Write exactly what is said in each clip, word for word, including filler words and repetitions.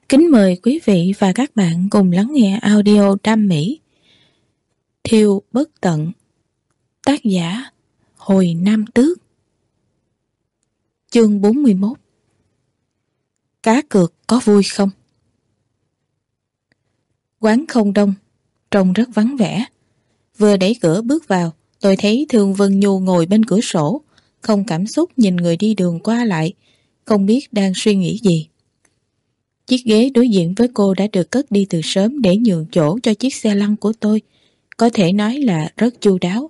Kính mời quý vị và các bạn cùng lắng nghe audio Đam Mỹ Thiêu Bất Tận. Tác giả Hồi Nam Tước. Chương bốn mươi mốt. Cá cược có vui không? Quán không đông, trông rất vắng vẻ. Vừa đẩy cửa bước vào, tôi thấy Thương Vân Nhu ngồi bên cửa sổ, không cảm xúc nhìn người đi đường qua lại, không biết đang suy nghĩ gì. Chiếc ghế đối diện với cô đã được cất đi từ sớm để nhường chỗ cho chiếc xe lăn của tôi, có thể nói là rất chu đáo.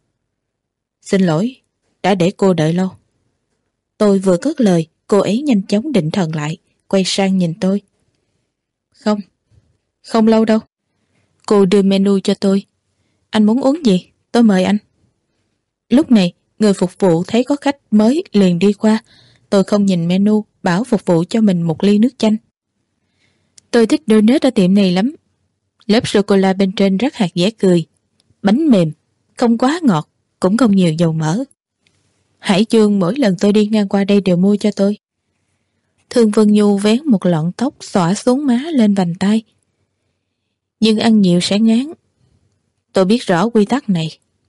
Xin lỗi, đã để cô đợi lâu. Tôi vừa cất lời, cô ấy nhanh chóng định thần lại, quay sang nhìn tôi. Không, không lâu đâu. Cô đưa menu cho tôi. Anh muốn uống gì? Tôi mời anh. Lúc này, người phục vụ thấy có khách mới liền đi qua. Tôi không nhìn menu, bảo phục vụ cho mình một ly nước chanh. Tôi thích donut ở tiệm này lắm. Lớp sô-cô-la bên trên rất hạt dẻ cười. Bánh mềm, không quá ngọt, cũng không nhiều dầu mỡ. Hải Dương mỗi lần tôi đi ngang qua đây đều mua cho tôi. Thương Vân Nhu vén một lọn tóc xõa xuống má lên vành tay. Nhưng ăn nhiều sẽ ngán. Tôi biết rõ quy tắc này.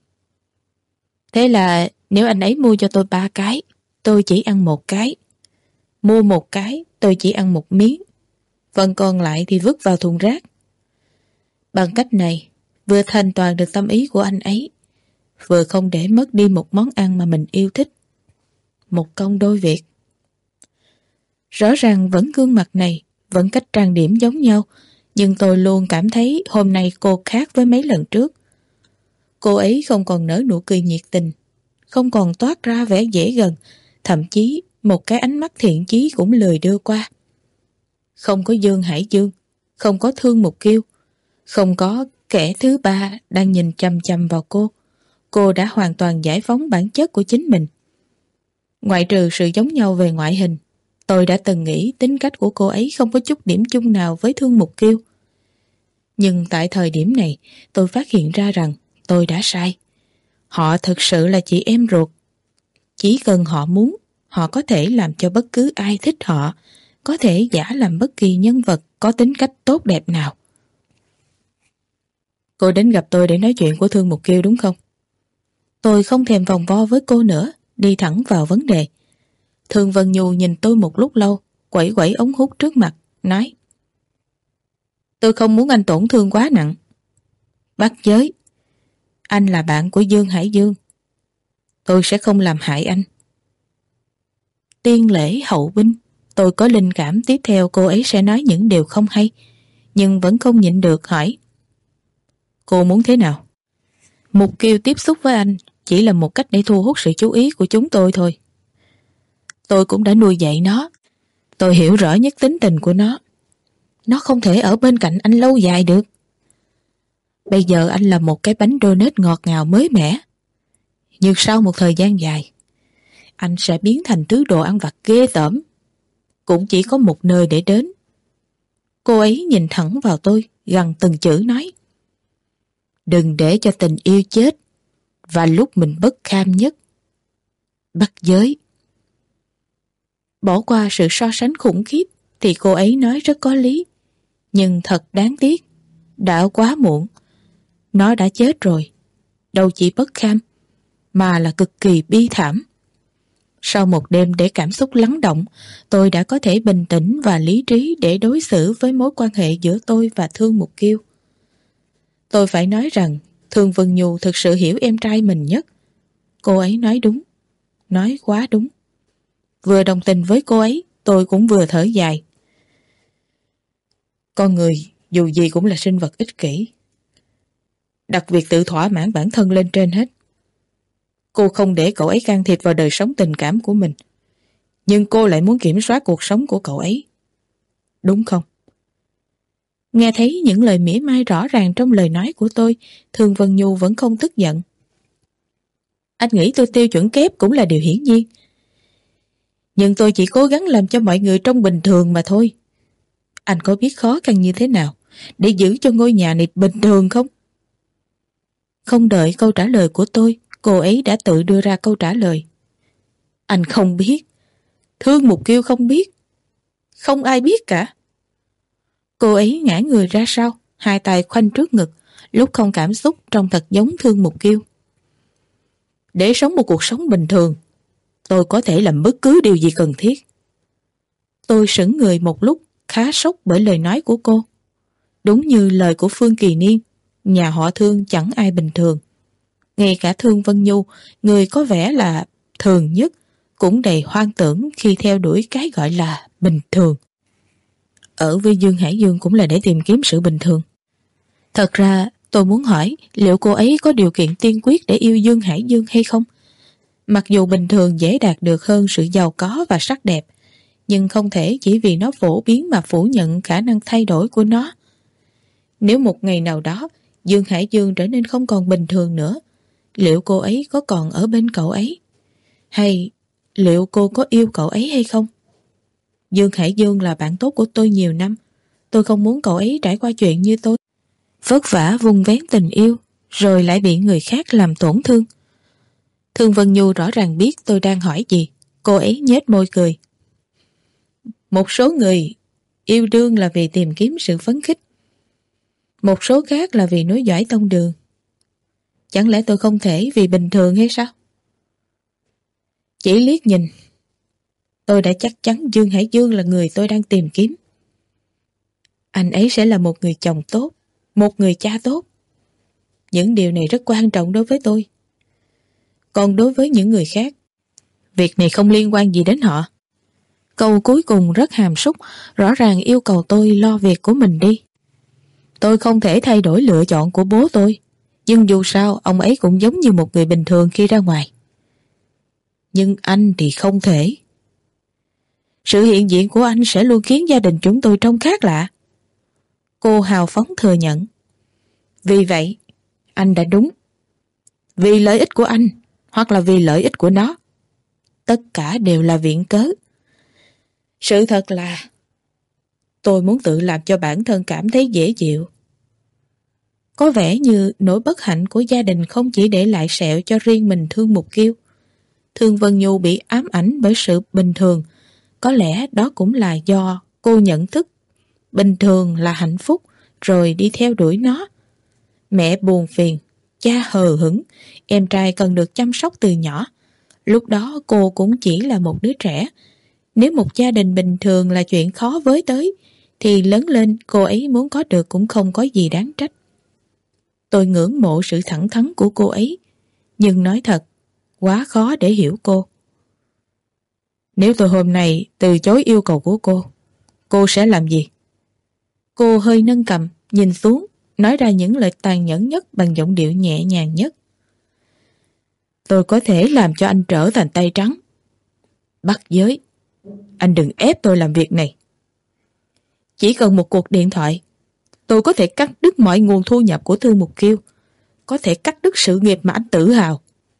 Thế là nếu anh ấy mua cho tôi ba cái, tôi chỉ ăn một cái. Mua một cái, tôi chỉ ăn một miếng. Phần còn lại thì vứt vào thùng rác. Bằng cách này, vừa thành toàn được tâm ý của anh ấy, vừa không để mất đi một món ăn mà mình yêu thích. Một công đôi việc. Rõ ràng vẫn gương mặt này, vẫn cách trang điểm giống nhau, nhưng tôi luôn cảm thấy hôm nay cô khác với mấy lần trước. Cô ấy không còn nở nụ cười nhiệt tình, không còn toát ra vẻ dễ gần, thậm chí một cái ánh mắt thiện chí cũng lười đưa qua. Không có Dương Hải Dương, không có Thương Mục Kiêu, không có kẻ thứ ba đang nhìn chằm chằm vào cô. Cô đã hoàn toàn giải phóng bản chất của chính mình. Ngoại trừ sự giống nhau về ngoại hình, tôi đã từng nghĩ tính cách của cô ấy không có chút điểm chung nào với Thương Mục Kiêu. Nhưng tại thời điểm này, tôi phát hiện ra rằng tôi đã sai. Họ thực sự là chị em ruột. Chỉ cần họ muốn, họ có thể làm cho bất cứ ai thích họ, có thể giả làm bất kỳ nhân vật có tính cách tốt đẹp nào. Cô đến gặp tôi để nói chuyện của Thương Mục Kiêu đúng không? Tôi không thèm vòng vo với cô nữa, đi thẳng vào vấn đề. Thương Vân Nhu nhìn tôi một lúc lâu, quẩy quẩy ống hút trước mặt, nói: Tôi không muốn anh tổn thương quá nặng. Bắt giới, anh là bạn của Dương Hải Dương. Tôi sẽ không làm hại anh. Tiên lễ hậu binh. Tôi có linh cảm tiếp theo cô ấy sẽ nói những điều không hay, nhưng vẫn không nhịn được hỏi: Cô muốn thế nào? Mục Kiêu tiếp xúc với anh chỉ là một cách để thu hút sự chú ý của chúng tôi thôi. Tôi cũng đã nuôi dạy nó. Tôi hiểu rõ nhất tính tình của nó. Nó không thể ở bên cạnh anh lâu dài được. Bây giờ anh là một cái bánh donut ngọt ngào mới mẻ. Nhưng sau một thời gian dài, anh sẽ biến thành thứ đồ ăn vặt ghê tởm. Cũng chỉ có một nơi để đến. Cô ấy nhìn thẳng vào tôi, gằn từng chữ nói: Đừng để cho tình yêu chết và lúc mình bất kham nhất. Bắt giới. Bỏ qua sự so sánh khủng khiếp thì cô ấy nói rất có lý. Nhưng thật đáng tiếc, đã quá muộn. Nó đã chết rồi. Đâu chỉ bất kham, mà là cực kỳ bi thảm. Sau một đêm để cảm xúc lắng động, tôi đã có thể bình tĩnh và lý trí để đối xử với mối quan hệ giữa tôi và Thương Mục Kiêu. Tôi phải nói rằng Thương Vân Nhu thực sự hiểu em trai mình nhất. Cô ấy nói đúng, nói quá đúng. Vừa đồng tình với cô ấy, tôi cũng vừa thở dài. Con người dù gì cũng là sinh vật ích kỷ, đặt việc tự thỏa mãn bản thân lên trên hết. Cô không để cậu ấy can thiệp vào đời sống tình cảm của mình, nhưng cô lại muốn kiểm soát cuộc sống của cậu ấy. Đúng không? Nghe thấy những lời mỉa mai rõ ràng trong lời nói của tôi, Thương Vân Nhu vẫn không tức giận. Anh nghĩ tôi tiêu chuẩn kép cũng là điều hiển nhiên. Nhưng tôi chỉ cố gắng làm cho mọi người trông bình thường mà thôi. Anh có biết khó khăn như thế nào để giữ cho ngôi nhà này bình thường không? Không đợi câu trả lời của tôi, cô ấy đã tự đưa ra câu trả lời. Anh không biết. Thương Mục Kiêu không biết. Không ai biết cả. Cô ấy ngã người ra sau, hai tay khoanh trước ngực, lúc không cảm xúc trông thật giống Thương Mục Kiêu. Để sống một cuộc sống bình thường, tôi có thể làm bất cứ điều gì cần thiết. Tôi sững người một lúc, khá sốc bởi lời nói của cô. Đúng như lời của Phương Kỳ Niên, nhà họ Thương chẳng ai bình thường. Ngay cả Thương Vân Nhu, người có vẻ là thường nhất, cũng đầy hoang tưởng khi theo đuổi cái gọi là bình thường. Ở với Dương Hải Dương cũng là để tìm kiếm sự bình thường. Thật ra tôi muốn hỏi liệu cô ấy có điều kiện tiên quyết để yêu Dương Hải Dương hay không? Mặc dù bình thường dễ đạt được hơn sự giàu có và sắc đẹp, nhưng không thể chỉ vì nó phổ biến mà phủ nhận khả năng thay đổi của nó. Nếu một ngày nào đó Dương Hải Dương trở nên không còn bình thường nữa, liệu cô ấy có còn ở bên cậu ấy? Hay liệu cô có yêu cậu ấy hay không? Dương Hải Dương là bạn tốt của tôi nhiều năm. Tôi không muốn cậu ấy trải qua chuyện như tôi, vất vả vun vén tình yêu rồi lại bị người khác làm tổn thương. Thương Vân Nhu rõ ràng biết tôi đang hỏi gì. Cô ấy nhếch môi cười. Một số người yêu đương là vì tìm kiếm sự phấn khích, một số khác là vì nối dõi tông đường. Chẳng lẽ tôi không thể vì bình thường hay sao? Chỉ liếc nhìn, tôi đã chắc chắn Dương Hải Dương là người tôi đang tìm kiếm. Anh ấy sẽ là một người chồng tốt, một người cha tốt. Những điều này rất quan trọng đối với tôi. Còn đối với những người khác, việc này không liên quan gì đến họ. Câu cuối cùng rất hàm súc, rõ ràng yêu cầu tôi lo việc của mình đi. Tôi không thể thay đổi lựa chọn của bố tôi, nhưng dù sao ông ấy cũng giống như một người bình thường khi ra ngoài. Nhưng anh thì không thể. Sự hiện diện của anh sẽ luôn khiến gia đình chúng tôi trông khác lạ. Cô hào phóng thừa nhận. Vì vậy, anh đã đúng. Vì lợi ích của anh, hoặc là vì lợi ích của nó, tất cả đều là viện cớ. Sự thật là tôi muốn tự làm cho bản thân cảm thấy dễ chịu. Có vẻ như nỗi bất hạnh của gia đình không chỉ để lại sẹo cho riêng mình Thương Mục Kiêu. Thương Vân Nhu bị ám ảnh bởi sự bình thường. Có lẽ đó cũng là do cô nhận thức bình thường là hạnh phúc rồi đi theo đuổi nó. Mẹ buồn phiền, cha hờ hững, em trai cần được chăm sóc từ nhỏ. Lúc đó cô cũng chỉ là một đứa trẻ. Nếu một gia đình bình thường là chuyện khó với tới, thì lớn lên cô ấy muốn có được cũng không có gì đáng trách. Tôi ngưỡng mộ sự thẳng thắn của cô ấy, nhưng nói thật, quá khó để hiểu cô. Nếu tôi hôm nay từ chối yêu cầu của cô, cô sẽ làm gì? Cô hơi nâng cầm, nhìn xuống, nói ra những lời tàn nhẫn nhất bằng giọng điệu nhẹ nhàng nhất. Tôi có thể làm cho anh trở thành tay trắng. Bắt giới, anh đừng ép tôi làm việc này. Chỉ cần một cuộc điện thoại, tôi có thể cắt đứt mọi nguồn thu nhập của Thương Mục Kiêu, có thể cắt đứt sự nghiệp mà anh tự hào.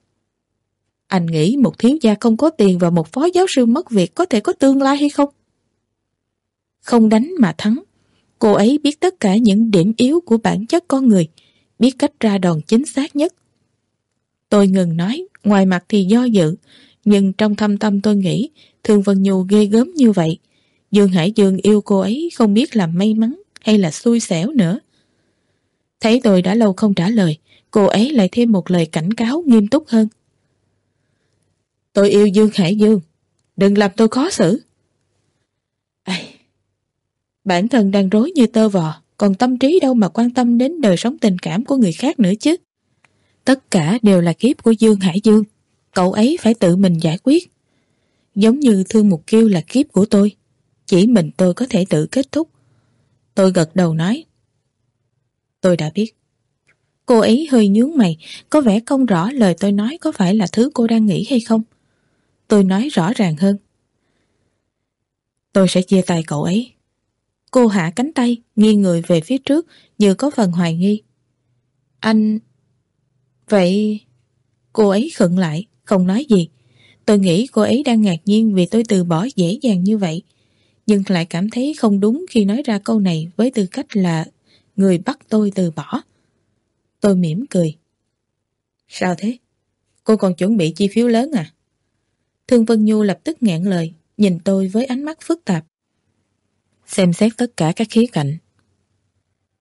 Anh nghĩ một thiếu gia không có tiền và một phó giáo sư mất việc có thể có tương lai hay không? Không đánh mà thắng. Cô ấy biết tất cả những điểm yếu của bản chất con người, biết cách ra đòn chính xác nhất. Tôi ngừng nói, ngoài mặt thì do dự, nhưng trong thâm tâm tôi nghĩ Thương Vân Nhu ghê gớm như vậy. Dương Hải Dương yêu cô ấy không biết là may mắn hay là xui xẻo nữa. Thấy tôi đã lâu không trả lời, cô ấy lại thêm một lời cảnh cáo nghiêm túc hơn. Tôi yêu Dương Hải Dương, đừng làm tôi khó xử. Ai... Bản thân đang rối như tơ vò, còn tâm trí đâu mà quan tâm đến đời sống tình cảm của người khác nữa chứ. Tất cả đều là kiếp của Dương Hải Dương, cậu ấy phải tự mình giải quyết. Giống như Thương Mục Kiêu là kiếp của tôi, chỉ mình tôi có thể tự kết thúc. Tôi gật đầu nói. Tôi đã biết. Cô ấy hơi nhướng mày, có vẻ không rõ lời tôi nói có phải là thứ cô đang nghĩ hay không. Tôi nói rõ ràng hơn. Tôi sẽ chia tay cậu ấy. Cô hạ cánh tay, nghiêng người về phía trước như có phần hoài nghi. Anh... Vậy... Cô ấy khựng lại, không nói gì. Tôi nghĩ cô ấy đang ngạc nhiên vì tôi từ bỏ dễ dàng như vậy, nhưng lại cảm thấy không đúng khi nói ra câu này với tư cách là người bắt tôi từ bỏ. Tôi mỉm cười. Sao thế? Cô còn chuẩn bị chi phiếu lớn à? Thương Vân Nhu lập tức nghẹn lời, nhìn tôi với ánh mắt phức tạp. Xem xét tất cả các khía cạnh,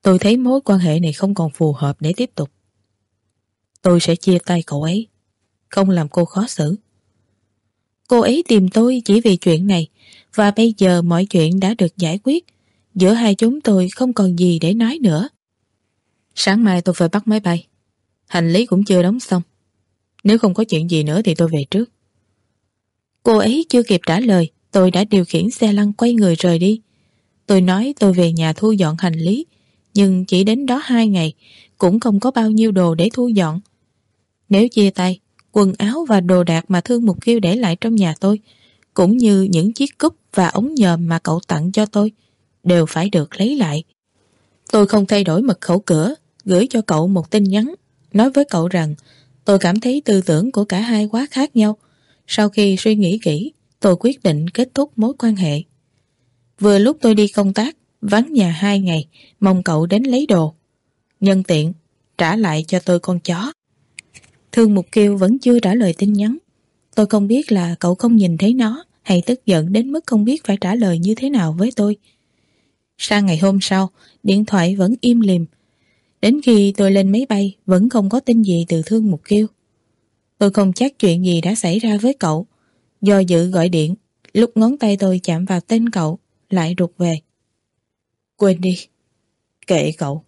Tôi thấy mối quan hệ này không còn phù hợp để tiếp tục. Tôi sẽ chia tay cậu ấy, không làm cô khó xử. Cô ấy tìm tôi chỉ vì chuyện này, và bây giờ mọi chuyện đã được giải quyết. Giữa hai chúng tôi không còn gì để nói nữa. Sáng mai tôi phải bắt máy bay. Hành lý cũng chưa đóng xong. Nếu không có chuyện gì nữa thì tôi về trước. Cô ấy chưa kịp trả lời, tôi đã điều khiển xe lăn quay người rời đi. Tôi nói tôi về nhà thu dọn hành lý, nhưng chỉ đến đó hai ngày, cũng không có bao nhiêu đồ để thu dọn. Nếu chia tay, quần áo và đồ đạc mà Thương Mục Kiêu để lại trong nhà tôi, cũng như những chiếc cúp và ống nhòm mà cậu tặng cho tôi, đều phải được lấy lại. Tôi không thay đổi mật khẩu cửa, gửi cho cậu một tin nhắn, nói với cậu rằng tôi cảm thấy tư tưởng của cả hai quá khác nhau. Sau khi suy nghĩ kỹ, tôi quyết định kết thúc mối quan hệ. Vừa lúc tôi đi công tác, vắng nhà hai ngày, mong cậu đến lấy đồ. Nhân tiện, trả lại cho tôi con chó. Thương Mục Kiêu vẫn chưa trả lời tin nhắn. Tôi không biết là cậu không nhìn thấy nó, hay tức giận đến mức không biết phải trả lời như thế nào với tôi. Sang ngày hôm sau, điện thoại vẫn im lìm. Đến khi tôi lên máy bay, vẫn không có tin gì từ Thương Mục Kiêu. Tôi không chắc chuyện gì đã xảy ra với cậu. Do dự gọi điện, lúc ngón tay tôi chạm vào tên cậu, lại rụt về. Quên đi, kệ cậu.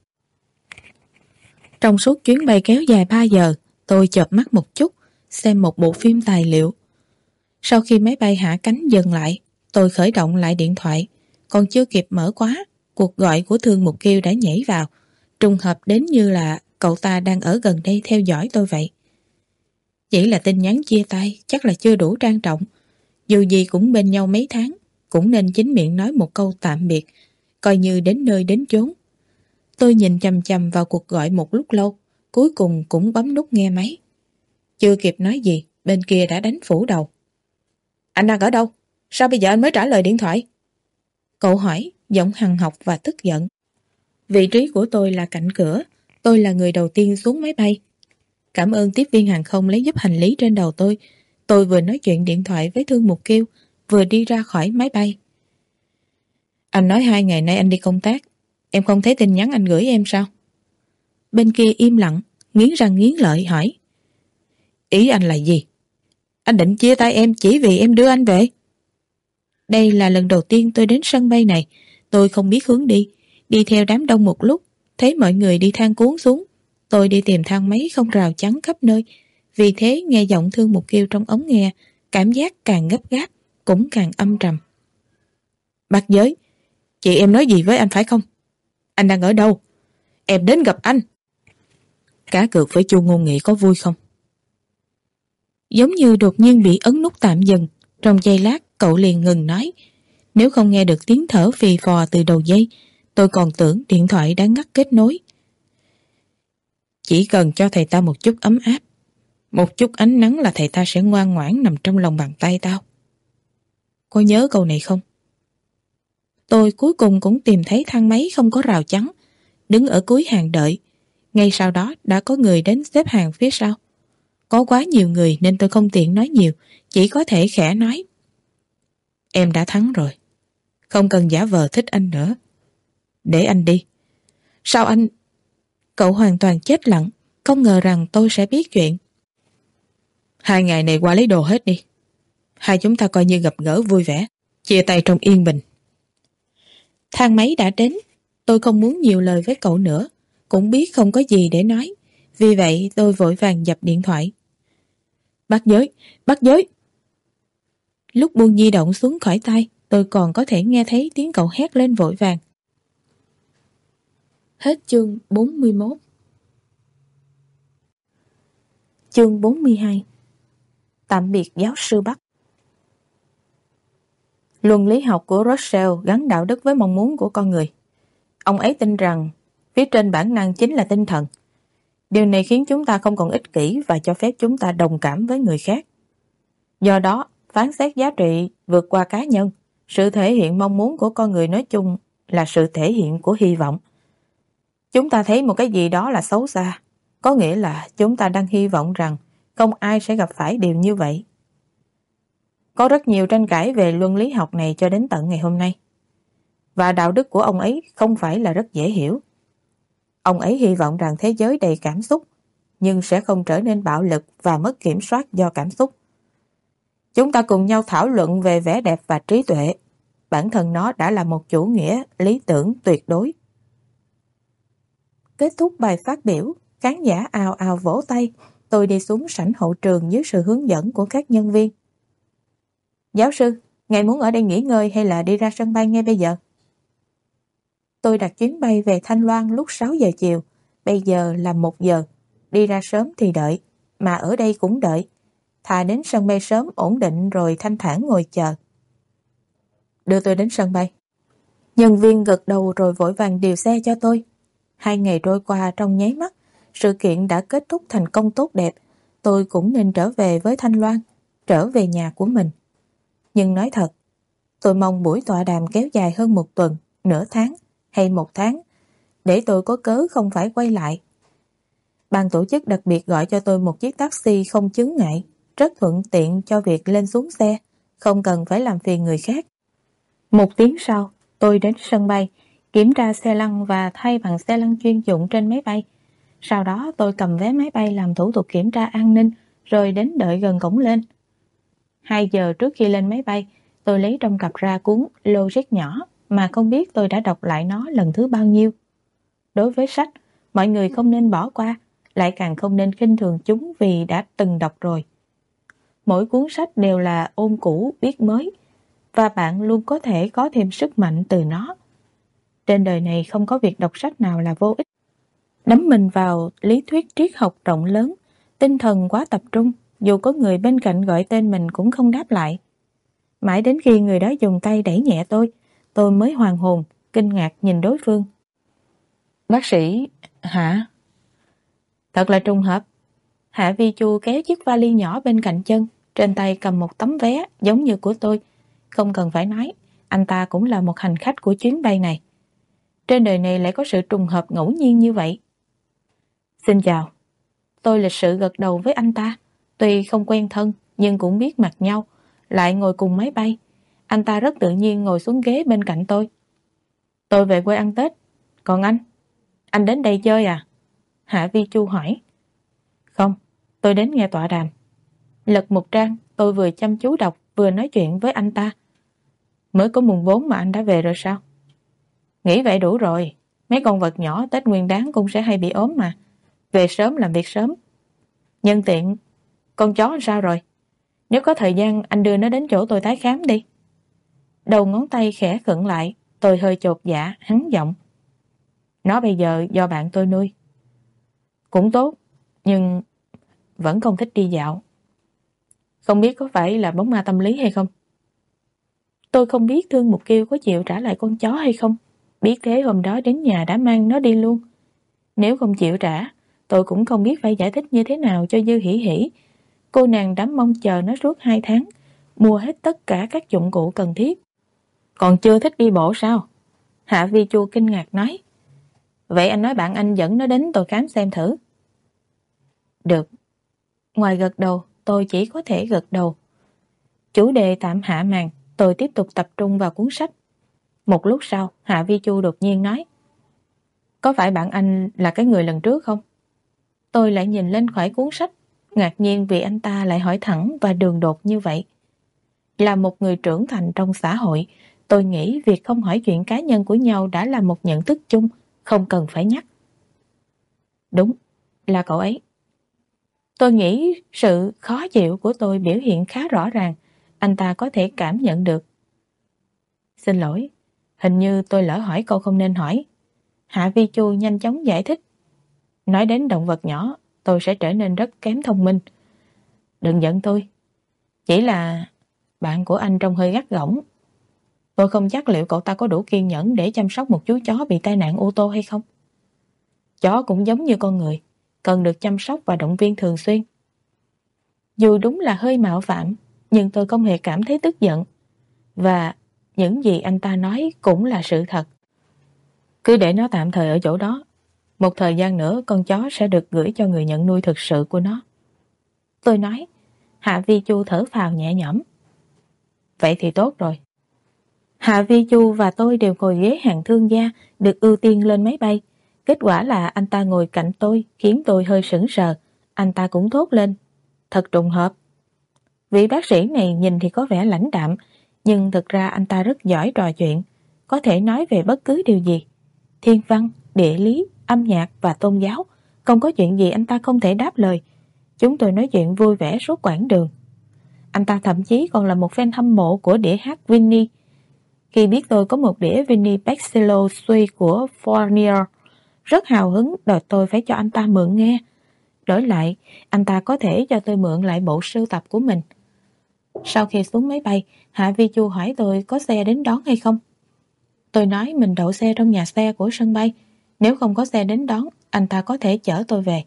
Trong suốt chuyến bay kéo dài ba giờ, tôi chợp mắt một chút, xem một bộ phim tài liệu. Sau khi máy bay hạ cánh dừng lại, tôi khởi động lại điện thoại. Còn chưa kịp mở khóa, cuộc gọi của Thương Mục Kiêu đã nhảy vào, trùng hợp đến như là cậu ta đang ở gần đây theo dõi tôi vậy. Chỉ là tin nhắn chia tay chắc là chưa đủ trang trọng. Dù gì cũng bên nhau mấy tháng, cũng nên chính miệng nói một câu tạm biệt, coi như đến nơi đến chốn. Tôi nhìn chằm chằm vào cuộc gọi một lúc lâu, cuối cùng cũng bấm nút nghe máy. Chưa kịp nói gì, bên kia đã đánh phủ đầu. Anh đang ở đâu? Sao bây giờ anh mới trả lời điện thoại? Cậu hỏi, giọng hằn học và tức giận. Vị trí của tôi là cạnh cửa, tôi là người đầu tiên xuống máy bay. Cảm ơn tiếp viên hàng không lấy giúp hành lý trên đầu tôi. Tôi vừa nói chuyện điện thoại với Thương Mục Kiêu, vừa đi ra khỏi máy bay. Anh nói hai ngày nay anh đi công tác, em không thấy tin nhắn anh gửi em sao? Bên kia im lặng, nghiến răng nghiến lợi hỏi. Ý anh là gì? Anh định chia tay em chỉ vì em đưa anh về? Đây là lần đầu tiên tôi đến sân bay này, tôi không biết hướng đi, đi theo đám đông một lúc, thấy mọi người đi thang cuốn xuống. Tôi đi tìm thang máy không rào chắn khắp nơi, vì thế nghe giọng Thương Mục Kiêu trong ống nghe, cảm giác càng gấp gáp, cũng càng âm trầm. Bác Giới, chị em nói gì với anh phải không? Anh đang ở đâu? Em đến gặp anh. Cá cược với Chu Ngôn Nghị có vui không? Giống như đột nhiên bị ấn nút tạm dừng, trong giây lát cậu liền ngừng nói. Nếu không nghe được tiếng thở phì phò từ đầu dây, tôi còn tưởng điện thoại đã ngắt kết nối. Chỉ cần cho thầy ta một chút ấm áp, một chút ánh nắng là thầy ta sẽ ngoan ngoãn nằm trong lòng bàn tay tao. Có nhớ câu này không? Tôi cuối cùng cũng tìm thấy thang máy không có rào chắn, đứng ở cuối hàng đợi. Ngay sau đó đã có người đến xếp hàng phía sau. Có quá nhiều người nên tôi không tiện nói nhiều, chỉ có thể khẽ nói. Em đã thắng rồi, không cần giả vờ thích anh nữa. Để anh đi. Sao anh... Cậu hoàn toàn chết lặng, không ngờ rằng tôi sẽ biết chuyện. Hai ngày này qua lấy đồ hết đi. Hai chúng ta coi như gặp gỡ vui vẻ, chia tay trong yên bình. Thang máy đã đến, tôi không muốn nhiều lời với cậu nữa, cũng biết không có gì để nói. Vì vậy tôi vội vàng dập điện thoại. Bác Giới, bác Giới. Lúc buông di động xuống khỏi tay, tôi còn có thể nghe thấy tiếng cậu hét lên vội vàng. Hết chương bốn mươi mốt. Chương bốn mươi hai. Tạm biệt giáo sư Bắc. Luân lý học của Russell gắn đạo đức với mong muốn của con người. Ông ấy tin rằng phía trên bản năng chính là tinh thần. Điều này khiến chúng ta không còn ích kỷ và cho phép chúng ta đồng cảm với người khác. Do đó, phán xét giá trị vượt qua cá nhân, sự thể hiện mong muốn của con người nói chung là sự thể hiện của hy vọng. Chúng ta thấy một cái gì đó là xấu xa, có nghĩa là chúng ta đang hy vọng rằng không ai sẽ gặp phải điều như vậy. Có rất nhiều tranh cãi về luân lý học này cho đến tận ngày hôm nay. Và đạo đức của ông ấy không phải là rất dễ hiểu. Ông ấy hy vọng rằng thế giới đầy cảm xúc, nhưng sẽ không trở nên bạo lực và mất kiểm soát do cảm xúc. Chúng ta cùng nhau thảo luận về vẻ đẹp và trí tuệ. Bản thân nó đã là một chủ nghĩa lý tưởng tuyệt đối. Kết thúc bài phát biểu, khán giả ào ào vỗ tay. Tôi đi xuống sảnh hậu trường dưới sự hướng dẫn của các nhân viên. Giáo sư, ngài muốn ở đây nghỉ ngơi hay là đi ra sân bay ngay bây giờ? Tôi đặt chuyến bay về Thanh Loan lúc sáu giờ chiều. Bây giờ là một giờ. Đi ra sớm thì đợi, mà ở đây cũng đợi. Thà đến sân bay sớm ổn định rồi thanh thản ngồi chờ. Đưa tôi đến sân bay. Nhân viên gật đầu rồi vội vàng điều xe cho tôi. Hai ngày trôi qua trong nháy mắt, sự kiện đã kết thúc thành công tốt đẹp. Tôi cũng nên trở về với Thanh Loan, trở về nhà của mình. Nhưng nói thật, tôi mong buổi tọa đàm kéo dài hơn một tuần, nửa tháng hay một tháng, để tôi có cớ không phải quay lại. Ban tổ chức đặc biệt gọi cho tôi một chiếc taxi không chướng ngại, rất thuận tiện cho việc lên xuống xe, không cần phải làm phiền người khác. Một tiếng sau, tôi đến sân bay, kiểm tra xe lăn và thay bằng xe lăn chuyên dụng trên máy bay. Sau đó tôi cầm vé máy bay làm thủ tục kiểm tra an ninh, rồi đến đợi gần cổng lên. Hai giờ trước khi lên máy bay, tôi lấy trong cặp ra cuốn Logic nhỏ mà không biết tôi đã đọc lại nó lần thứ bao nhiêu. Đối với sách, mọi người không nên bỏ qua, lại càng không nên khinh thường chúng vì đã từng đọc rồi. Mỗi cuốn sách đều là ôn cũ biết mới, và bạn luôn có thể có thêm sức mạnh từ nó. Trên đời này không có việc đọc sách nào là vô ích. Đắm mình vào lý thuyết triết học rộng lớn, tinh thần quá tập trung, dù có người bên cạnh gọi tên mình cũng không đáp lại. Mãi đến khi người đó dùng tay đẩy nhẹ tôi, tôi mới hoàn hồn, kinh ngạc nhìn đối phương. Bác sĩ, hả? Thật là trùng hợp. Hạ Vi Chu kéo chiếc vali nhỏ bên cạnh chân, trên tay cầm một tấm vé giống như của tôi. Không cần phải nói, anh ta cũng là một hành khách của chuyến bay này. Trên đời này lại có sự trùng hợp ngẫu nhiên như vậy. Xin chào. Tôi lịch sự gật đầu với anh ta. Tuy không quen thân, nhưng cũng biết mặt nhau, lại ngồi cùng máy bay. Anh ta rất tự nhiên ngồi xuống ghế bên cạnh tôi. Tôi về quê ăn Tết. Còn anh? Anh đến đây chơi à? Hạ Vi Chu hỏi. Không, tôi đến nghe tọa đàm. Lật một trang, tôi vừa chăm chú đọc, vừa nói chuyện với anh ta. Mới có mùng bốn mà anh đã về rồi sao? Nghĩ vậy đủ rồi. Mấy con vật nhỏ Tết Nguyên Đán cũng sẽ hay bị ốm mà. Về sớm làm việc sớm. Nhân tiện, con chó sao rồi? Nếu có thời gian anh đưa nó đến chỗ tôi tái khám đi. Đầu ngón tay khẽ khựng lại, tôi hơi chột dạ, hắn giọng. Nó bây giờ do bạn tôi nuôi. Cũng tốt, nhưng vẫn không thích đi dạo. Không biết có phải là bóng ma tâm lý hay không? Tôi không biết Thương Mục Kiêu có chịu trả lại con chó hay không. Biết thế hôm đó đến nhà đã mang nó đi luôn. Nếu không chịu trả, tôi cũng không biết phải giải thích như thế nào cho Dư Hỉ Hỉ. Cô nàng đã mong chờ nó suốt hai tháng, mua hết tất cả các dụng cụ cần thiết. Còn chưa thích đi bộ sao? Hạ Vi Chu kinh ngạc nói. Vậy anh nói bạn anh dẫn nó đến tôi khám xem thử. Được. Ngoài gật đầu, tôi chỉ có thể gật đầu. Chủ đề tạm hạ màn, tôi tiếp tục tập trung vào cuốn sách. Một lúc sau, Hạ Vi Chu đột nhiên nói. Có phải bạn anh là cái người lần trước không? Tôi lại nhìn lên khỏi cuốn sách, ngạc nhiên vì anh ta lại hỏi thẳng và đường đột như vậy. Là một người trưởng thành trong xã hội, tôi nghĩ việc không hỏi chuyện cá nhân của nhau đã là một nhận thức chung, không cần phải nhắc. Đúng, là cậu ấy. Tôi nghĩ sự khó chịu của tôi biểu hiện khá rõ ràng, anh ta có thể cảm nhận được. Xin lỗi, hình như tôi lỡ hỏi câu không nên hỏi. Hạ Vi Chu nhanh chóng giải thích. Nói đến động vật nhỏ, tôi sẽ trở nên rất kém thông minh. Đừng giận tôi. Chỉ là bạn của anh trông hơi gắt gỏng. Tôi không chắc liệu cậu ta có đủ kiên nhẫn để chăm sóc một chú chó bị tai nạn ô tô hay không. Chó cũng giống như con người, cần được chăm sóc và động viên thường xuyên. Dù đúng là hơi mạo phạm, nhưng tôi không hề cảm thấy tức giận. Và những gì anh ta nói cũng là sự thật. Cứ để nó tạm thời ở chỗ đó. Một thời gian nữa con chó sẽ được gửi cho người nhận nuôi thực sự của nó. Tôi nói. Hạ Vi Chu thở phào nhẹ nhõm. Vậy thì tốt rồi. Hạ Vi Chu và tôi đều ngồi ghế hạng thương gia, được ưu tiên lên máy bay. Kết quả là anh ta ngồi cạnh tôi khiến tôi hơi sững sờ. Anh ta cũng thốt lên: thật trùng hợp. Vị bác sĩ này nhìn thì có vẻ lãnh đạm, nhưng thực ra anh ta rất giỏi trò chuyện, có thể nói về bất cứ điều gì. Thiên văn, địa lý, âm nhạc và tôn giáo, không có chuyện gì anh ta không thể đáp lời. Chúng tôi nói chuyện vui vẻ suốt quãng đường. Anh ta thậm chí còn là một fan hâm mộ của đĩa hát Vinny. Khi biết tôi có một đĩa Vinny Pexello Suite của Fournier, rất hào hứng đòi tôi phải cho anh ta mượn nghe. Đổi lại, anh ta có thể cho tôi mượn lại bộ sưu tập của mình. Sau khi xuống máy bay, Hạ Vi Chu hỏi tôi có xe đến đón hay không. Tôi nói mình đậu xe trong nhà xe của sân bay. Nếu không có xe đến đón, anh ta có thể chở tôi về.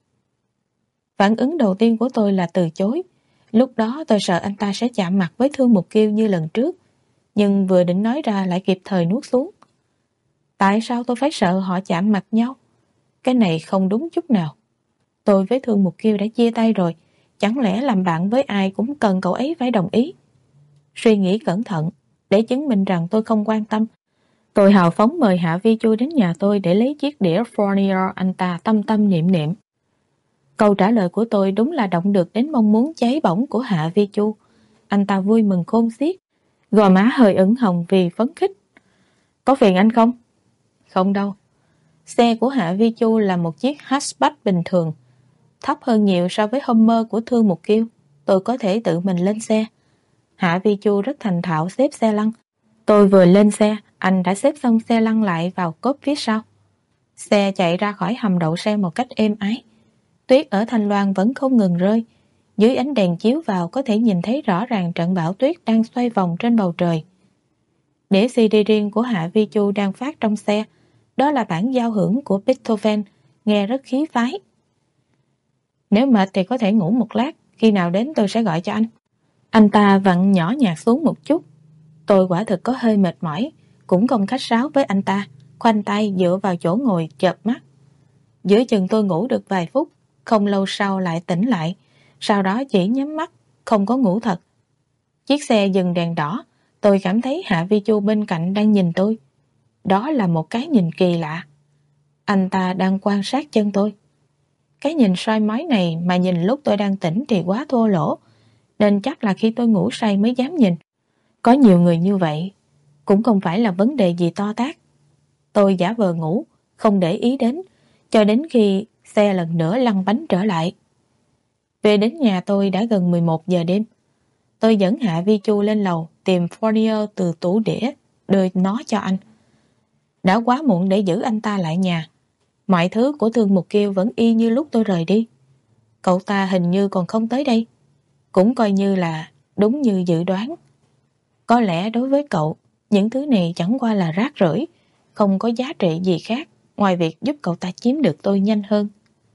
Phản ứng đầu tiên của tôi là từ chối. Lúc đó tôi sợ anh ta sẽ chạm mặt với Thương Mục Kiêu như lần trước, nhưng vừa định nói ra lại kịp thời nuốt xuống. Tại sao tôi phải sợ họ chạm mặt nhau? Cái này không đúng chút nào. Tôi với Thương Mục Kiêu đã chia tay rồi, chẳng lẽ làm bạn với ai cũng cần cậu ấy phải đồng ý? Suy nghĩ cẩn thận, để chứng minh rằng tôi không quan tâm, tôi hào phóng mời Hạ Vi Chu đến nhà tôi để lấy chiếc đĩa Fournier anh ta tâm tâm niệm niệm. Câu trả lời của tôi đúng là động được đến mong muốn cháy bỏng của Hạ Vi Chu. Anh ta vui mừng khôn xiết, gò má hơi ửng hồng vì phấn khích. Có phiền anh không? Không đâu. Xe của Hạ Vi Chu là một chiếc hatchback bình thường, thấp hơn nhiều so với Hummer của Thương Mục Kiêu. Tôi có thể tự mình lên xe. Hạ Vi Chu rất thành thạo xếp xe lăn. Tôi vừa lên xe, anh đã xếp xong xe lăn lại vào cốp phía sau. Xe chạy ra khỏi hầm đậu xe một cách êm ái. Tuyết ở Thanh Loan vẫn không ngừng rơi. Dưới ánh đèn chiếu vào có thể nhìn thấy rõ ràng trận bão tuyết đang xoay vòng trên bầu trời. Đĩa xê đê riêng của Hạ Vi Chu đang phát trong xe. Đó là bản giao hưởng của Beethoven, nghe rất khí phái. Nếu mệt thì có thể ngủ một lát, khi nào đến tôi sẽ gọi cho anh. Anh ta vặn nhỏ nhạc xuống một chút. Tôi quả thực có hơi mệt mỏi, cũng không khách sáo với anh ta, khoanh tay dựa vào chỗ ngồi chợp mắt. Giữa chừng tôi ngủ được vài phút, không lâu sau lại tỉnh lại, sau đó chỉ nhắm mắt, không có ngủ thật. Chiếc xe dừng đèn đỏ, tôi cảm thấy Hạ Vi Chu bên cạnh đang nhìn tôi. Đó là một cái nhìn kỳ lạ. Anh ta đang quan sát chân tôi. Cái nhìn soi mói này mà nhìn lúc tôi đang tỉnh thì quá thô lỗ, nên chắc là khi tôi ngủ say mới dám nhìn. Có nhiều người như vậy, cũng không phải là vấn đề gì to tát. Tôi giả vờ ngủ, không để ý đến, cho đến khi xe lần nữa lăn bánh trở lại. Về đến nhà tôi đã gần mười một giờ đêm. Tôi dẫn Hạ Vi Chu lên lầu tìm Fournier từ tủ đĩa, đưa nó cho anh. Đã quá muộn để giữ anh ta lại nhà. Mọi thứ của Thương Mục Kiêu vẫn y như lúc tôi rời đi. Cậu ta hình như còn không tới đây. Cũng coi như là đúng như dự đoán. Có lẽ đối với cậu, những thứ này chẳng qua là rác rưởi, không có giá trị gì khác ngoài việc giúp cậu ta chiếm được tôi nhanh hơn.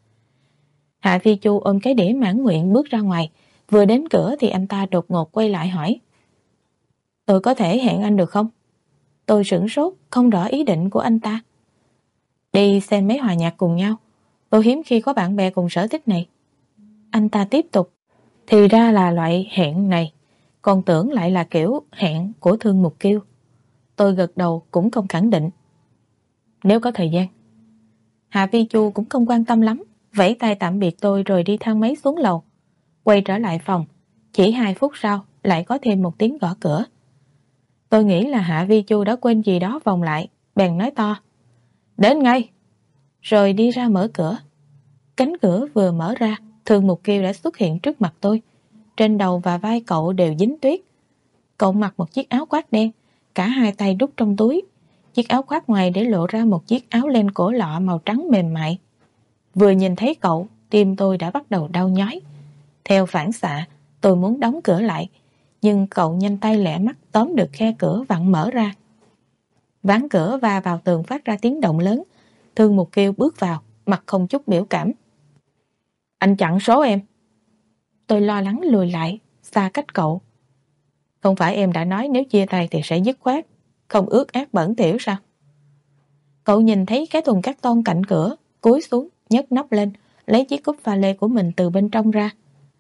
Hạ Vi Chu ôm cái đĩa mãn nguyện bước ra ngoài. Vừa đến cửa thì anh ta đột ngột quay lại hỏi: tôi có thể hẹn anh được không? Tôi sửng sốt, không rõ ý định của anh ta. Đi xem mấy hòa nhạc cùng nhau. Tôi hiếm khi có bạn bè cùng sở thích này. Anh ta tiếp tục: thì ra là loại hẹn này, còn tưởng lại là kiểu hẹn của Thương Mục Kiêu. Tôi gật đầu cũng không khẳng định. Nếu có thời gian. Hạ Vi Chu cũng không quan tâm lắm, vẫy tay tạm biệt tôi rồi đi thang máy xuống lầu. Quay trở lại phòng, chỉ hai phút sau lại có thêm một tiếng gõ cửa. Tôi nghĩ là Hạ Vi Chu đã quên gì đó vòng lại, bèn nói to: đến ngay! Rồi đi ra mở cửa. Cánh cửa vừa mở ra, Thương Mục Kiêu đã xuất hiện trước mặt tôi. Trên đầu và vai cậu đều dính tuyết. Cậu mặc một chiếc áo khoác đen, cả hai tay đút trong túi. Chiếc áo khoác ngoài để lộ ra một chiếc áo len cổ lọ màu trắng mềm mại. Vừa nhìn thấy cậu, tim tôi đã bắt đầu đau nhói. Theo phản xạ, tôi muốn đóng cửa lại, nhưng cậu nhanh tay lẹ mắt tóm được khe cửa vặn mở ra. Ván cửa va vào tường phát ra tiếng động lớn. Thương Mục Kiêu bước vào, mặt không chút biểu cảm. Anh chặn số em. Tôi lo lắng lùi lại, xa cách cậu. Không phải em đã nói nếu chia tay thì sẽ dứt khoát, không ướt át bẩn thỉu sao? Cậu nhìn thấy cái thùng cát tông cạnh cửa, cúi xuống, nhấc nắp lên, lấy chiếc cúp pha lê của mình từ bên trong ra.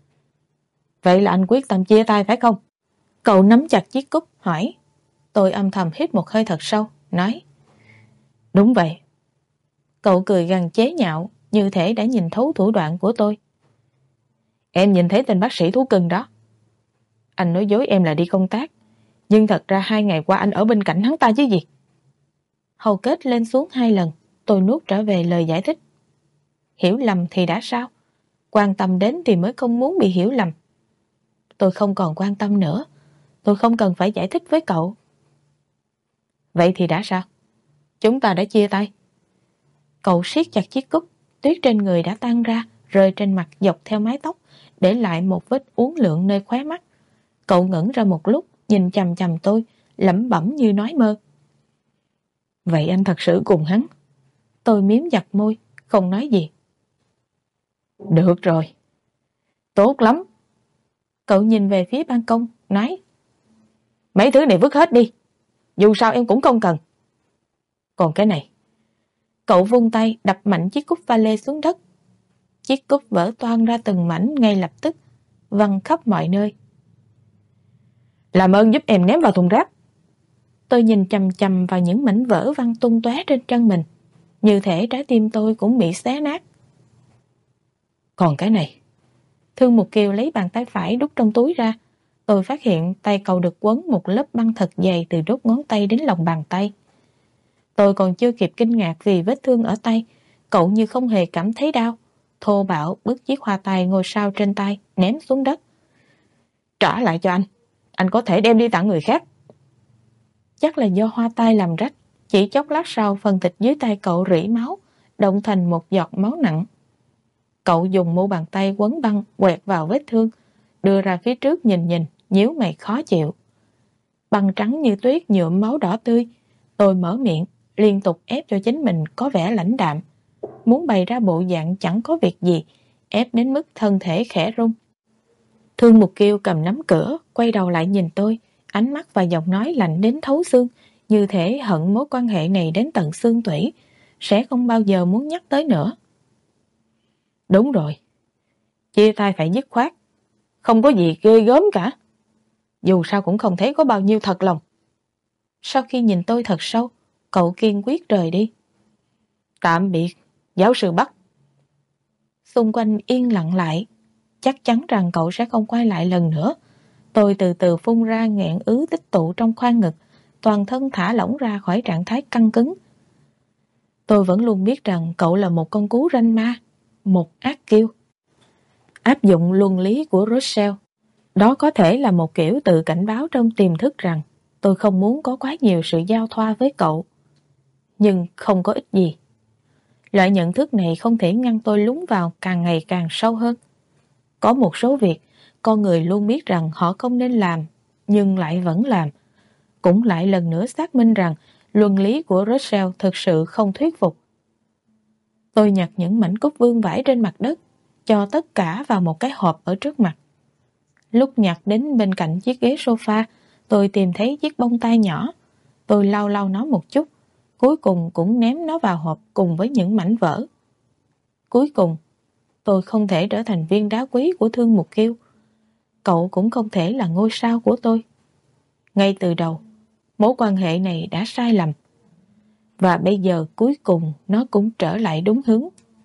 Vậy là anh quyết tâm chia tay phải không? Cậu nắm chặt chiếc cúp, hỏi. Tôi âm thầm hít một hơi thật sâu, nói. Đúng vậy. Cậu cười gằn chế nhạo, như thể đã nhìn thấu thủ đoạn của tôi. Em nhìn thấy tên bác sĩ thú cưng đó. Anh nói dối em là đi công tác, nhưng thật ra hai ngày qua anh ở bên cạnh hắn ta chứ gì. Hầu kết lên xuống hai lần, tôi nuốt trở về lời giải thích. Hiểu lầm thì đã sao? Quan tâm đến thì mới không muốn bị hiểu lầm. Tôi không còn quan tâm nữa. Tôi không cần phải giải thích với cậu. Vậy thì đã sao? Chúng ta đã chia tay. Cậu siết chặt chiếc cúc, tuyết trên người đã tan ra, rơi trên mặt dọc theo mái tóc, để lại một vết uốn lượn nơi khóe mắt. Cậu ngẩn ra một lúc, nhìn chằm chằm tôi, lẩm bẩm như nói mơ. Vậy anh thật sự cùng hắn? Tôi miếm chặt môi, không nói gì. Được rồi. Tốt lắm. Cậu nhìn về phía ban công, nói. Mấy thứ này vứt hết đi. Dù sao em cũng không cần. Còn cái này. Cậu vung tay đập mạnh chiếc cúp vali xuống đất. Chiếc cúp vỡ toang ra từng mảnh ngay lập tức, văng khắp mọi nơi. Làm ơn giúp em ném vào thùng rác. Tôi nhìn chằm chằm vào những mảnh vỡ văng tung tóe trên chân mình, như thể trái tim tôi cũng bị xé nát. Còn cái này. Thương Mục Kiều lấy bàn tay phải đút trong túi ra. Tôi phát hiện tay cậu được quấn một lớp băng thật dày từ đốt ngón tay đến lòng bàn tay. Tôi còn chưa kịp kinh ngạc vì vết thương ở tay, cậu như không hề cảm thấy đau, thô bạo bứt chiếc hoa tai ngôi sao trên tay, ném xuống đất. Trả lại cho anh, anh có thể đem đi tặng người khác. Chắc là do hoa tai làm rách, chỉ chốc lát sau phần thịt dưới tay cậu rỉ máu, động thành một giọt máu nặng. Cậu dùng mu bàn tay quấn băng quẹt vào vết thương, đưa ra phía trước nhìn nhìn, nhíu mày khó chịu. Băng trắng như tuyết nhuộm máu đỏ tươi. Tôi mở miệng, liên tục ép cho chính mình có vẻ lãnh đạm, muốn bày ra bộ dạng chẳng có việc gì, ép đến mức thân thể khẽ run. Thương Mục Kiều cầm nắm cửa, quay đầu lại nhìn tôi, ánh mắt và giọng nói lạnh đến thấu xương, như thể hận mối quan hệ này đến tận xương tủy, sẽ không bao giờ muốn nhắc tới nữa. Đúng rồi, chia tay phải dứt khoát, không có gì ghê gớm cả. Dù sao cũng không thấy có bao nhiêu thật lòng. Sau khi nhìn tôi thật sâu, cậu kiên quyết rời đi. Tạm biệt, giáo sư Bắc. Xung quanh yên lặng lại, chắc chắn rằng cậu sẽ không quay lại lần nữa. Tôi từ từ phun ra nghẹn ứ tích tụ trong khoang ngực, toàn thân thả lỏng ra khỏi trạng thái căng cứng. Tôi vẫn luôn biết rằng cậu là một con cú ranh ma, một ác kiêu. Áp dụng luân lý của Rousseau, đó có thể là một kiểu tự cảnh báo trong tiềm thức rằng tôi không muốn có quá nhiều sự giao thoa với cậu. Nhưng không có ích gì. Loại nhận thức này không thể ngăn tôi lún vào càng ngày càng sâu hơn. Có một số việc, con người luôn biết rằng họ không nên làm, nhưng lại vẫn làm. Cũng lại lần nữa xác minh rằng luân lý của Rousseau thực sự không thuyết phục. Tôi nhặt những mảnh cúc vương vãi trên mặt đất, cho tất cả vào một cái hộp ở trước mặt. Lúc nhặt đến bên cạnh chiếc ghế sofa, tôi tìm thấy chiếc bông tai nhỏ. Tôi lau lau nó một chút, cuối cùng cũng ném nó vào hộp cùng với những mảnh vỡ. Cuối cùng, tôi không thể trở thành viên đá quý của Thương Mục Kiều. Cậu cũng không thể là ngôi sao của tôi. Ngay từ đầu, mối quan hệ này đã sai lầm. Và bây giờ cuối cùng nó cũng trở lại đúng hướng.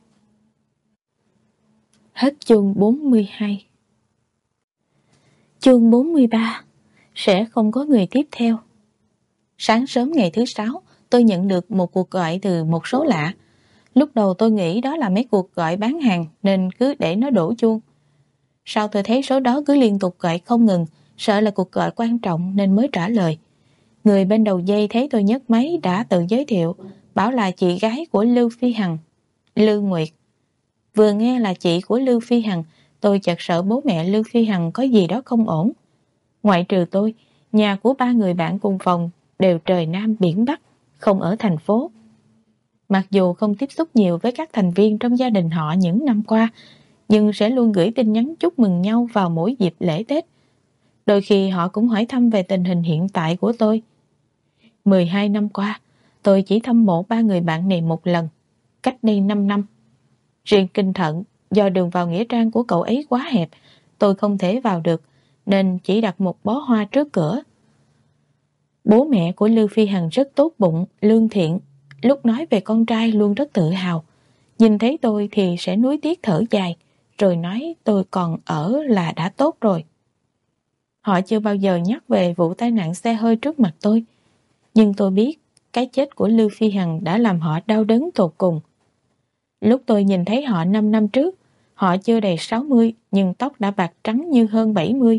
Hết chương bốn mươi hai. Chương bốn mươi ba. Sẽ không có người tiếp theo. Sáng sớm ngày thứ sáu, tôi nhận được một cuộc gọi từ một số lạ. Lúc đầu tôi nghĩ đó là mấy cuộc gọi bán hàng nên cứ để nó đổ chuông. Sau tôi thấy số đó cứ liên tục gọi không ngừng, sợ là cuộc gọi quan trọng nên mới trả lời. Người bên đầu dây thấy tôi nhấc máy đã tự giới thiệu, bảo là chị gái của Lưu Phi Hằng, Lưu Nguyệt. Vừa nghe là chị của Lưu Phi Hằng, tôi chợt sợ bố mẹ Lưu Phi Hằng có gì đó không ổn. Ngoại trừ tôi, nhà của ba người bạn cùng phòng đều trời Nam biển Bắc, không ở thành phố. Mặc dù không tiếp xúc nhiều với các thành viên trong gia đình họ những năm qua, nhưng sẽ luôn gửi tin nhắn chúc mừng nhau vào mỗi dịp lễ Tết. Đôi khi họ cũng hỏi thăm về tình hình hiện tại của tôi. mười hai năm qua, tôi chỉ thăm mộ ba người bạn này một lần, cách đây năm năm. Riêng Kinh Thận, do đường vào nghĩa trang của cậu ấy quá hẹp, tôi không thể vào được, nên chỉ đặt một bó hoa trước cửa. Bố mẹ của Lưu Phi Hằng rất tốt bụng, lương thiện, lúc nói về con trai luôn rất tự hào. Nhìn thấy tôi thì sẽ nuối tiếc thở dài, rồi nói tôi còn ở là đã tốt rồi. Họ chưa bao giờ nhắc về vụ tai nạn xe hơi trước mặt tôi. Nhưng tôi biết cái chết của Lưu Phi Hằng đã làm họ đau đớn tột cùng. Lúc tôi nhìn thấy họ năm năm trước, họ chưa đầy sáu mươi nhưng tóc đã bạc trắng như hơn bảy mươi.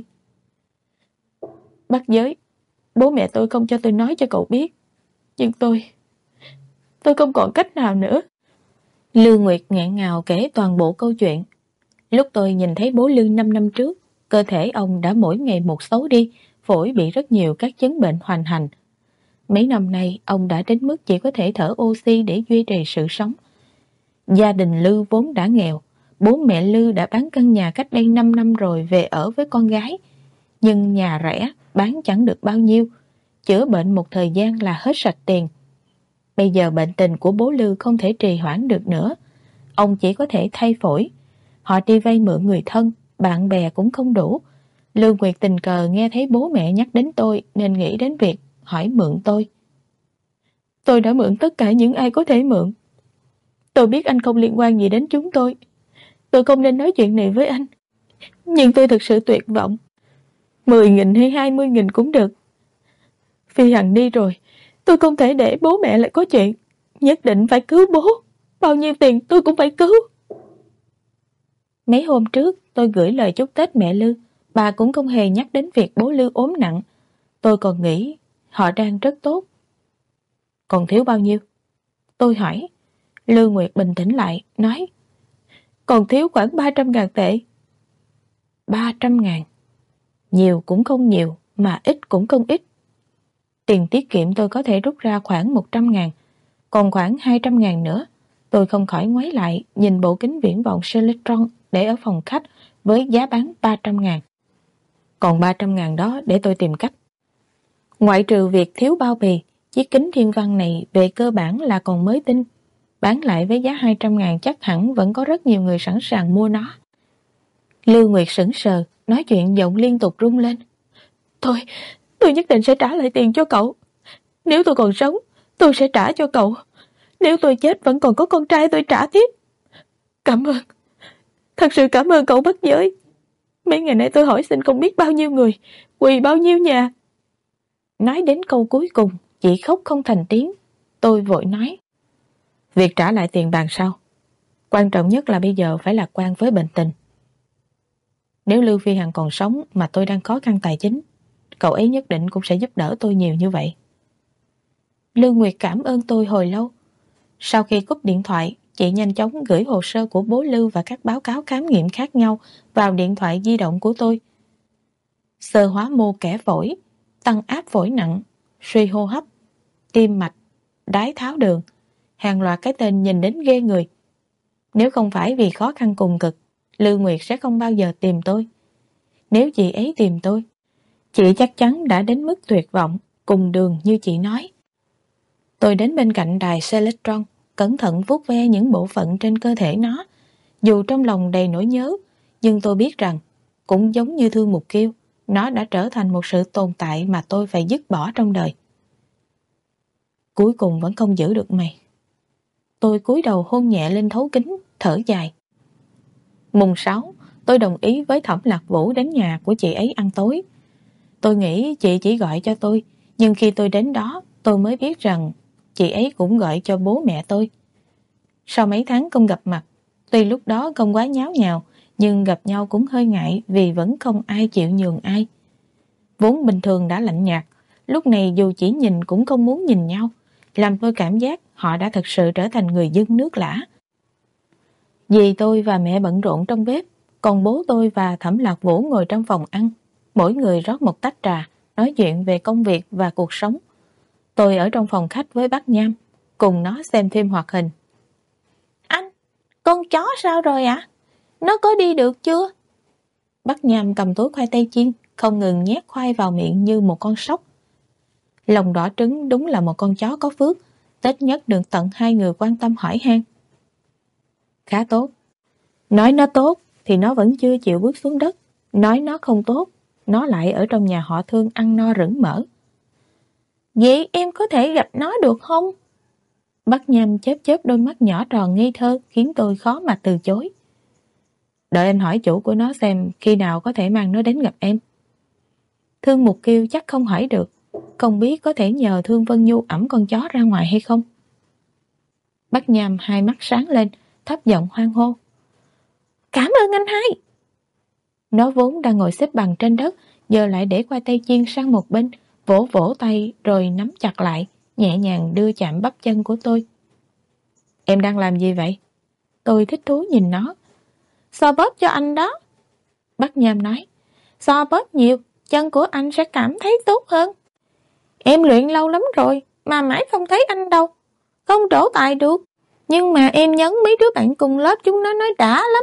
Bác Giới, bố mẹ tôi không cho tôi nói cho cậu biết. Nhưng tôi... tôi không còn cách nào nữa. Lưu Nguyệt nghẹn ngào kể toàn bộ câu chuyện. Lúc tôi nhìn thấy bố Lưu năm năm trước, cơ thể ông đã mỗi ngày một xấu đi, phổi bị rất nhiều các chứng bệnh hoành hành. Mấy năm nay, ông đã đến mức chỉ có thể thở oxy để duy trì sự sống. Gia đình Lưu vốn đã nghèo, bố mẹ Lưu đã bán căn nhà cách đây năm năm rồi về ở với con gái. Nhưng nhà rẻ, bán chẳng được bao nhiêu, chữa bệnh một thời gian là hết sạch tiền. Bây giờ bệnh tình của bố Lưu không thể trì hoãn được nữa, ông chỉ có thể thay phổi. Họ đi vay mượn người thân, bạn bè cũng không đủ. Lưu Nguyệt tình cờ nghe thấy bố mẹ nhắc đến tôi nên nghĩ đến việc hỏi mượn tôi. Tôi đã mượn tất cả những ai có thể mượn. Tôi biết anh không liên quan gì đến chúng tôi. Tôi không nên nói chuyện này với anh. Nhưng tôi thực sự tuyệt vọng. Mười nghìn hay hai mươi nghìn cũng được. Phi Hằng đi rồi, tôi không thể để bố mẹ lại có chuyện. Nhất định phải cứu bố. Bao nhiêu tiền tôi cũng phải cứu. Mấy hôm trước tôi gửi lời chúc Tết mẹ Lưu. Bà cũng không hề nhắc đến việc bố Lưu ốm nặng. Tôi còn nghĩ họ đang rất tốt. Còn thiếu bao nhiêu? Tôi hỏi. Lưu Nguyệt bình tĩnh lại, nói còn thiếu khoảng ba trăm ngàn tệ. Ba trăm ngàn? Nhiều cũng không nhiều, mà ít cũng không ít. Tiền tiết kiệm tôi có thể rút ra khoảng một trăm ngàn, còn khoảng hai trăm ngàn nữa. Tôi không khỏi ngoái lại, nhìn bộ kính viễn vọng Selectron để ở phòng khách với giá bán ba trăm ngàn. Còn ba trăm ngàn đó để tôi tìm cách. Ngoại trừ việc thiếu bao bì, chiếc kính thiên văn này về cơ bản là còn mới tinh. Bán lại với giá hai trăm ngàn chắc hẳn vẫn có rất nhiều người sẵn sàng mua nó. Lưu Nguyệt sững sờ, nói chuyện giọng liên tục rung lên. Tôi, tôi nhất định sẽ trả lại tiền cho cậu. Nếu tôi còn sống, tôi sẽ trả cho cậu. Nếu tôi chết vẫn còn có con trai tôi trả tiếp. Cảm ơn. Thật sự cảm ơn cậu Bất Giới. Mấy ngày nay tôi hỏi xin không biết bao nhiêu người, quỳ bao nhiêu nhà. Nói đến câu cuối cùng, chị khóc không thành tiếng. Tôi vội nói. Việc trả lại tiền bàn sau. Quan trọng nhất là bây giờ phải lạc quan với bệnh tình. Nếu Lưu Phi Hằng còn sống mà tôi đang khó khăn tài chính, cậu ấy nhất định cũng sẽ giúp đỡ tôi nhiều như vậy. Lưu Nguyệt cảm ơn tôi hồi lâu. Sau khi cúp điện thoại, chị nhanh chóng gửi hồ sơ của bố Lưu và các báo cáo khám nghiệm khác nhau vào điện thoại di động của tôi. Xơ hóa mô kẽ phổi, tăng áp phổi nặng, suy hô hấp, tim mạch, đái tháo đường, hàng loạt cái tên nhìn đến ghê người. Nếu không phải vì khó khăn cùng cực, Lưu Nguyệt sẽ không bao giờ tìm tôi. Nếu chị ấy tìm tôi, chị chắc chắn đã đến mức tuyệt vọng, cùng đường như chị nói. Tôi đến bên cạnh đài Selectron, cẩn thận vuốt ve những bộ phận trên cơ thể nó. Dù trong lòng đầy nỗi nhớ, nhưng tôi biết rằng, cũng giống như Thương Mục Kiêu, nó đã trở thành một sự tồn tại mà tôi phải dứt bỏ trong đời. Cuối cùng vẫn không giữ được mày. Tôi cúi đầu hôn nhẹ lên thấu kính, thở dài. Mùng sáu, tôi đồng ý với Thẩm Lạc Vũ đến nhà của chị ấy ăn tối. Tôi nghĩ chị chỉ gọi cho tôi, nhưng khi tôi đến đó, tôi mới biết rằng chị ấy cũng gọi cho bố mẹ tôi. Sau mấy tháng không gặp mặt, tuy lúc đó không quá nháo nhào, nhưng gặp nhau cũng hơi ngại vì vẫn không ai chịu nhường ai. Vốn bình thường đã lạnh nhạt, lúc này dù chỉ nhìn cũng không muốn nhìn nhau, làm tôi cảm giác họ đã thật sự trở thành người dân nước lã. Dì tôi và mẹ bận rộn trong bếp, còn bố tôi và Thẩm Lạc Vũ ngồi trong phòng ăn, mỗi người rót một tách trà, nói chuyện về công việc và cuộc sống. Tôi ở trong phòng khách với bác Nham, cùng nó xem phim hoạt hình. Anh, con chó sao rồi ạ? À? Nó có đi được chưa? Bác Nham cầm túi khoai tây chiên, không ngừng nhét khoai vào miệng như một con sóc. Lòng đỏ trứng đúng là một con chó có phước, ít nhất được tận hai người quan tâm hỏi han. Khá tốt. Nói nó tốt thì nó vẫn chưa chịu bước xuống đất. Nói nó không tốt, nó lại ở trong nhà họ Thương ăn no rửng mỡ. Vậy em có thể gặp nó được không? Bác Nham chớp chớp đôi mắt nhỏ tròn ngây thơ khiến tôi khó mà từ chối. Đợi anh hỏi chủ của nó xem khi nào có thể mang nó đến gặp em. Thương Mục Kiêu chắc không hỏi được, không biết có thể nhờ Thương Vân Nhu ẵm con chó ra ngoài hay không. Bác Nham hai mắt sáng lên, thấp giọng hoan hô. Cảm ơn anh hai. Nó vốn đang ngồi xếp bằng trên đất, giờ lại để khoai tây chiên sang một bên, vỗ vỗ tay rồi nắm chặt lại, nhẹ nhàng đưa chạm bắp chân của tôi. Em đang làm gì vậy? Tôi thích thú nhìn nó. So bóp cho anh đó. Bác Nham nói. So bóp nhiều, chân của anh sẽ cảm thấy tốt hơn. Em luyện lâu lắm rồi, mà mãi không thấy anh đâu. Không trổ tài được. Nhưng mà em nhấn mấy đứa bạn cùng lớp chúng nó nói đã lắm.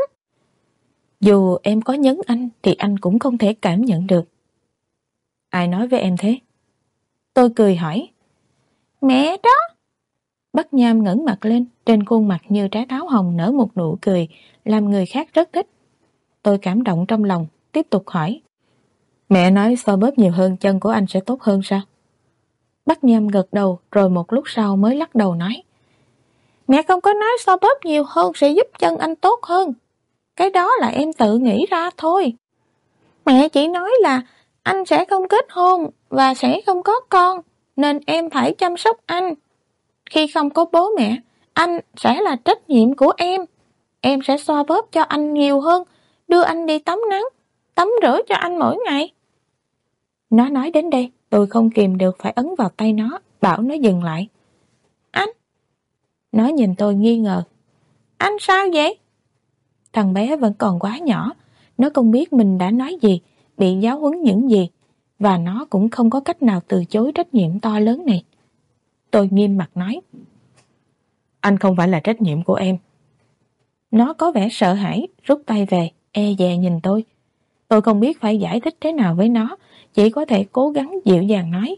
Dù em có nhấn anh thì anh cũng không thể cảm nhận được. Ai nói với em thế? Tôi cười hỏi. Mẹ đó. Bác Nham ngẩng mặt lên, trên khuôn mặt như trái táo hồng nở một nụ cười, làm người khác rất thích. Tôi cảm động trong lòng, tiếp tục hỏi. Mẹ nói so bóp nhiều hơn chân của anh sẽ tốt hơn sao? Bác Nham gật đầu rồi một lúc sau mới lắc đầu nói. Mẹ không có nói so bóp nhiều hơn sẽ giúp chân anh tốt hơn. Cái đó là em tự nghĩ ra thôi. Mẹ chỉ nói là anh sẽ không kết hôn và sẽ không có con, nên em phải chăm sóc anh. Khi không có bố mẹ, anh sẽ là trách nhiệm của em. Em sẽ xoa bóp cho anh nhiều hơn, đưa anh đi tắm nắng, tắm rửa cho anh mỗi ngày. Nó nói đến đây, tôi không kìm được phải ấn vào tay nó, bảo nó dừng lại. Anh? Nó nhìn tôi nghi ngờ. Anh sao vậy? Thằng bé vẫn còn quá nhỏ, nó không biết mình đã nói gì, bị giáo huấn những gì, và nó cũng không có cách nào từ chối trách nhiệm to lớn này. Tôi nghiêm mặt nói. Anh không phải là trách nhiệm của em. Nó có vẻ sợ hãi, rút tay về, e dè nhìn tôi. Tôi không biết phải giải thích thế nào với nó, chỉ có thể cố gắng dịu dàng nói.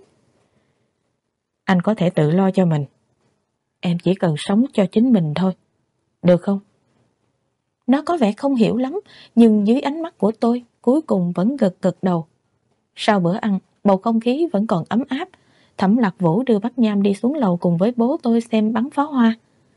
Anh có thể tự lo cho mình. Em chỉ cần sống cho chính mình thôi. Được không? Nó có vẻ không hiểu lắm, nhưng dưới ánh mắt của tôi, cuối cùng vẫn gật gật đầu. Sau bữa ăn, bầu không khí vẫn còn ấm áp. Thẩm Lạc Vũ đưa bác Nham đi xuống lầu cùng với bố tôi xem bắn pháo hoa.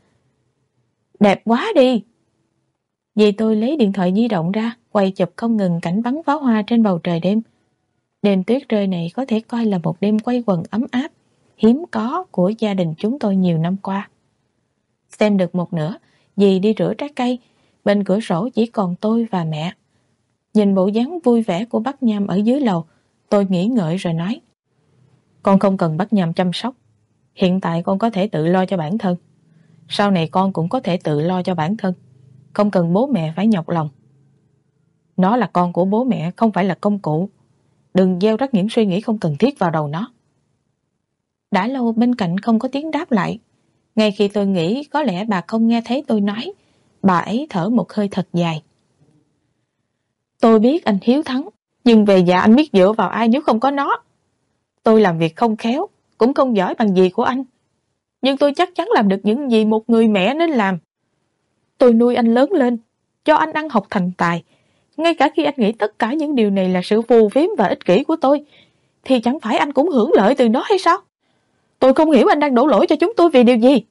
Đẹp quá đi! Dì tôi lấy điện thoại di động ra, quay chụp không ngừng cảnh bắn pháo hoa trên bầu trời đêm. Đêm tuyết rơi này có thể coi là một đêm quây quần ấm áp, hiếm có của gia đình chúng tôi nhiều năm qua. Xem được một nửa, dì đi rửa trái cây, bên cửa sổ chỉ còn tôi và mẹ. Nhìn bộ dáng vui vẻ của bác Nham ở dưới lầu, tôi nghĩ ngợi rồi nói. Con không cần bác Nham chăm sóc. Hiện tại con có thể tự lo cho bản thân. Sau này con cũng có thể tự lo cho bản thân. Không cần bố mẹ phải nhọc lòng. Nó là con của bố mẹ, không phải là công cụ. Đừng gieo rắc những suy nghĩ không cần thiết vào đầu nó. Đã lâu bên cạnh không có tiếng đáp lại. Ngay khi tôi nghĩ có lẽ bà không nghe thấy tôi nói, bà ấy thở một hơi thật dài. Tôi biết anh hiếu thắng, nhưng về già anh biết dựa vào ai nếu không có nó. Tôi làm việc không khéo, cũng không giỏi bằng dì của anh. Nhưng tôi chắc chắn làm được những gì một người mẹ nên làm. Tôi nuôi anh lớn lên, cho anh ăn học thành tài. Ngay cả khi anh nghĩ tất cả những điều này là sự phù phiếm và ích kỷ của tôi, thì chẳng phải anh cũng hưởng lợi từ nó hay sao? Tôi không hiểu anh đang đổ lỗi cho chúng tôi vì điều gì.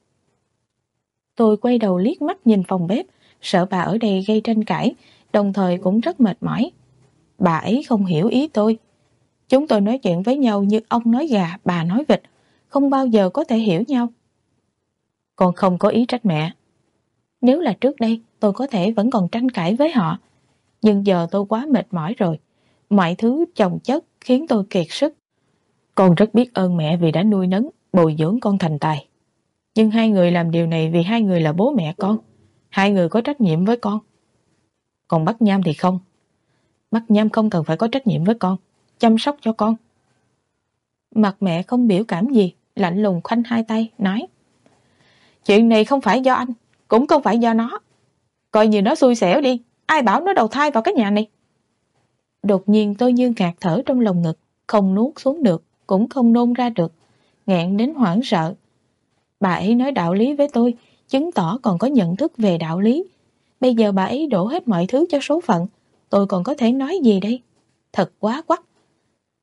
Tôi quay đầu liếc mắt nhìn phòng bếp, sợ bà ở đây gây tranh cãi, đồng thời cũng rất mệt mỏi. Bà ấy không hiểu ý tôi. Chúng tôi nói chuyện với nhau như ông nói gà, bà nói vịt, không bao giờ có thể hiểu nhau. Con không có ý trách mẹ. Nếu là trước đây, tôi có thể vẫn còn tranh cãi với họ. Nhưng giờ tôi quá mệt mỏi rồi. Mọi thứ chồng chất khiến tôi kiệt sức. Con rất biết ơn mẹ vì đã nuôi nấng, bồi dưỡng con thành tài. Nhưng hai người làm điều này vì hai người là bố mẹ con. Hai người có trách nhiệm với con. Còn bác Nham thì không. Bác Nham không cần phải có trách nhiệm với con, chăm sóc cho con. Mặt mẹ không biểu cảm gì, lạnh lùng khoanh hai tay, nói. Chuyện này không phải do anh, cũng không phải do nó. Coi như nó xui xẻo đi, ai bảo nó đầu thai vào cái nhà này. Đột nhiên tôi như ngạt thở trong lồng ngực, không nuốt xuống được, cũng không nôn ra được, nghẹn đến hoảng sợ. Bà ấy nói đạo lý với tôi, chứng tỏ còn có nhận thức về đạo lý. Bây giờ bà ấy đổ hết mọi thứ cho số phận, tôi còn có thể nói gì đây? Thật quá quắt.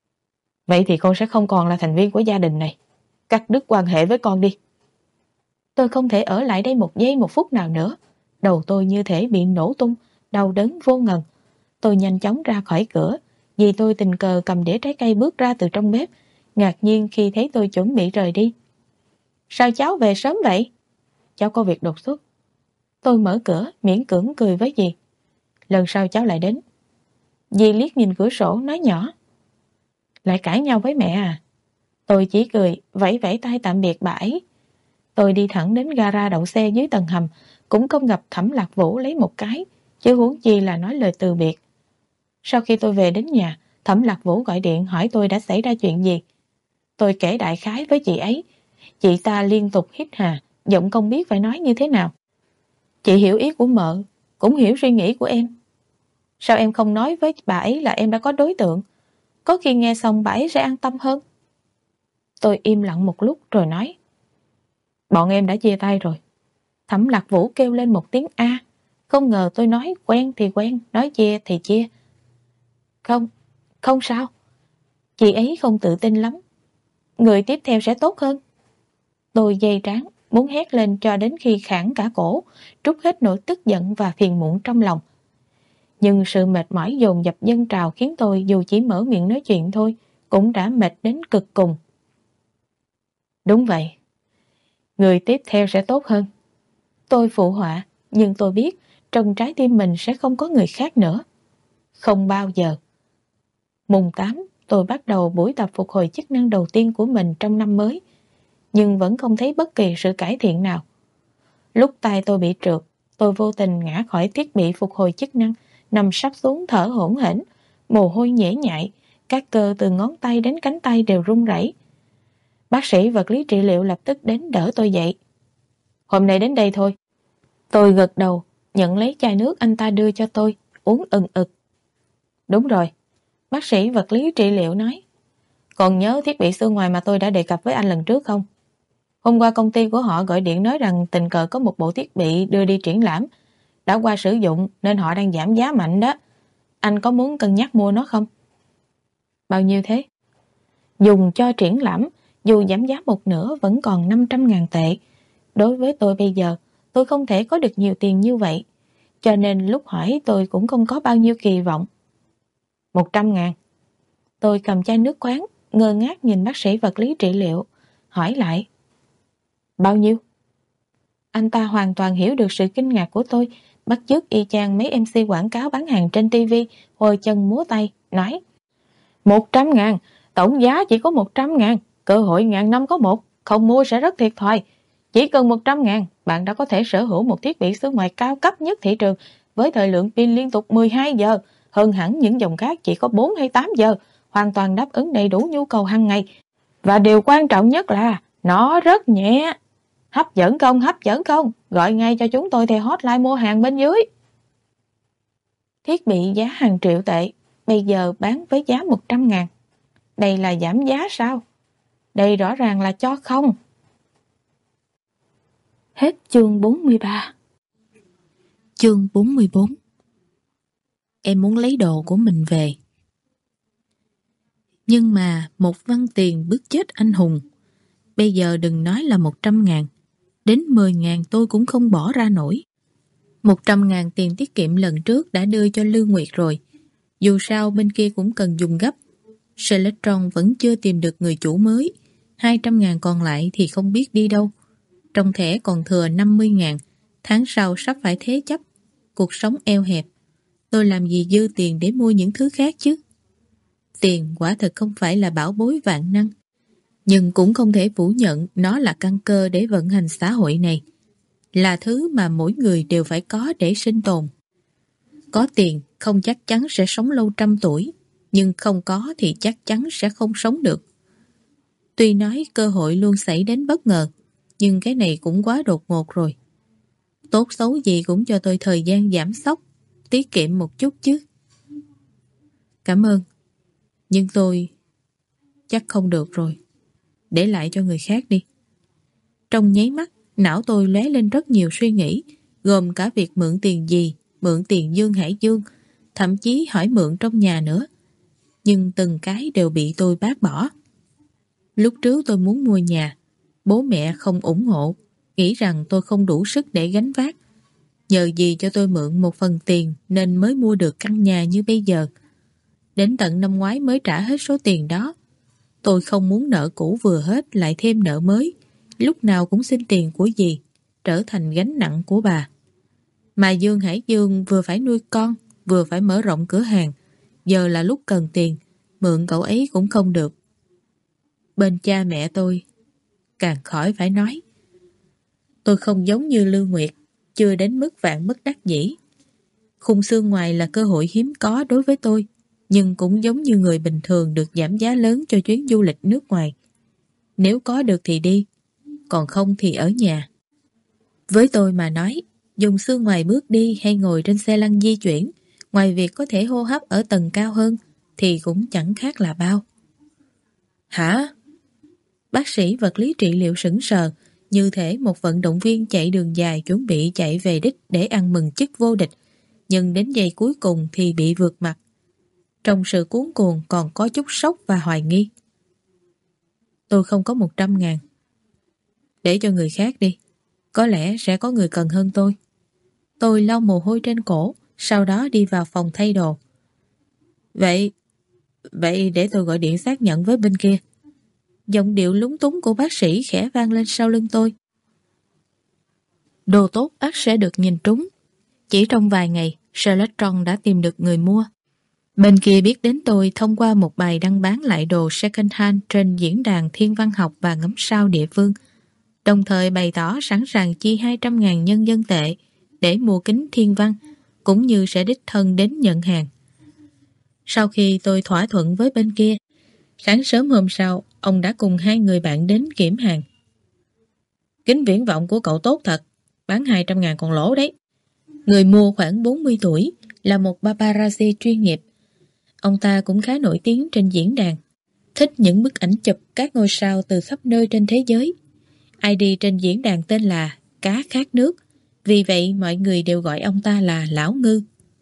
Vậy thì con sẽ không còn là thành viên của gia đình này. Cắt đứt quan hệ với con đi. Tôi không thể ở lại đây một giây một phút nào nữa. Đầu tôi như thể bị nổ tung, đau đớn vô ngần. Tôi nhanh chóng ra khỏi cửa, vì tôi tình cờ cầm đĩa trái cây bước ra từ trong bếp, ngạc nhiên khi thấy tôi chuẩn bị rời đi. Sao cháu về sớm vậy? Cháu có việc đột xuất. Tôi mở cửa, miễn cưỡng cười với dì. Lần sau cháu lại đến. Dì liếc nhìn cửa sổ nói nhỏ. Lại cãi nhau với mẹ à? Tôi chỉ cười, vẫy vẫy tay tạm biệt bà ấy. Tôi đi thẳng đến gara đậu xe dưới tầng hầm, cũng không gặp Thẩm Lạc Vũ lấy một cái, chứ huống chi là nói lời từ biệt. Sau khi tôi về đến nhà, Thẩm Lạc Vũ gọi điện hỏi tôi đã xảy ra chuyện gì. Tôi kể đại khái với chị ấy. Chị ta liên tục hít hà, giọng không biết phải nói như thế nào. Chị hiểu ý của mợ, cũng hiểu suy nghĩ của em. Sao em không nói với bà ấy là em đã có đối tượng? Có khi nghe xong bà ấy sẽ an tâm hơn. Tôi im lặng một lúc rồi nói. Bọn em đã chia tay rồi. Thẩm Lạc Vũ kêu lên một tiếng A. Không ngờ tôi nói quen thì quen, nói chia thì chia. Không, không sao. Chị ấy không tự tin lắm. Người tiếp theo sẽ tốt hơn. Tôi dây trán, muốn hét lên cho đến khi khản cả cổ, trút hết nỗi tức giận và phiền muộn trong lòng. Nhưng sự mệt mỏi dồn dập dâng trào khiến tôi dù chỉ mở miệng nói chuyện thôi, cũng đã mệt đến cực cùng. Đúng vậy. Người tiếp theo sẽ tốt hơn. Tôi phụ họa, nhưng tôi biết trong trái tim mình sẽ không có người khác nữa. Không bao giờ. Mùng tám, tôi bắt đầu buổi tập phục hồi chức năng đầu tiên của mình trong năm mới, nhưng vẫn không thấy bất kỳ sự cải thiện nào. Lúc tay tôi bị trượt, tôi vô tình ngã khỏi thiết bị phục hồi chức năng, nằm sắp xuống thở hổn hển, mồ hôi nhễ nhại, các cơ từ ngón tay đến cánh tay đều run rẩy. Bác sĩ vật lý trị liệu lập tức đến đỡ tôi dậy. Hôm nay đến đây thôi. Tôi gật đầu, nhận lấy chai nước anh ta đưa cho tôi, uống ừng ực. Đúng rồi, bác sĩ vật lý trị liệu nói. Còn nhớ thiết bị xương ngoài mà tôi đã đề cập với anh lần trước không? Hôm qua công ty của họ gọi điện nói rằng tình cờ có một bộ thiết bị đưa đi triển lãm, đã qua sử dụng nên họ đang giảm giá mạnh đó. Anh có muốn cân nhắc mua nó không? Bao nhiêu thế? Dùng cho triển lãm, dù giảm giá một nửa vẫn còn năm trăm ngàn tệ. Đối với tôi bây giờ, tôi không thể có được nhiều tiền như vậy, cho nên lúc hỏi tôi cũng không có bao nhiêu kỳ vọng. Một trăm ngàn. Tôi cầm chai nước khoáng, ngơ ngác nhìn bác sĩ vật lý trị liệu, hỏi lại. Bao nhiêu? Anh ta hoàn toàn hiểu được sự kinh ngạc của tôi, bắt chước y chang mấy em xê quảng cáo bán hàng trên ti vi, hồi chân múa tay, nói. Một trăm ngàn, tổng giá chỉ có một trăm ngàn, cơ hội ngàn năm có một, không mua sẽ rất thiệt thòi. Chỉ cần một trăm ngàn, bạn đã có thể sở hữu một thiết bị xứ ngoài cao cấp nhất thị trường với thời lượng pin liên tục mười hai giờ, hơn hẳn những dòng khác chỉ có bốn hay tám giờ, hoàn toàn đáp ứng đầy đủ nhu cầu hàng ngày. Và điều quan trọng nhất là nó rất nhẹ. Hấp dẫn không, hấp dẫn không? Gọi ngay cho chúng tôi theo hotline mua hàng bên dưới. Thiết bị giá hàng triệu tệ, bây giờ bán với giá một trăm ngàn. Đây là giảm giá sao? Đây rõ ràng là cho không. Hết chương bốn mươi ba. Chương bốn mươi bốn. Em muốn lấy đồ của mình về. Nhưng mà một văn tiền bức chết anh hùng. Bây giờ đừng nói là một trăm ngàn. Đến mười ngàn tôi cũng không bỏ ra nổi. Một trăm ngàn tiền tiết kiệm lần trước đã đưa cho Lưu Nguyệt rồi. Dù sao bên kia cũng cần dùng gấp. Selectron vẫn chưa tìm được người chủ mới. Hai trăm ngàn còn lại thì không biết đi đâu. Trong thẻ còn thừa năm mươi ngàn. Tháng sau sắp phải thế chấp. Cuộc sống eo hẹp. Tôi làm gì dư tiền để mua những thứ khác chứ? Tiền quả thật không phải là bảo bối vạn năng. Nhưng cũng không thể phủ nhận nó là căn cơ để vận hành xã hội này. Là thứ mà mỗi người đều phải có để sinh tồn. Có tiền không chắc chắn sẽ sống lâu trăm tuổi, nhưng không có thì chắc chắn sẽ không sống được. Tuy nói cơ hội luôn xảy đến bất ngờ, nhưng cái này cũng quá đột ngột rồi. Tốt xấu gì cũng cho tôi thời gian giảm sốc, tiết kiệm một chút chứ. Cảm ơn, nhưng tôi chắc không được rồi. Để lại cho người khác đi. Trong nháy mắt, não tôi lóe lên rất nhiều suy nghĩ, gồm cả việc mượn tiền gì, mượn tiền Dương Hải Dương, thậm chí hỏi mượn trong nhà nữa. Nhưng từng cái đều bị tôi bác bỏ. Lúc trước tôi muốn mua nhà, bố mẹ không ủng hộ, nghĩ rằng tôi không đủ sức để gánh vác. Nhờ gì cho tôi mượn một phần tiền nên mới mua được căn nhà như bây giờ. Đến tận năm ngoái mới trả hết số tiền đó. Tôi không muốn nợ cũ vừa hết lại thêm nợ mới, lúc nào cũng xin tiền của dì, trở thành gánh nặng của bà. Mà Dương Hải Dương vừa phải nuôi con, vừa phải mở rộng cửa hàng, giờ là lúc cần tiền, mượn cậu ấy cũng không được. Bên cha mẹ tôi, càng khỏi phải nói. Tôi không giống như Lưu Nguyệt, chưa đến mức vạn bất đắc dĩ. Khung xương ngoài là cơ hội hiếm có đối với tôi, nhưng cũng giống như người bình thường được giảm giá lớn cho chuyến du lịch nước ngoài. Nếu có được thì đi, còn không thì ở nhà. Với tôi mà nói, dùng xương ngoài bước đi hay ngồi trên xe lăn di chuyển, ngoài việc có thể hô hấp ở tầng cao hơn, thì cũng chẳng khác là bao. Hả? Bác sĩ vật lý trị liệu sững sờ, như thể một vận động viên chạy đường dài chuẩn bị chạy về đích để ăn mừng chức vô địch, nhưng đến giây cuối cùng thì bị vượt mặt. Trong sự cuống cuồng còn có chút sốc và hoài nghi. Tôi không có một trăm ngàn. Để cho người khác đi. Có lẽ sẽ có người cần hơn tôi. Tôi lau mồ hôi trên cổ, sau đó đi vào phòng thay đồ. Vậy, vậy để tôi gọi điện xác nhận với bên kia. Giọng điệu lúng túng của bác sĩ khẽ vang lên sau lưng tôi. Đồ tốt ắt sẽ được nhìn trúng. Chỉ trong vài ngày, Selectron đã tìm được người mua. Bên kia biết đến tôi thông qua một bài đăng bán lại đồ second hand trên diễn đàn Thiên văn học và ngắm sao địa phương, đồng thời bày tỏ sẵn sàng chi hai trăm ngàn nhân dân tệ để mua kính thiên văn, cũng như sẽ đích thân đến nhận hàng. Sau khi tôi thỏa thuận với bên kia, sáng sớm hôm sau, ông đã cùng hai người bạn đến kiểm hàng. Kính viễn vọng của cậu tốt thật, bán hai trăm ngàn còn lỗ đấy. Người mua khoảng bốn mươi tuổi, là một paparazzi chuyên nghiệp. Ông ta cũng khá nổi tiếng trên diễn đàn, thích những bức ảnh chụp các ngôi sao từ khắp nơi trên thế giới. i đê trên diễn đàn tên là Cá Khát Nước, vì vậy mọi người đều gọi ông ta là Lão Ngư.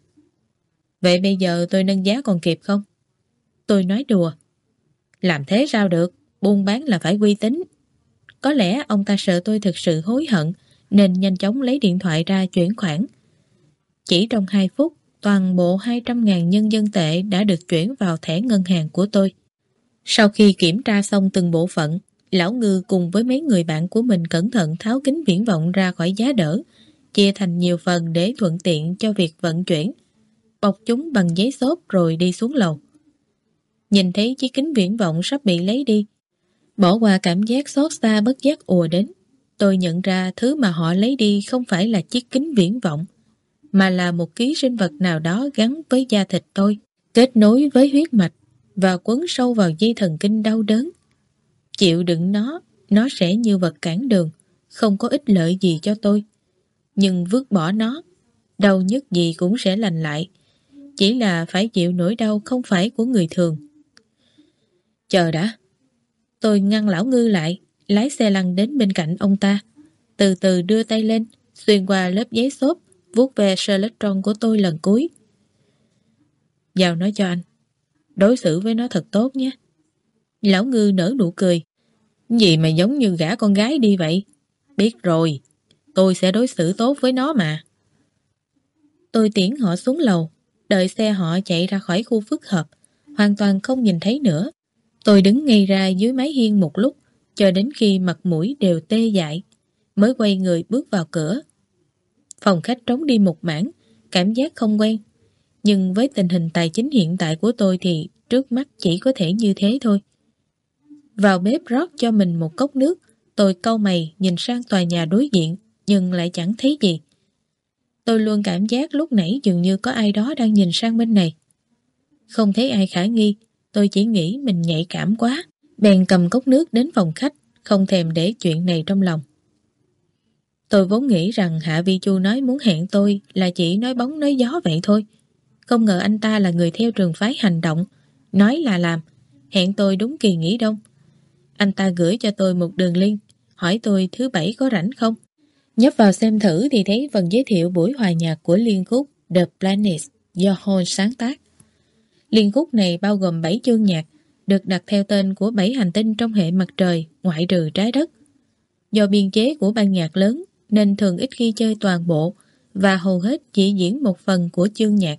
Vậy bây giờ tôi nâng giá còn kịp không? Tôi nói đùa. Làm thế sao được, buôn bán là phải uy tín. Có lẽ ông ta sợ tôi thực sự hối hận, nên nhanh chóng lấy điện thoại ra chuyển khoản. Chỉ trong hai phút, toàn bộ hai trăm ngàn nhân dân tệ đã được chuyển vào thẻ ngân hàng của tôi. Sau khi kiểm tra xong từng bộ phận, Lão Ngư cùng với mấy người bạn của mình cẩn thận tháo kính viễn vọng ra khỏi giá đỡ, chia thành nhiều phần để thuận tiện cho việc vận chuyển, bọc chúng bằng giấy xốp rồi đi xuống lầu. Nhìn thấy chiếc kính viễn vọng sắp bị lấy đi, bỏ qua cảm giác xót xa bất giác ùa đến, tôi nhận ra thứ mà họ lấy đi không phải là chiếc kính viễn vọng, mà là một ký sinh vật nào đó gắn với da thịt tôi, kết nối với huyết mạch và quấn sâu vào dây thần kinh đau đớn. Chịu đựng nó, nó sẽ như vật cản đường, không có ích lợi gì cho tôi. Nhưng vứt bỏ nó, đau nhức gì cũng sẽ lành lại, chỉ là phải chịu nỗi đau không phải của người thường. Chờ đã. Tôi ngăn Lão Ngư lại, lái xe lăn đến bên cạnh ông ta, từ từ đưa tay lên, xuyên qua lớp giấy xốp, vuốt về Selectron của tôi lần cuối. Giao nó cho anh. Đối xử với nó thật tốt nhé. Lão Ngư nở nụ cười. Gì mà giống như gả con gái đi vậy? Biết rồi, tôi sẽ đối xử tốt với nó mà. Tôi tiễn họ xuống lầu, đợi xe họ chạy ra khỏi khu phức hợp, hoàn toàn không nhìn thấy nữa. Tôi đứng ngây ra dưới mái hiên một lúc, cho đến khi mặt mũi đều tê dại, mới quay người bước vào cửa. Phòng khách trống đi một mảng, cảm giác không quen. Nhưng với tình hình tài chính hiện tại của tôi thì trước mắt chỉ có thể như thế thôi. Vào bếp rót cho mình một cốc nước, tôi cau mày nhìn sang tòa nhà đối diện, nhưng lại chẳng thấy gì. Tôi luôn cảm giác lúc nãy dường như có ai đó đang nhìn sang bên này. Không thấy ai khả nghi, tôi chỉ nghĩ mình nhạy cảm quá, bèn cầm cốc nước đến phòng khách, không thèm để chuyện này trong lòng. Tôi vốn nghĩ rằng Hạ Vi Chu nói muốn hẹn tôi là chỉ nói bóng nói gió vậy thôi. Không ngờ anh ta là người theo trường phái hành động, nói là làm, hẹn tôi đúng kỳ nghỉ đông. Anh ta gửi cho tôi một đường link, hỏi tôi thứ bảy có rảnh không. Nhấp vào xem thử thì thấy phần giới thiệu buổi hòa nhạc của liên khúc The Planet do Hall sáng tác. Liên khúc này bao gồm bảy chương nhạc, được đặt theo tên của bảy hành tinh trong hệ mặt trời ngoại trừ trái đất. Do biên chế của ban nhạc lớn nên thường ít khi chơi toàn bộ và hầu hết chỉ diễn một phần của chương nhạc.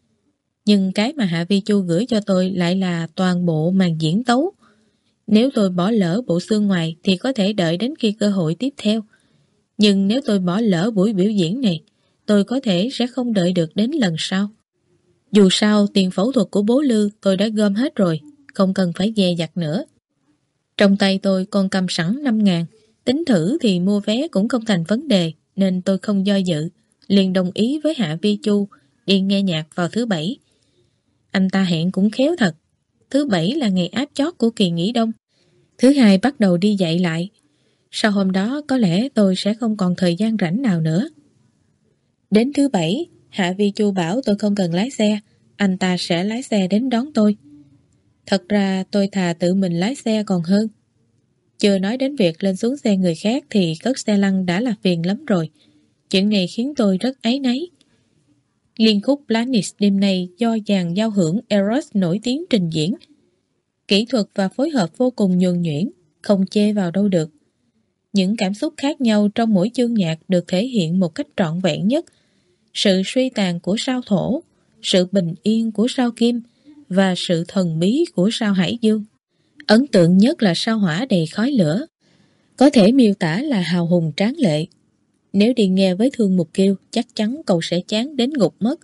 Nhưng cái mà Hạ Vi Chu gửi cho tôi lại là toàn bộ màn diễn tấu. Nếu tôi bỏ lỡ bộ xương ngoài thì có thể đợi đến khi cơ hội tiếp theo. Nhưng nếu tôi bỏ lỡ buổi biểu diễn này, tôi có thể sẽ không đợi được đến lần sau. Dù sao, tiền phẫu thuật của bố Lư tôi đã gom hết rồi, không cần phải dè dặt nữa. Trong tay tôi còn cầm sẵn năm ngàn, tính thử thì mua vé cũng không thành vấn đề, nên tôi không do dự, liền đồng ý với Hạ Vi Chu đi nghe nhạc vào thứ bảy. Anh ta hẹn cũng khéo thật, thứ bảy là ngày áp chót của kỳ nghỉ đông. Thứ hai bắt đầu đi dạy lại. Sau hôm đó có lẽ tôi sẽ không còn thời gian rảnh nào nữa. Đến thứ bảy, Hạ Vi Chu bảo tôi không cần lái xe, anh ta sẽ lái xe đến đón tôi. Thật ra tôi thà tự mình lái xe còn hơn. Chưa nói đến việc lên xuống xe người khác thì cất xe lăn đã là phiền lắm rồi. Chuyện này khiến tôi rất áy náy. Liên khúc Planet đêm nay do dàn giao hưởng Eros nổi tiếng trình diễn. Kỹ thuật và phối hợp vô cùng nhuần nhuyễn, không chê vào đâu được. Những cảm xúc khác nhau trong mỗi chương nhạc được thể hiện một cách trọn vẹn nhất. Sự suy tàn của sao thổ, sự bình yên của sao kim và sự thần bí của sao hải dương. Ấn tượng nhất là sao hỏa đầy khói lửa. Có thể miêu tả là hào hùng tráng lệ. Nếu đi nghe với Thương Mục Kiều, chắc chắn cậu sẽ chán đến gục mất.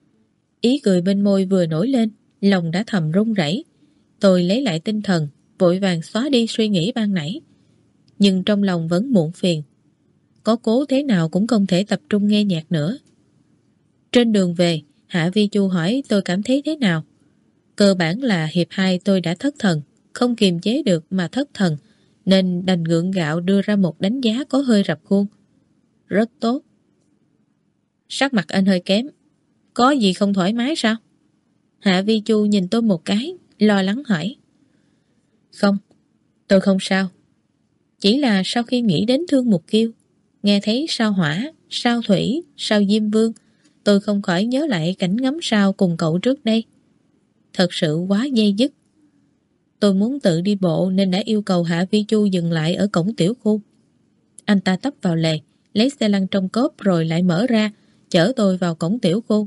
Ý cười bên môi vừa nổi lên, lòng đã thầm run rẩy. Tôi lấy lại tinh thần, vội vàng xóa đi suy nghĩ ban nãy. Nhưng trong lòng vẫn muộn phiền. Có cố thế nào cũng không thể tập trung nghe nhạc nữa. Trên đường về, Hạ Vi Chu hỏi tôi cảm thấy thế nào. Cơ bản là hiệp hai tôi đã thất thần, không kiềm chế được mà thất thần, nên đành gượng gạo đưa ra một đánh giá có hơi rập khuôn. Rất tốt. Sắc mặt anh hơi kém. Có gì không thoải mái sao? Hạ Vi Chu nhìn tôi một cái, lo lắng hỏi. Không, tôi không sao. Chỉ là sau khi nghĩ đến Thương Mục Kiều, nghe thấy sao hỏa, sao thủy, sao diêm vương, tôi không khỏi nhớ lại cảnh ngắm sao cùng cậu trước đây. Thật sự quá dây dứt. Tôi muốn tự đi bộ nên đã yêu cầu Hạ Vi Chu dừng lại ở cổng tiểu khu. Anh ta tấp vào lề, lấy xe lăn trong cốp rồi lại mở ra, chở tôi vào cổng tiểu khu.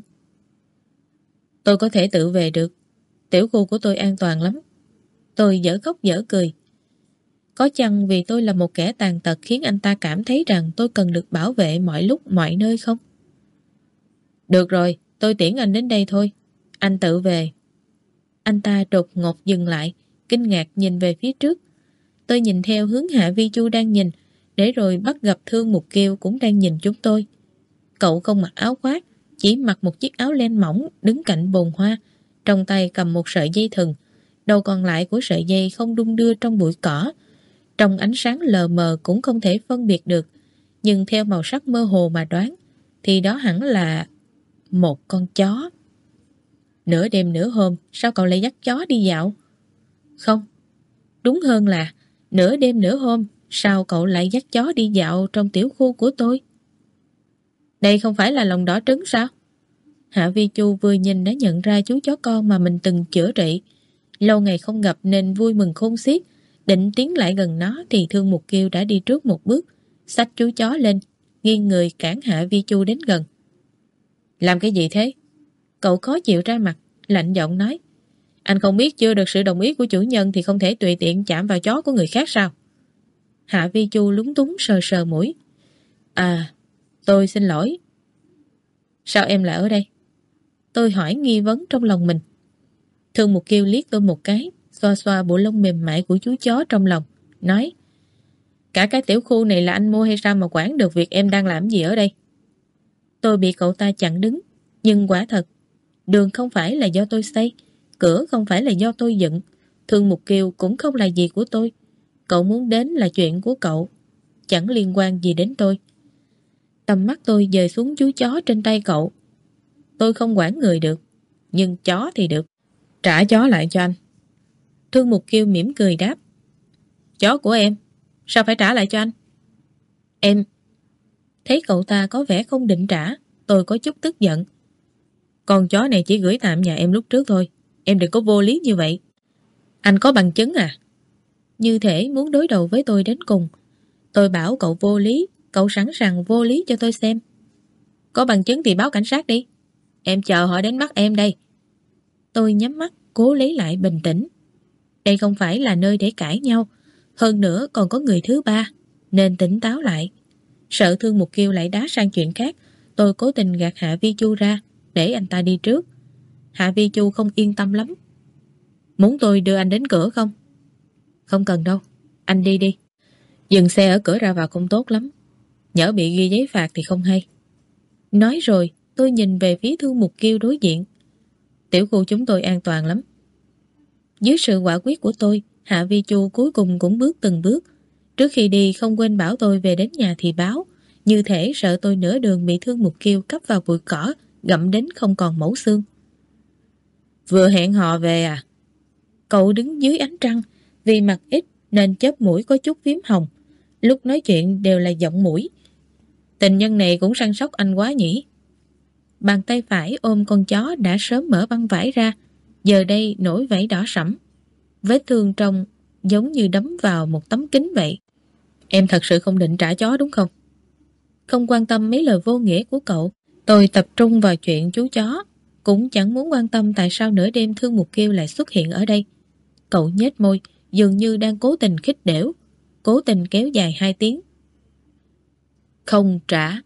Tôi có thể tự về được. Tiểu khu của tôi an toàn lắm. Tôi dở khóc dở cười. Có chăng vì tôi là một kẻ tàn tật khiến anh ta cảm thấy rằng tôi cần được bảo vệ mọi lúc mọi nơi không? Được rồi, tôi tiễn anh đến đây thôi. Anh tự về. Anh ta đột ngột dừng lại, kinh ngạc nhìn về phía trước. Tôi nhìn theo hướng Hạ Vi Chu đang nhìn, để rồi bắt gặp Thương Mục Kiều cũng đang nhìn chúng tôi. Cậu không mặc áo khoác, chỉ mặc một chiếc áo len mỏng đứng cạnh bồn hoa, trong tay cầm một sợi dây thừng, đầu còn lại của sợi dây không đung đưa trong bụi cỏ. Trong ánh sáng lờ mờ cũng không thể phân biệt được, nhưng theo màu sắc mơ hồ mà đoán, thì đó hẳn là một con chó. Nửa đêm nửa hôm, sao cậu lại dắt chó đi dạo? Không, đúng hơn là nửa đêm nửa hôm, sao cậu lại dắt chó đi dạo trong tiểu khu của tôi? Đây không phải là lòng đỏ trứng sao? Hạ Vi Chu vừa nhìn đã nhận ra chú chó con mà mình từng chữa trị. Lâu ngày không gặp nên vui mừng khôn xiết. Định tiến lại gần nó thì Thương Mục Kiều đã đi trước một bước, xách chú chó lên, nghiêng người cản Hạ Vi Chu đến gần. Làm cái gì thế? Cậu khó chịu ra mặt, lạnh giọng nói. Anh không biết chưa được sự đồng ý của chủ nhân thì không thể tùy tiện chạm vào chó của người khác sao? Hạ Vi Chu lúng túng sờ sờ mũi. À, tôi xin lỗi. Sao em lại ở đây? Tôi hỏi nghi vấn trong lòng mình. Thương Mục Kiều liếc tôi một cái, xoa xoa bộ lông mềm mại của chú chó trong lòng, nói. Cả cái tiểu khu này là anh mua hay sao mà quản được việc em đang làm gì ở đây? Tôi bị cậu ta chặn đứng, nhưng quả thật, đường không phải là do tôi xây, cửa không phải là do tôi dựng, Thương Mục Kiều cũng không là gì của tôi. Cậu muốn đến là chuyện của cậu, chẳng liên quan gì đến tôi. Tầm mắt tôi dời xuống chú chó trên tay cậu. Tôi không quản người được, nhưng chó thì được. Trả chó lại cho anh. Thương Mục Kiều mỉm cười đáp. Chó của em, sao phải trả lại cho anh? Em... Thấy cậu ta có vẻ không định trả, tôi có chút tức giận. Con chó này chỉ gửi tạm nhà em lúc trước thôi, em đừng có vô lý như vậy. Anh có bằng chứng à? Như thể muốn đối đầu với tôi đến cùng. Tôi bảo cậu vô lý, cậu sẵn sàng vô lý cho tôi xem. Có bằng chứng thì báo cảnh sát đi. Em chờ họ đến bắt em đây. Tôi nhắm mắt, cố lấy lại bình tĩnh. Đây không phải là nơi để cãi nhau. Hơn nữa còn có người thứ ba, nên tỉnh táo lại. Sợ Thương Mục Kiêu lại đá sang chuyện khác, tôi cố tình gạt Hạ Vi Chu ra, để anh ta đi trước. Hạ Vi Chu không yên tâm lắm. Muốn tôi đưa anh đến cửa không? Không cần đâu, anh đi đi. Dừng xe ở cửa ra vào không tốt lắm. Nhỡ bị ghi giấy phạt thì không hay. Nói rồi, tôi nhìn về phía Thương Mục Kiêu đối diện. Tiểu khu chúng tôi an toàn lắm. Dưới sự quả quyết của tôi, Hạ Vi Chu cuối cùng cũng bước từng bước. Trước khi đi không quên bảo tôi về đến nhà thì báo, như thể sợ tôi nửa đường bị Thương Mục Kiêu cắp vào bụi cỏ, gặm đến không còn mẩu xương. Vừa hẹn hò về à? Cậu đứng dưới ánh trăng, vì mặt ít nên chớp mũi có chút phím hồng. Lúc nói chuyện đều là giọng mũi. Tình nhân này cũng săn sóc anh quá nhỉ. Bàn tay phải ôm con chó đã sớm mở băng vải ra, giờ đây nổi vảy đỏ sẫm. Vết thương trông giống như đấm vào một tấm kính vậy. Em thật sự không định trả chó đúng không? Không quan tâm mấy lời vô nghĩa của cậu, tôi tập trung vào chuyện chú chó. Cũng chẳng muốn quan tâm tại sao nửa đêm Thương Mục Kiêu lại xuất hiện ở đây. Cậu nhếch môi, dường như đang cố tình khích đểu, cố tình kéo dài hai tiếng. Không trả.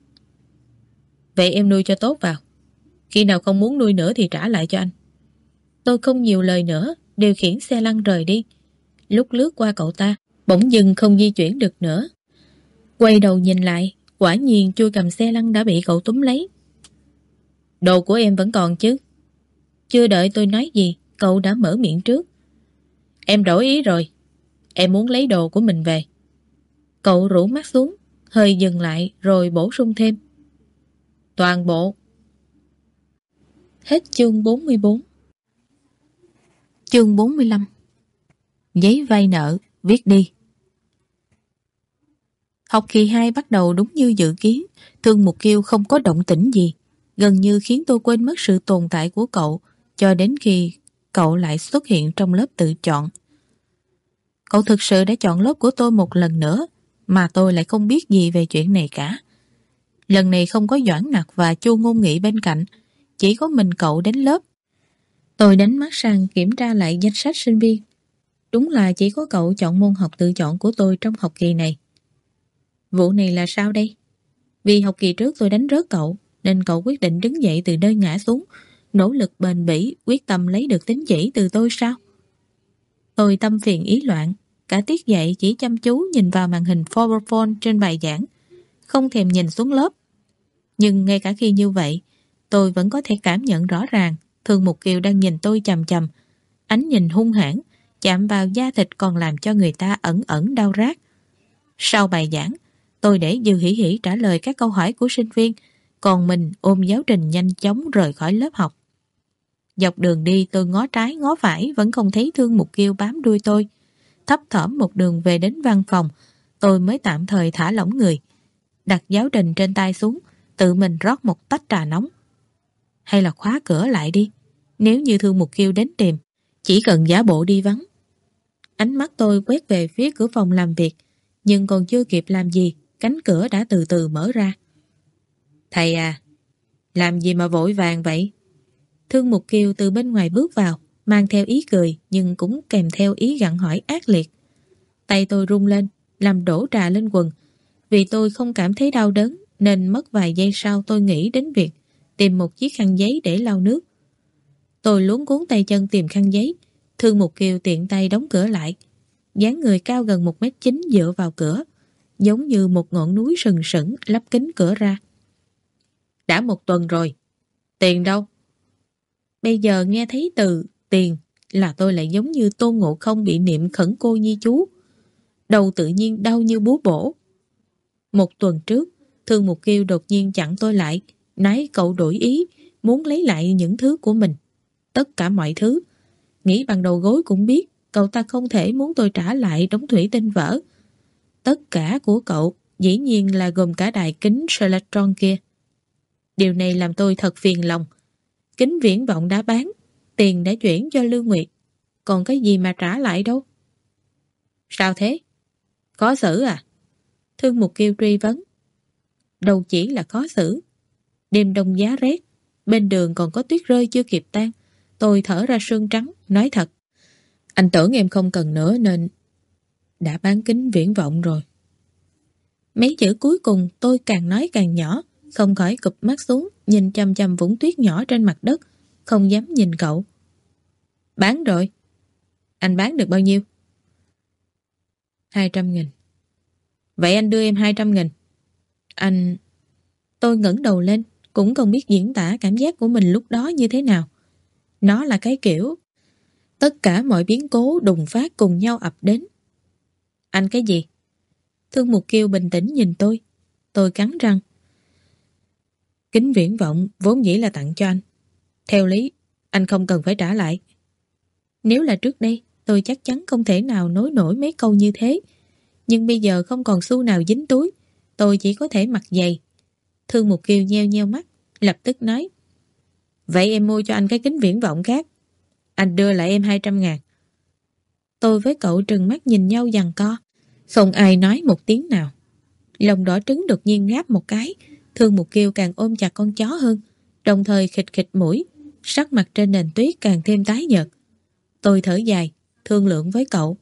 Vậy em nuôi cho tốt vào. Khi nào không muốn nuôi nữa thì trả lại cho anh. Tôi không nhiều lời nữa, điều khiển xe lăn rời đi. Lúc lướt qua cậu ta, bỗng dưng không di chuyển được nữa. Quay đầu nhìn lại, quả nhiên chui cầm xe lăn đã bị cậu túm lấy. Đồ của em vẫn còn chứ? Chưa đợi tôi nói gì, cậu đã mở miệng trước. Em đổi ý rồi. Em muốn lấy đồ của mình về. Cậu rũ mắt xuống, hơi dừng lại rồi bổ sung thêm. Toàn bộ. Hết chương bốn mươi bốn. Chương bốn mươi lăm. Giấy vay nợ, viết đi. Học kỳ hai bắt đầu đúng như dự kiến, Thương Mục Kiêu không có động tĩnh gì, gần như khiến tôi quên mất sự tồn tại của cậu, cho đến khi cậu lại xuất hiện trong lớp tự chọn. Cậu thực sự đã chọn lớp của tôi một lần nữa, mà tôi lại không biết gì về chuyện này cả. Lần này không có Doãn Nặc và Chu Ngôn Nghị bên cạnh, chỉ có mình cậu đến lớp. Tôi đánh mắt sang kiểm tra lại danh sách sinh viên. Đúng là chỉ có cậu chọn môn học tự chọn của tôi trong học kỳ này. Vụ này là sao đây? Vì học kỳ trước tôi đánh rớt cậu, nên cậu quyết định đứng dậy từ nơi ngã xuống, nỗ lực bền bỉ, quyết tâm lấy được tín chỉ từ tôi sao? Tôi tâm phiền ý loạn, cả tiết dạy chỉ chăm chú nhìn vào màn hình PowerPoint trên bài giảng, không thèm nhìn xuống lớp. Nhưng ngay cả khi như vậy, tôi vẫn có thể cảm nhận rõ ràng Thương Mục Kiều đang nhìn tôi chằm chằm, ánh nhìn hung hãn, chạm vào da thịt còn làm cho người ta ẩn ẩn đau rát. Sau bài giảng, tôi để Dư Hỉ Hỉ trả lời các câu hỏi của sinh viên, còn mình ôm giáo trình nhanh chóng rời khỏi lớp học. Dọc đường đi tôi ngó trái ngó phải vẫn không thấy Thương Mục Kiêu bám đuôi tôi. Thấp thỏm một đường về đến văn phòng, tôi mới tạm thời thả lỏng người, đặt giáo trình trên tay xuống, tự mình rót một tách trà nóng. Hay là khóa cửa lại đi, nếu như Thương Mục Kiêu đến tìm, chỉ cần giả bộ đi vắng. Ánh mắt tôi quét về phía cửa phòng làm việc, nhưng còn chưa kịp làm gì, cánh cửa đã từ từ mở ra. Thầy à, làm gì mà vội vàng vậy? Thương Mục Kiều từ bên ngoài bước vào, mang theo ý cười nhưng cũng kèm theo ý gặng hỏi ác liệt. Tay tôi rung lên, làm đổ trà lên quần. Vì tôi không cảm thấy đau đớn nên mất vài giây sau tôi nghĩ đến việc tìm một chiếc khăn giấy để lau nước. Tôi luống cuống tay chân tìm khăn giấy. Thương Mục Kiều tiện tay đóng cửa lại. Dáng người cao gần một mét chín dựa vào cửa, giống như một ngọn núi sừng sững lấp kín cửa ra. Đã một tuần rồi, tiền đâu? Bây giờ nghe thấy từ tiền là tôi lại giống như Tôn Ngộ Không bị niệm khẩn cô nhi chú. Đầu tự nhiên đau như búa bổ. Một tuần trước, Thương Mục Kiêu đột nhiên chặn tôi lại, nói cậu đổi ý, muốn lấy lại những thứ của mình. Tất cả mọi thứ. Nghĩ bằng đầu gối cũng biết, cậu ta không thể muốn tôi trả lại đống thủy tinh vỡ. Tất cả của cậu dĩ nhiên là gồm cả đài kính Celatron kia. Điều này làm tôi thật phiền lòng. Kính viễn vọng đã bán, tiền đã chuyển cho Lưu Nguyệt, còn cái gì mà trả lại đâu. Sao thế? Khó xử à? Thương Mục Kiêu truy vấn. Đâu chỉ là khó xử. Đêm đông giá rét, bên đường còn có tuyết rơi chưa kịp tan. Tôi thở ra sương trắng, nói thật. Anh tưởng em không cần nữa nên đã bán kính viễn vọng rồi. Mấy chữ cuối cùng tôi càng nói càng nhỏ, không khỏi cụp mắt xuống, nhìn chăm chăm vũng tuyết nhỏ trên mặt đất, không dám nhìn cậu. Bán rồi. Anh bán được bao nhiêu? Hai trăm nghìn. Vậy anh đưa em hai trăm nghìn. Anh... Tôi ngẩng đầu lên, cũng không biết diễn tả cảm giác của mình lúc đó như thế nào. Nó là cái kiểu tất cả mọi biến cố đùng phát cùng nhau ập đến. Anh cái gì? Thương Mục Kiêu bình tĩnh nhìn tôi. Tôi cắn răng. Kính viễn vọng vốn dĩ là tặng cho anh. Theo lý, anh không cần phải trả lại. Nếu là trước đây, tôi chắc chắn không thể nào nói nổi mấy câu như thế. Nhưng bây giờ không còn xu nào dính túi. Tôi chỉ có thể mặc giày. Thương Mục Kiêu nheo nheo mắt, lập tức nói. Vậy em mua cho anh cái kính viễn vọng khác. Anh đưa lại em hai trăm ngàn. Tôi với cậu trừng mắt nhìn nhau giằng co. Không ai nói một tiếng nào. Lòng đỏ trứng đột nhiên ngáp một cái. Thương Mục Kiêu càng ôm chặt con chó hơn, đồng thời khịt khịt mũi. Sắc mặt trên nền tuyết càng thêm tái nhợt. Tôi thở dài, thương lượng với cậu.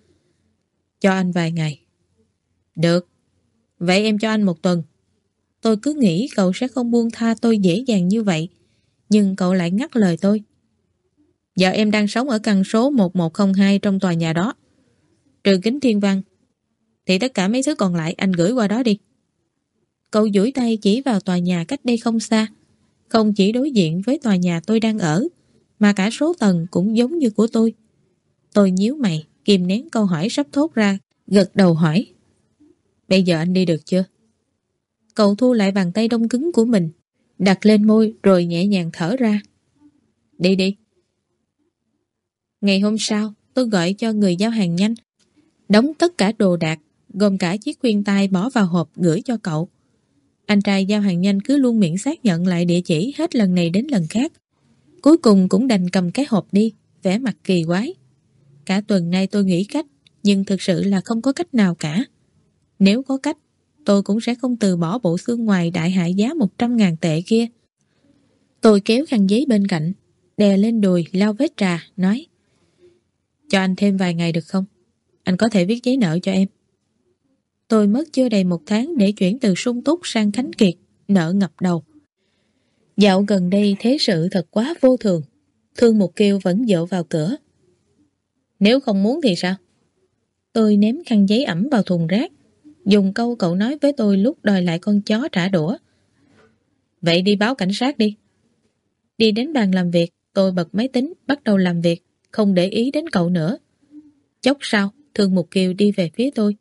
Cho anh vài ngày. Được. Vậy em cho anh một tuần. Tôi cứ nghĩ cậu sẽ không buông tha tôi dễ dàng như vậy. Nhưng cậu lại ngắt lời tôi. Giờ em đang sống ở căn số một một không hai trong tòa nhà đó. Trừ kính thiên văn thì tất cả mấy thứ còn lại anh gửi qua đó đi. Cậu duỗi tay chỉ vào tòa nhà cách đây không xa. Không chỉ đối diện với tòa nhà tôi đang ở, mà cả số tầng cũng giống như của tôi. Tôi nhíu mày, kìm nén câu hỏi sắp thốt ra, gật đầu hỏi. Bây giờ anh đi được chưa? Cậu thu lại bàn tay đông cứng của mình, đặt lên môi rồi nhẹ nhàng thở ra. Đi đi. Ngày hôm sau, tôi gọi cho người giao hàng nhanh, đóng tất cả đồ đạc, gồm cả chiếc khuyên tai bỏ vào hộp gửi cho cậu. Anh trai giao hàng nhanh cứ luôn miệng xác nhận lại địa chỉ hết lần này đến lần khác. Cuối cùng cũng đành cầm cái hộp đi, vẻ mặt kỳ quái. Cả tuần nay tôi nghĩ cách, nhưng thực sự là không có cách nào cả. Nếu có cách, tôi cũng sẽ không từ bỏ bộ xương ngoài đại hại giá một trăm ngàn tệ kia. Tôi kéo khăn giấy bên cạnh, đè lên đùi lau vết trà, nói. Cho anh thêm vài ngày được không? Anh có thể viết giấy nợ cho em. Tôi mất chưa đầy một tháng để chuyển từ sung túc sang khánh kiệt, nợ ngập đầu. Dạo gần đây thế sự thật quá vô thường. Thương Mục Kiêu vẫn dựa vào cửa. Nếu không muốn thì sao? Tôi ném khăn giấy ẩm vào thùng rác, dùng câu cậu nói với tôi lúc đòi lại con chó trả đũa. Vậy đi báo cảnh sát đi. Đi đến bàn làm việc, tôi bật máy tính, bắt đầu làm việc, không để ý đến cậu nữa. Chốc sau, Thương Mục Kiêu đi về phía tôi.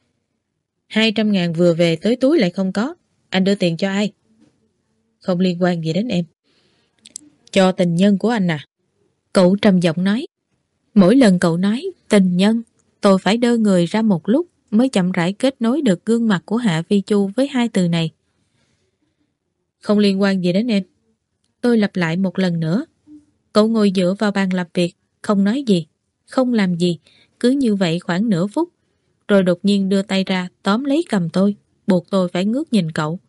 Hai trăm ngàn vừa về tới túi lại không có. Anh đưa tiền cho ai? Không liên quan gì đến em. Cho tình nhân của anh à? Cậu trầm giọng nói. Mỗi lần cậu nói tình nhân, tôi phải đơ người ra một lúc mới chậm rãi kết nối được gương mặt của Hạ Vi Chu với hai từ này. Không liên quan gì đến em. Tôi lặp lại một lần nữa. Cậu ngồi dựa vào bàn làm việc, không nói gì, không làm gì, cứ như vậy khoảng nửa phút, rồi đột nhiên đưa tay ra tóm lấy cầm tôi, buộc tôi phải ngước nhìn cậu.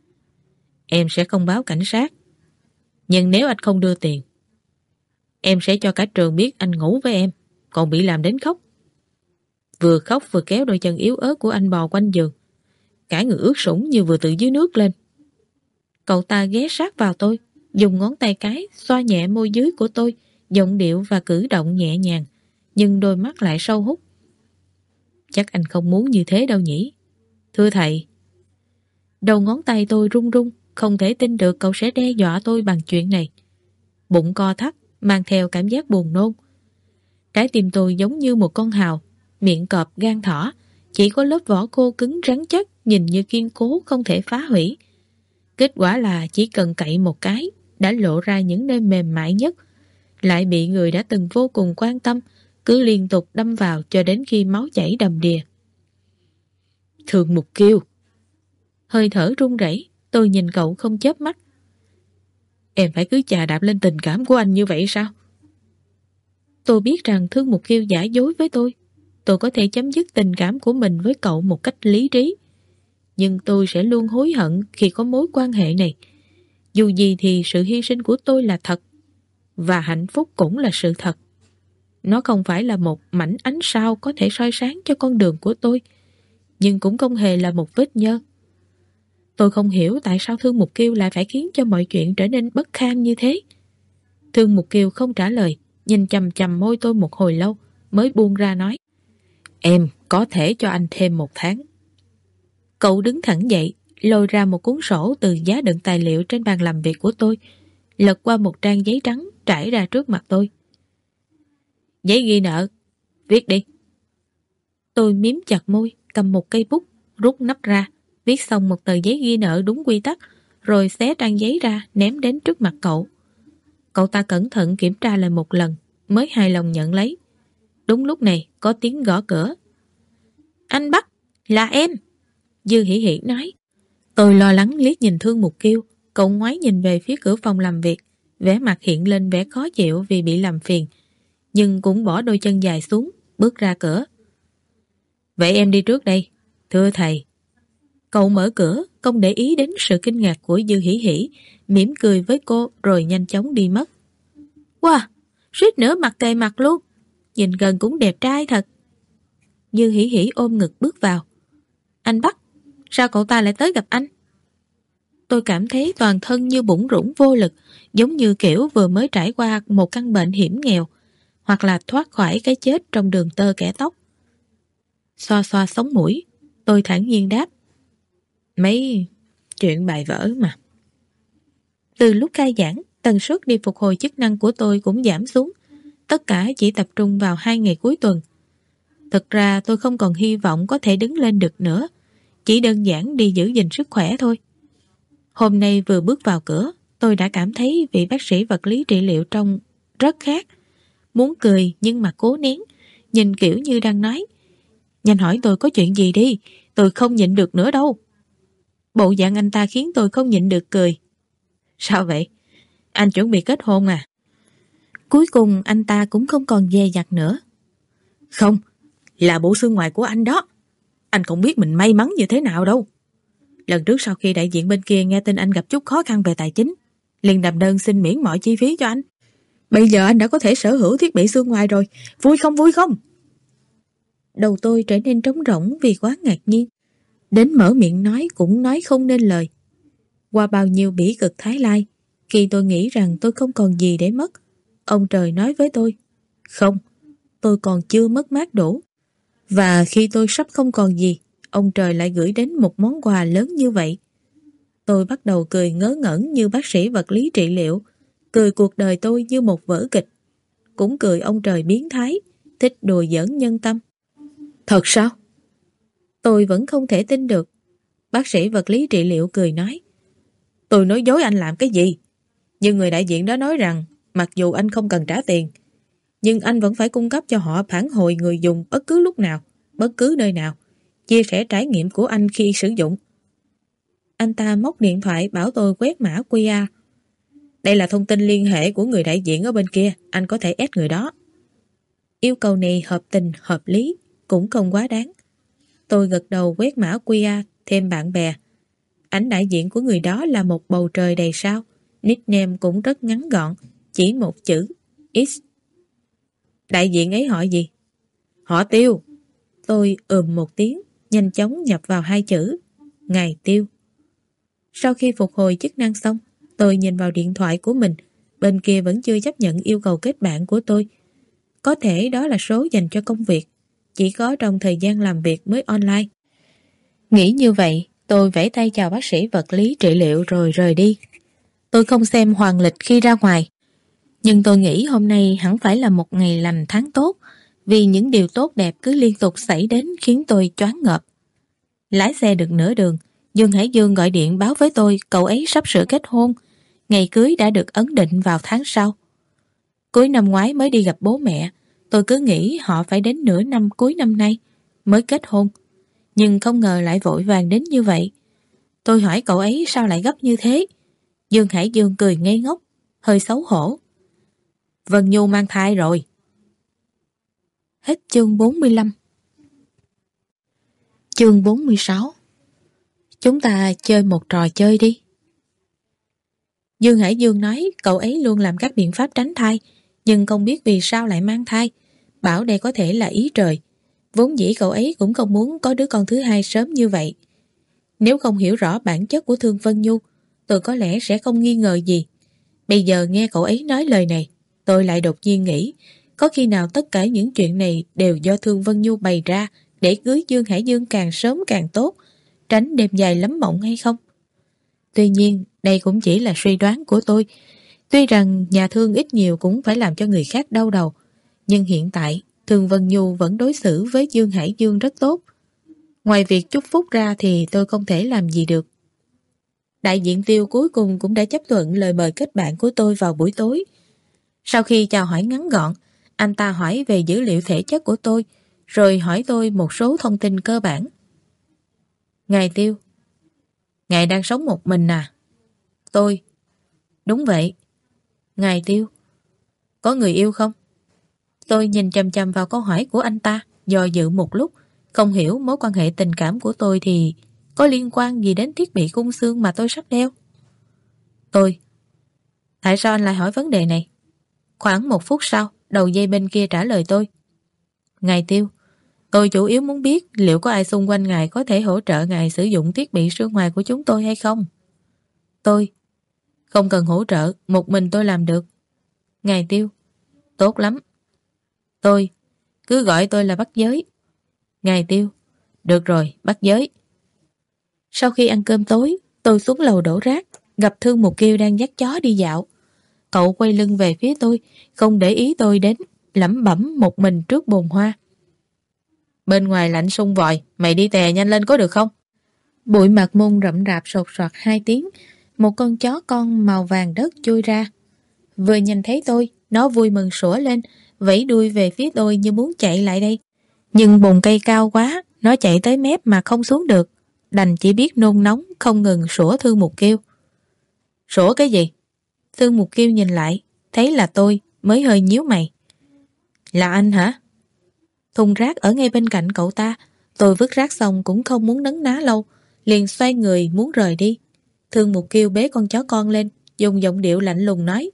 Em sẽ không báo cảnh sát, nhưng nếu anh không đưa tiền, em sẽ cho cả trường biết anh ngủ với em, còn bị làm đến khóc. Vừa khóc vừa kéo đôi chân yếu ớt của anh bò quanh giường, cả người ướt sũng như vừa từ dưới nước lên. Cậu ta ghé sát vào tôi, dùng ngón tay cái xoa nhẹ môi dưới của tôi, giọng điệu và cử động nhẹ nhàng, nhưng đôi mắt lại sâu hút. Chắc anh không muốn như thế đâu nhỉ? Thưa thầy. Đầu ngón tay tôi run run, không thể tin được cậu sẽ đe dọa tôi bằng chuyện này. Bụng co thắt, mang theo cảm giác buồn nôn. Trái tim tôi giống như một con hào, miệng cọp gan thỏ, chỉ có lớp vỏ khô cứng rắn chắc, nhìn như kiên cố không thể phá hủy. Kết quả là chỉ cần cậy một cái, đã lộ ra những nơi mềm mại nhất, lại bị người đã từng vô cùng quan tâm, cứ liên tục đâm vào cho đến khi máu chảy đầm đìa. Thương Mục Kiêu. Hơi thở run rẩy, tôi nhìn cậu không chớp mắt. Em phải cứ chà đạp lên tình cảm của anh như vậy sao? Tôi biết rằng Thương Mục Kiêu giả dối với tôi. Tôi có thể chấm dứt tình cảm của mình với cậu một cách lý trí. Nhưng tôi sẽ luôn hối hận khi có mối quan hệ này. Dù gì thì sự hy sinh của tôi là thật, và hạnh phúc cũng là sự thật. Nó không phải là một mảnh ánh sao có thể soi sáng cho con đường của tôi, nhưng cũng không hề là một vết nhơ. Tôi không hiểu tại sao Thương Mục Kiều lại phải khiến cho mọi chuyện trở nên bất kham như thế. Thương Mục Kiều không trả lời, nhìn chằm chằm môi tôi một hồi lâu, mới buông ra nói: Em có thể cho anh thêm một tháng. Cậu đứng thẳng dậy, lôi ra một cuốn sổ từ giá đựng tài liệu trên bàn làm việc của tôi, lật qua một trang giấy trắng trải ra trước mặt tôi. Giấy ghi nợ, viết đi. Tôi miếm chặt môi, cầm một cây bút, rút nắp ra, viết xong một tờ giấy ghi nợ đúng quy tắc, rồi xé trang giấy ra ném đến trước mặt cậu. Cậu ta cẩn thận kiểm tra lại một lần, mới hài lòng nhận lấy. Đúng lúc này có tiếng gõ cửa. Anh Bắc, là em. Dư Hỷ Hỷ nói. Tôi lo lắng liếc nhìn Thương Mục Kiều. Cậu ngoái nhìn về phía cửa phòng làm việc, vẻ mặt hiện lên vẻ khó chịu vì bị làm phiền, nhưng cũng bỏ đôi chân dài xuống, bước ra cửa. Vậy em đi trước đây, thưa thầy. Cậu mở cửa, không để ý đến sự kinh ngạc của Dư Hỷ Hỷ, mỉm cười với cô rồi nhanh chóng đi mất. Wow, suýt nữa mặt kề mặt luôn. Nhìn gần cũng đẹp trai thật. Dư Hỷ Hỷ ôm ngực bước vào. Anh Bắc, sao cậu ta lại tới gặp anh? Tôi cảm thấy toàn thân như bủn rủn vô lực, giống như kiểu vừa mới trải qua một căn bệnh hiểm nghèo, hoặc là thoát khỏi cái chết trong đường tơ kẻ tóc. Xoa xoa sống mũi, tôi thản nhiên đáp. Mấy chuyện bài vở mà. Từ lúc khai giảng, tần suất đi phục hồi chức năng của tôi cũng giảm xuống. Tất cả chỉ tập trung vào hai ngày cuối tuần. Thực ra tôi không còn hy vọng có thể đứng lên được nữa, chỉ đơn giản đi giữ gìn sức khỏe thôi. Hôm nay vừa bước vào cửa, tôi đã cảm thấy vị bác sĩ vật lý trị liệu trông rất khác. Muốn cười nhưng mà cố nén, nhìn kiểu như đang nói: Nhanh hỏi tôi có chuyện gì đi, tôi không nhịn được nữa đâu. Bộ dạng anh ta khiến tôi không nhịn được cười. Sao vậy? Anh chuẩn bị kết hôn à? Cuối cùng anh ta cũng không còn dè dặt nữa. Không, là bộ xương ngoài của anh đó. Anh không biết mình may mắn như thế nào đâu. Lần trước sau khi đại diện bên kia nghe tin anh gặp chút khó khăn về tài chính, liền làm đơn xin miễn mọi chi phí cho anh. Bây giờ anh đã có thể sở hữu thiết bị xương ngoài rồi. Vui không vui không? Đầu tôi trở nên trống rỗng vì quá ngạc nhiên. Đến mở miệng nói cũng nói không nên lời. Qua bao nhiêu bỉ cực thái lai, khi tôi nghĩ rằng tôi không còn gì để mất, ông trời nói với tôi: Không, tôi còn chưa mất mát đủ. Và khi tôi sắp không còn gì, ông trời lại gửi đến một món quà lớn như vậy. Tôi bắt đầu cười ngớ ngẩn như bác sĩ vật lý trị liệu, cười cuộc đời tôi như một vở kịch, cũng cười ông trời biến thái, thích đùa giỡn nhân tâm. Thật sao? Tôi vẫn không thể tin được. Bác sĩ vật lý trị liệu cười nói: Tôi nói dối anh làm cái gì? Nhưng người đại diện đó nói rằng mặc dù anh không cần trả tiền, nhưng anh vẫn phải cung cấp cho họ phản hồi người dùng bất cứ lúc nào, bất cứ nơi nào, chia sẻ trải nghiệm của anh khi sử dụng. Anh ta móc điện thoại bảo tôi quét mã quy rờ. Đây là thông tin liên hệ của người đại diện ở bên kia, anh có thể ép người đó. Yêu cầu này hợp tình, hợp lý, cũng không quá đáng. Tôi gật đầu quét mã quy rờ, thêm bạn bè. Ảnh đại diện của người đó là một bầu trời đầy sao, nickname cũng rất ngắn gọn, chỉ một chữ: X. Đại diện ấy hỏi gì? Họ Tiêu. Tôi ừm một tiếng, nhanh chóng nhập vào hai chữ: Ngài Tiêu. Sau khi phục hồi chức năng xong, tôi nhìn vào điện thoại của mình, bên kia vẫn chưa chấp nhận yêu cầu kết bạn của tôi. Có thể đó là số dành cho công việc, chỉ có trong thời gian làm việc mới online. Nghĩ như vậy, tôi vẫy tay chào bác sĩ vật lý trị liệu rồi rời đi. Tôi không xem hoàng lịch khi ra ngoài, nhưng tôi nghĩ hôm nay hẳn phải là một ngày lành tháng tốt, vì những điều tốt đẹp cứ liên tục xảy đến khiến tôi choáng ngợp. Lái xe được nửa đường, Dương Hải Dương gọi điện báo với tôi cậu ấy sắp sửa kết hôn, ngày cưới đã được ấn định vào tháng sau. Cuối năm ngoái mới đi gặp bố mẹ, tôi cứ nghĩ họ phải đến nửa năm cuối năm nay mới kết hôn, nhưng không ngờ lại vội vàng đến như vậy. Tôi hỏi cậu ấy sao lại gấp như thế. Dương Hải Dương cười ngây ngốc, hơi xấu hổ. Vân Nhu mang thai rồi. Hết chương bốn mươi lăm. Chương bốn mươi sáu. Chúng ta chơi một trò chơi đi. Dương Hải Dương nói cậu ấy luôn làm các biện pháp tránh thai, nhưng không biết vì sao lại mang thai. Bảo đây có thể là ý trời. Vốn dĩ cậu ấy cũng không muốn có đứa con thứ hai sớm như vậy. Nếu không hiểu rõ bản chất của Thương Vân Nhu, tôi có lẽ sẽ không nghi ngờ gì. Bây giờ nghe cậu ấy nói lời này, tôi lại đột nhiên nghĩ, có khi nào tất cả những chuyện này đều do Thương Vân Nhu bày ra để cưới Dương Hải Dương càng sớm càng tốt, tránh đêm dài lắm mộng hay không? Tuy nhiên, đây cũng chỉ là suy đoán của tôi. Tuy rằng nhà Thương ít nhiều cũng phải làm cho người khác đau đầu, nhưng hiện tại Thương Vân Nhu vẫn đối xử với Dương Hải Dương rất tốt. Ngoài việc chúc phúc ra thì tôi không thể làm gì được. Đại diện Tiêu cuối cùng cũng đã chấp thuận lời mời kết bạn của tôi vào buổi tối. Sau khi chào hỏi ngắn gọn, anh ta hỏi về dữ liệu thể chất của tôi, rồi hỏi tôi một số thông tin cơ bản. Ngài Tiêu, ngài đang sống một mình à? Tôi, đúng vậy. Ngài Tiêu, có người yêu không? Tôi nhìn chằm chằm vào câu hỏi của anh ta, do dự một lúc, không hiểu mối quan hệ tình cảm của tôi thì có liên quan gì đến thiết bị cung xương mà tôi sắp đeo. Tôi, tại sao anh lại hỏi vấn đề này? Khoảng một phút sau, đầu dây bên kia trả lời tôi. Ngài Tiêu, tôi chủ yếu muốn biết liệu có ai xung quanh ngài có thể hỗ trợ ngài sử dụng thiết bị sương ngoài của chúng tôi hay không? Tôi, không cần hỗ trợ, một mình tôi làm được. Ngài Tiêu, tốt lắm. Tôi, cứ gọi tôi là Bắt Giới. Ngài Tiêu, được rồi, Bắt Giới. Sau khi ăn cơm tối, tôi xuống lầu đổ rác, gặp Thương Mục Kiêu đang dắt chó đi dạo. Cậu quay lưng về phía tôi, không để ý tôi đến, lẩm bẩm một mình trước bồn hoa. Bên ngoài lạnh sung vòi, mày đi tè nhanh lên có được không? Bụi mặt môn rậm rạp sột soạt hai tiếng, một con chó con màu vàng đất chui ra. Vừa nhìn thấy tôi, nó vui mừng sủa lên, vẫy đuôi về phía tôi như muốn chạy lại đây. Nhưng bồn cây cao quá, nó chạy tới mép mà không xuống được, đành chỉ biết nôn nóng không ngừng sủa Thương Mục Kiêu. Sủa cái gì? Thương Mục Kiêu nhìn lại, thấy là tôi mới hơi nhíu mày. Là anh hả? Thùng rác ở ngay bên cạnh cậu ta. Tôi vứt rác xong cũng không muốn nấn ná lâu, liền xoay người muốn rời đi. Thương Mục Kiêu bế con chó con lên, dùng giọng điệu lạnh lùng nói.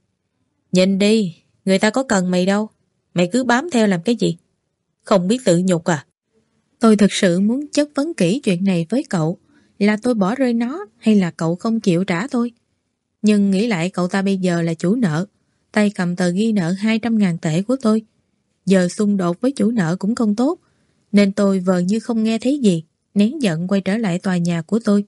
Nhìn đi, người ta có cần mày đâu, mày cứ bám theo làm cái gì? Không biết tự nhục à? Tôi thực sự muốn chất vấn kỹ chuyện này với cậu, là tôi bỏ rơi nó hay là cậu không chịu trả tôi. Nhưng nghĩ lại cậu ta bây giờ là chủ nợ, tay cầm tờ ghi nợ hai trăm ngàn tệ của tôi. Giờ xung đột với chủ nợ cũng không tốt, nên tôi vờ như không nghe thấy gì, nén giận quay trở lại tòa nhà của tôi.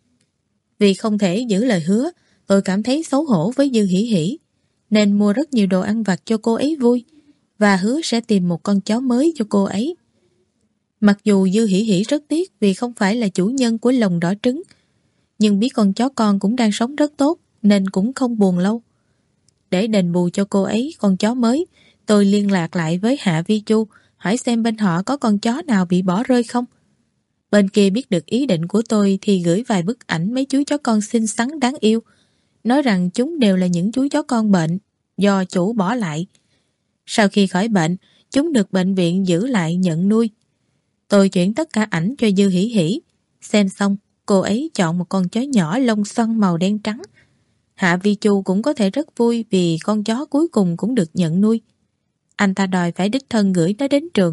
Vì không thể giữ lời hứa, tôi cảm thấy xấu hổ với Dư Hỉ Hỉ, nên mua rất nhiều đồ ăn vặt cho cô ấy vui, và hứa sẽ tìm một con chó mới cho cô ấy. Mặc dù Dư Hỉ Hỉ rất tiếc vì không phải là chủ nhân của lồng đỏ trứng, nhưng biết con chó con cũng đang sống rất tốt nên cũng không buồn lâu. Để đền bù cho cô ấy con chó mới, tôi liên lạc lại với Hạ Vi Chu, hỏi xem bên họ có con chó nào bị bỏ rơi không. Bên kia biết được ý định của tôi thì gửi vài bức ảnh mấy chú chó con xinh xắn đáng yêu, nói rằng chúng đều là những chú chó con bệnh do chủ bỏ lại. Sau khi khỏi bệnh, chúng được bệnh viện giữ lại nhận nuôi. Tôi chuyển tất cả ảnh cho Dư Hỉ Hỉ. Xem xong, cô ấy chọn một con chó nhỏ lông xoăn màu đen trắng. Hạ Vi Chu cũng có thể rất vui vì con chó cuối cùng cũng được nhận nuôi. Anh ta đòi phải đích thân gửi nó đến trường.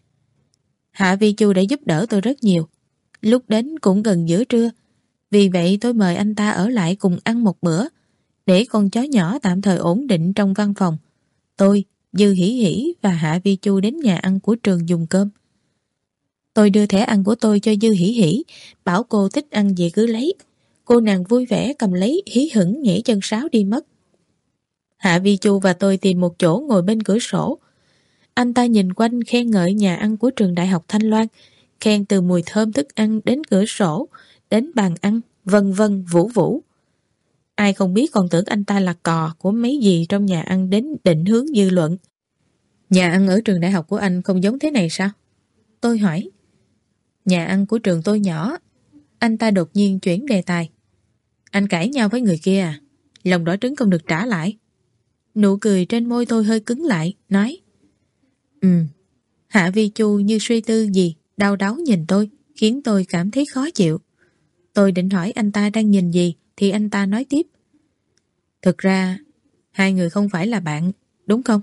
Hạ Vi Chu đã giúp đỡ tôi rất nhiều. Lúc đến cũng gần giữa trưa. Vì vậy tôi mời anh ta ở lại cùng ăn một bữa, để con chó nhỏ tạm thời ổn định trong văn phòng. Tôi, Dư Hỉ Hỉ và Hạ Vi Chu đến nhà ăn của trường dùng cơm. Tôi đưa thẻ ăn của tôi cho Dư Hỉ Hỉ, bảo cô thích ăn gì cứ lấy. Cô nàng vui vẻ cầm lấy, hí hửng nhảy chân sáo đi mất. Hạ Vi Chu và tôi tìm một chỗ ngồi bên cửa sổ. Anh ta nhìn quanh khen ngợi nhà ăn của trường Đại học Thanh Loan, khen từ mùi thơm thức ăn đến cửa sổ, đến bàn ăn, vân vân vũ vũ. Ai không biết còn tưởng anh ta là cò của mấy gì trong nhà ăn đến định hướng dư luận. Nhà ăn ở trường đại học của anh không giống thế này sao? Tôi hỏi. Nhà ăn của trường tôi nhỏ. Anh ta đột nhiên chuyển đề tài. Anh cãi nhau với người kia à? Lòng đỏ trứng không được trả lại. Nụ cười trên môi tôi hơi cứng lại, nói. Ừ. Hạ Vi Chu như suy tư gì, đau đáu nhìn tôi, khiến tôi cảm thấy khó chịu. Tôi định hỏi anh ta đang nhìn gì thì anh ta nói tiếp. Thực ra, hai người không phải là bạn, đúng không?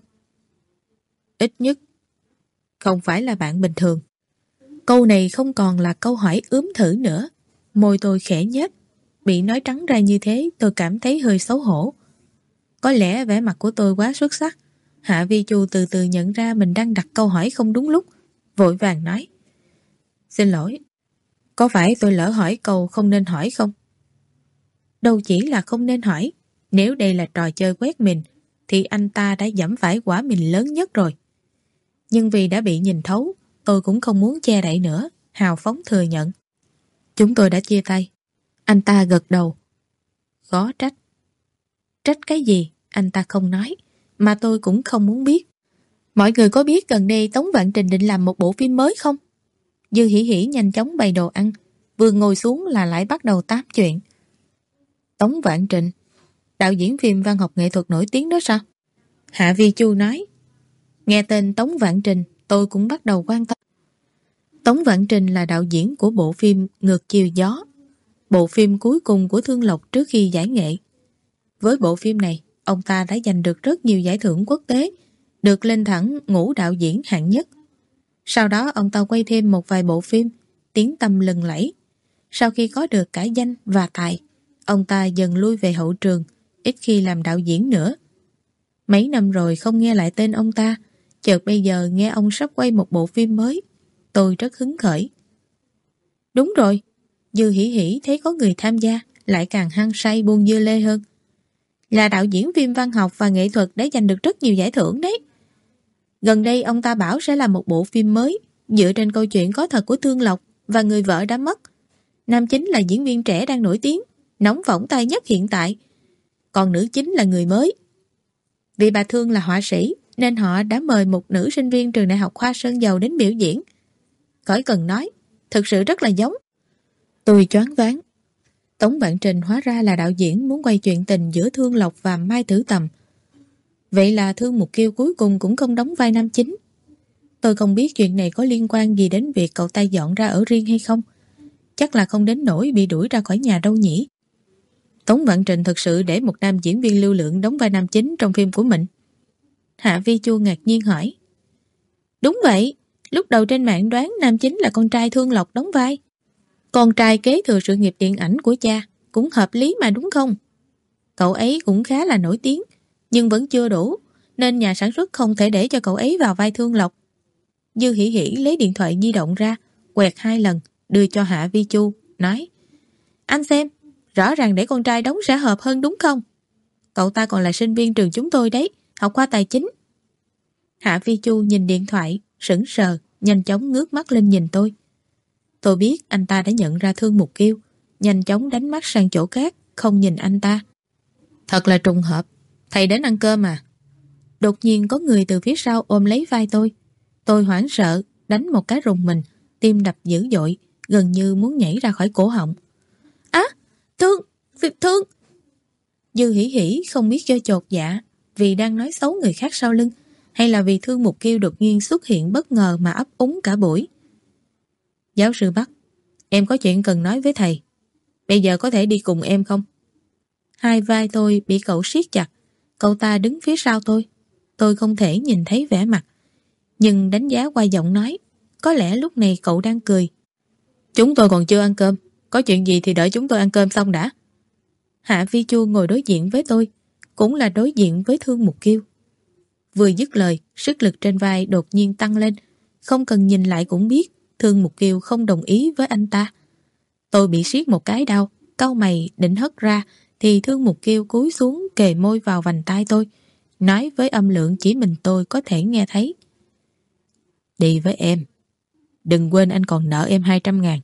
Ít nhất, không phải là bạn bình thường. Câu này không còn là câu hỏi ướm thử nữa. Môi tôi khẽ nhếch. Bị nói trắng ra như thế tôi cảm thấy hơi xấu hổ. Có lẽ vẻ mặt của tôi quá xuất sắc. Hạ Vi Chu từ từ nhận ra mình đang đặt câu hỏi không đúng lúc. Vội vàng nói. Xin lỗi, có phải tôi lỡ hỏi câu không nên hỏi không? Đâu chỉ là không nên hỏi. Nếu đây là trò chơi quét mình thì anh ta đã giẫm phải quả mình lớn nhất rồi. Nhưng vì đã bị nhìn thấu, tôi cũng không muốn che đậy nữa, hào phóng thừa nhận. Chúng tôi đã chia tay. Anh ta gật đầu. Khó trách. Trách cái gì? Anh ta không nói, mà tôi cũng không muốn biết. Mọi người có biết gần đây Tống Vạn Trình định làm một bộ phim mới không? Dư Hỉ Hỉ nhanh chóng bày đồ ăn, vừa ngồi xuống là lại bắt đầu tám chuyện. Tống Vạn Trình, đạo diễn phim văn học nghệ thuật nổi tiếng đó sao? Hạ Vi Chu nói. Nghe tên Tống Vạn Trình, tôi cũng bắt đầu quan tâm. Tống Vạn Trình là đạo diễn của bộ phim Ngược Chiều Gió, bộ phim cuối cùng của Thương Lộc trước khi giải nghệ. Với bộ phim này, ông ta đã giành được rất nhiều giải thưởng quốc tế, được lên thẳng ngũ đạo diễn hạng nhất. Sau đó ông ta quay thêm một vài bộ phim, tiếng tăm lừng lẫy. Sau khi có được cả danh và tài, ông ta dần lui về hậu trường, ít khi làm đạo diễn nữa. Mấy năm rồi không nghe lại tên ông ta, chợt bây giờ nghe ông sắp quay một bộ phim mới. Tôi rất hứng khởi. Đúng rồi, Dư Hỉ Hỉ thấy có người tham gia, lại càng hăng say buông dưa lê hơn. Là đạo diễn phim văn học và nghệ thuật đã giành được rất nhiều giải thưởng đấy. Gần đây ông ta bảo sẽ làm một bộ phim mới, dựa trên câu chuyện có thật của Thương Lộc và người vợ đã mất. Nam chính là diễn viên trẻ đang nổi tiếng, nóng phỏng tay nhất hiện tại. Còn nữ chính là người mới. Vì bà Thương là họa sĩ, nên họ đã mời một nữ sinh viên trường đại học Hoa Sơn Dầu đến biểu diễn. Khỏi cần nói, thực sự rất là giống. Tôi choáng váng. Tống Vạn Trình hóa ra là đạo diễn muốn quay chuyện tình giữa Thương Lộc và Mai Tử Tầm. Vậy là Thương Mục Kiêu cuối cùng cũng không đóng vai nam chính. Tôi không biết chuyện này có liên quan gì đến việc cậu ta dọn ra ở riêng hay không. Chắc là không đến nỗi bị đuổi ra khỏi nhà đâu nhỉ. Tống Vạn Trình thực sự để một nam diễn viên lưu lượng đóng vai nam chính trong phim của mình. Hạ Vi Chu ngạc nhiên hỏi. Đúng vậy, lúc đầu trên mạng đoán nam chính là con trai Thương Lộc đóng vai. Con trai kế thừa sự nghiệp điện ảnh của cha, cũng hợp lý mà đúng không? Cậu ấy cũng khá là nổi tiếng, nhưng vẫn chưa đủ, nên nhà sản xuất không thể để cho cậu ấy vào vai Thương Lộc. Dư Hỉ Hỉ lấy điện thoại di động ra, quẹt hai lần, đưa cho Hạ Vi Chu, nói. Anh xem, rõ ràng để con trai đóng sẽ hợp hơn đúng không? Cậu ta còn là sinh viên trường chúng tôi đấy, học khoa tài chính. Hạ Vi Chu nhìn điện thoại, sững sờ, nhanh chóng ngước mắt lên nhìn tôi. Tôi biết anh ta đã nhận ra Thương Mục Kiêu, nhanh chóng đánh mắt sang chỗ khác, không nhìn anh ta. Thật là trùng hợp, thầy đến ăn cơm à? Đột nhiên có người từ phía sau ôm lấy vai tôi. Tôi hoảng sợ, đánh một cái rùng mình, tim đập dữ dội, gần như muốn nhảy ra khỏi cổ họng. Á, Thương, Thương. Dư Hỉ Hỉ không biết do chột dạ, vì đang nói xấu người khác sau lưng, hay là vì Thương Mục Kiêu đột nhiên xuất hiện bất ngờ mà ấp úng cả buổi. Giáo sư Bắc, em có chuyện cần nói với thầy. Bây giờ có thể đi cùng em không? Hai vai tôi bị cậu siết chặt. Cậu ta đứng phía sau tôi. Tôi không thể nhìn thấy vẻ mặt, nhưng đánh giá qua giọng nói, có lẽ lúc này cậu đang cười. Chúng tôi còn chưa ăn cơm, có chuyện gì thì đợi chúng tôi ăn cơm xong đã. Hạ Vi Chu ngồi đối diện với tôi, cũng là đối diện với Thương Mục Kiêu. Vừa dứt lời, sức lực trên vai đột nhiên tăng lên, không cần nhìn lại cũng biết Thương Mục Kiêu không đồng ý với anh ta. Tôi bị siết một cái đau, cau mày định hất ra thì Thương Mục Kiêu cúi xuống kề môi vào vành tai tôi, nói với âm lượng chỉ mình tôi có thể nghe thấy. Đi với em. Đừng quên anh còn nợ em hai trăm ngàn.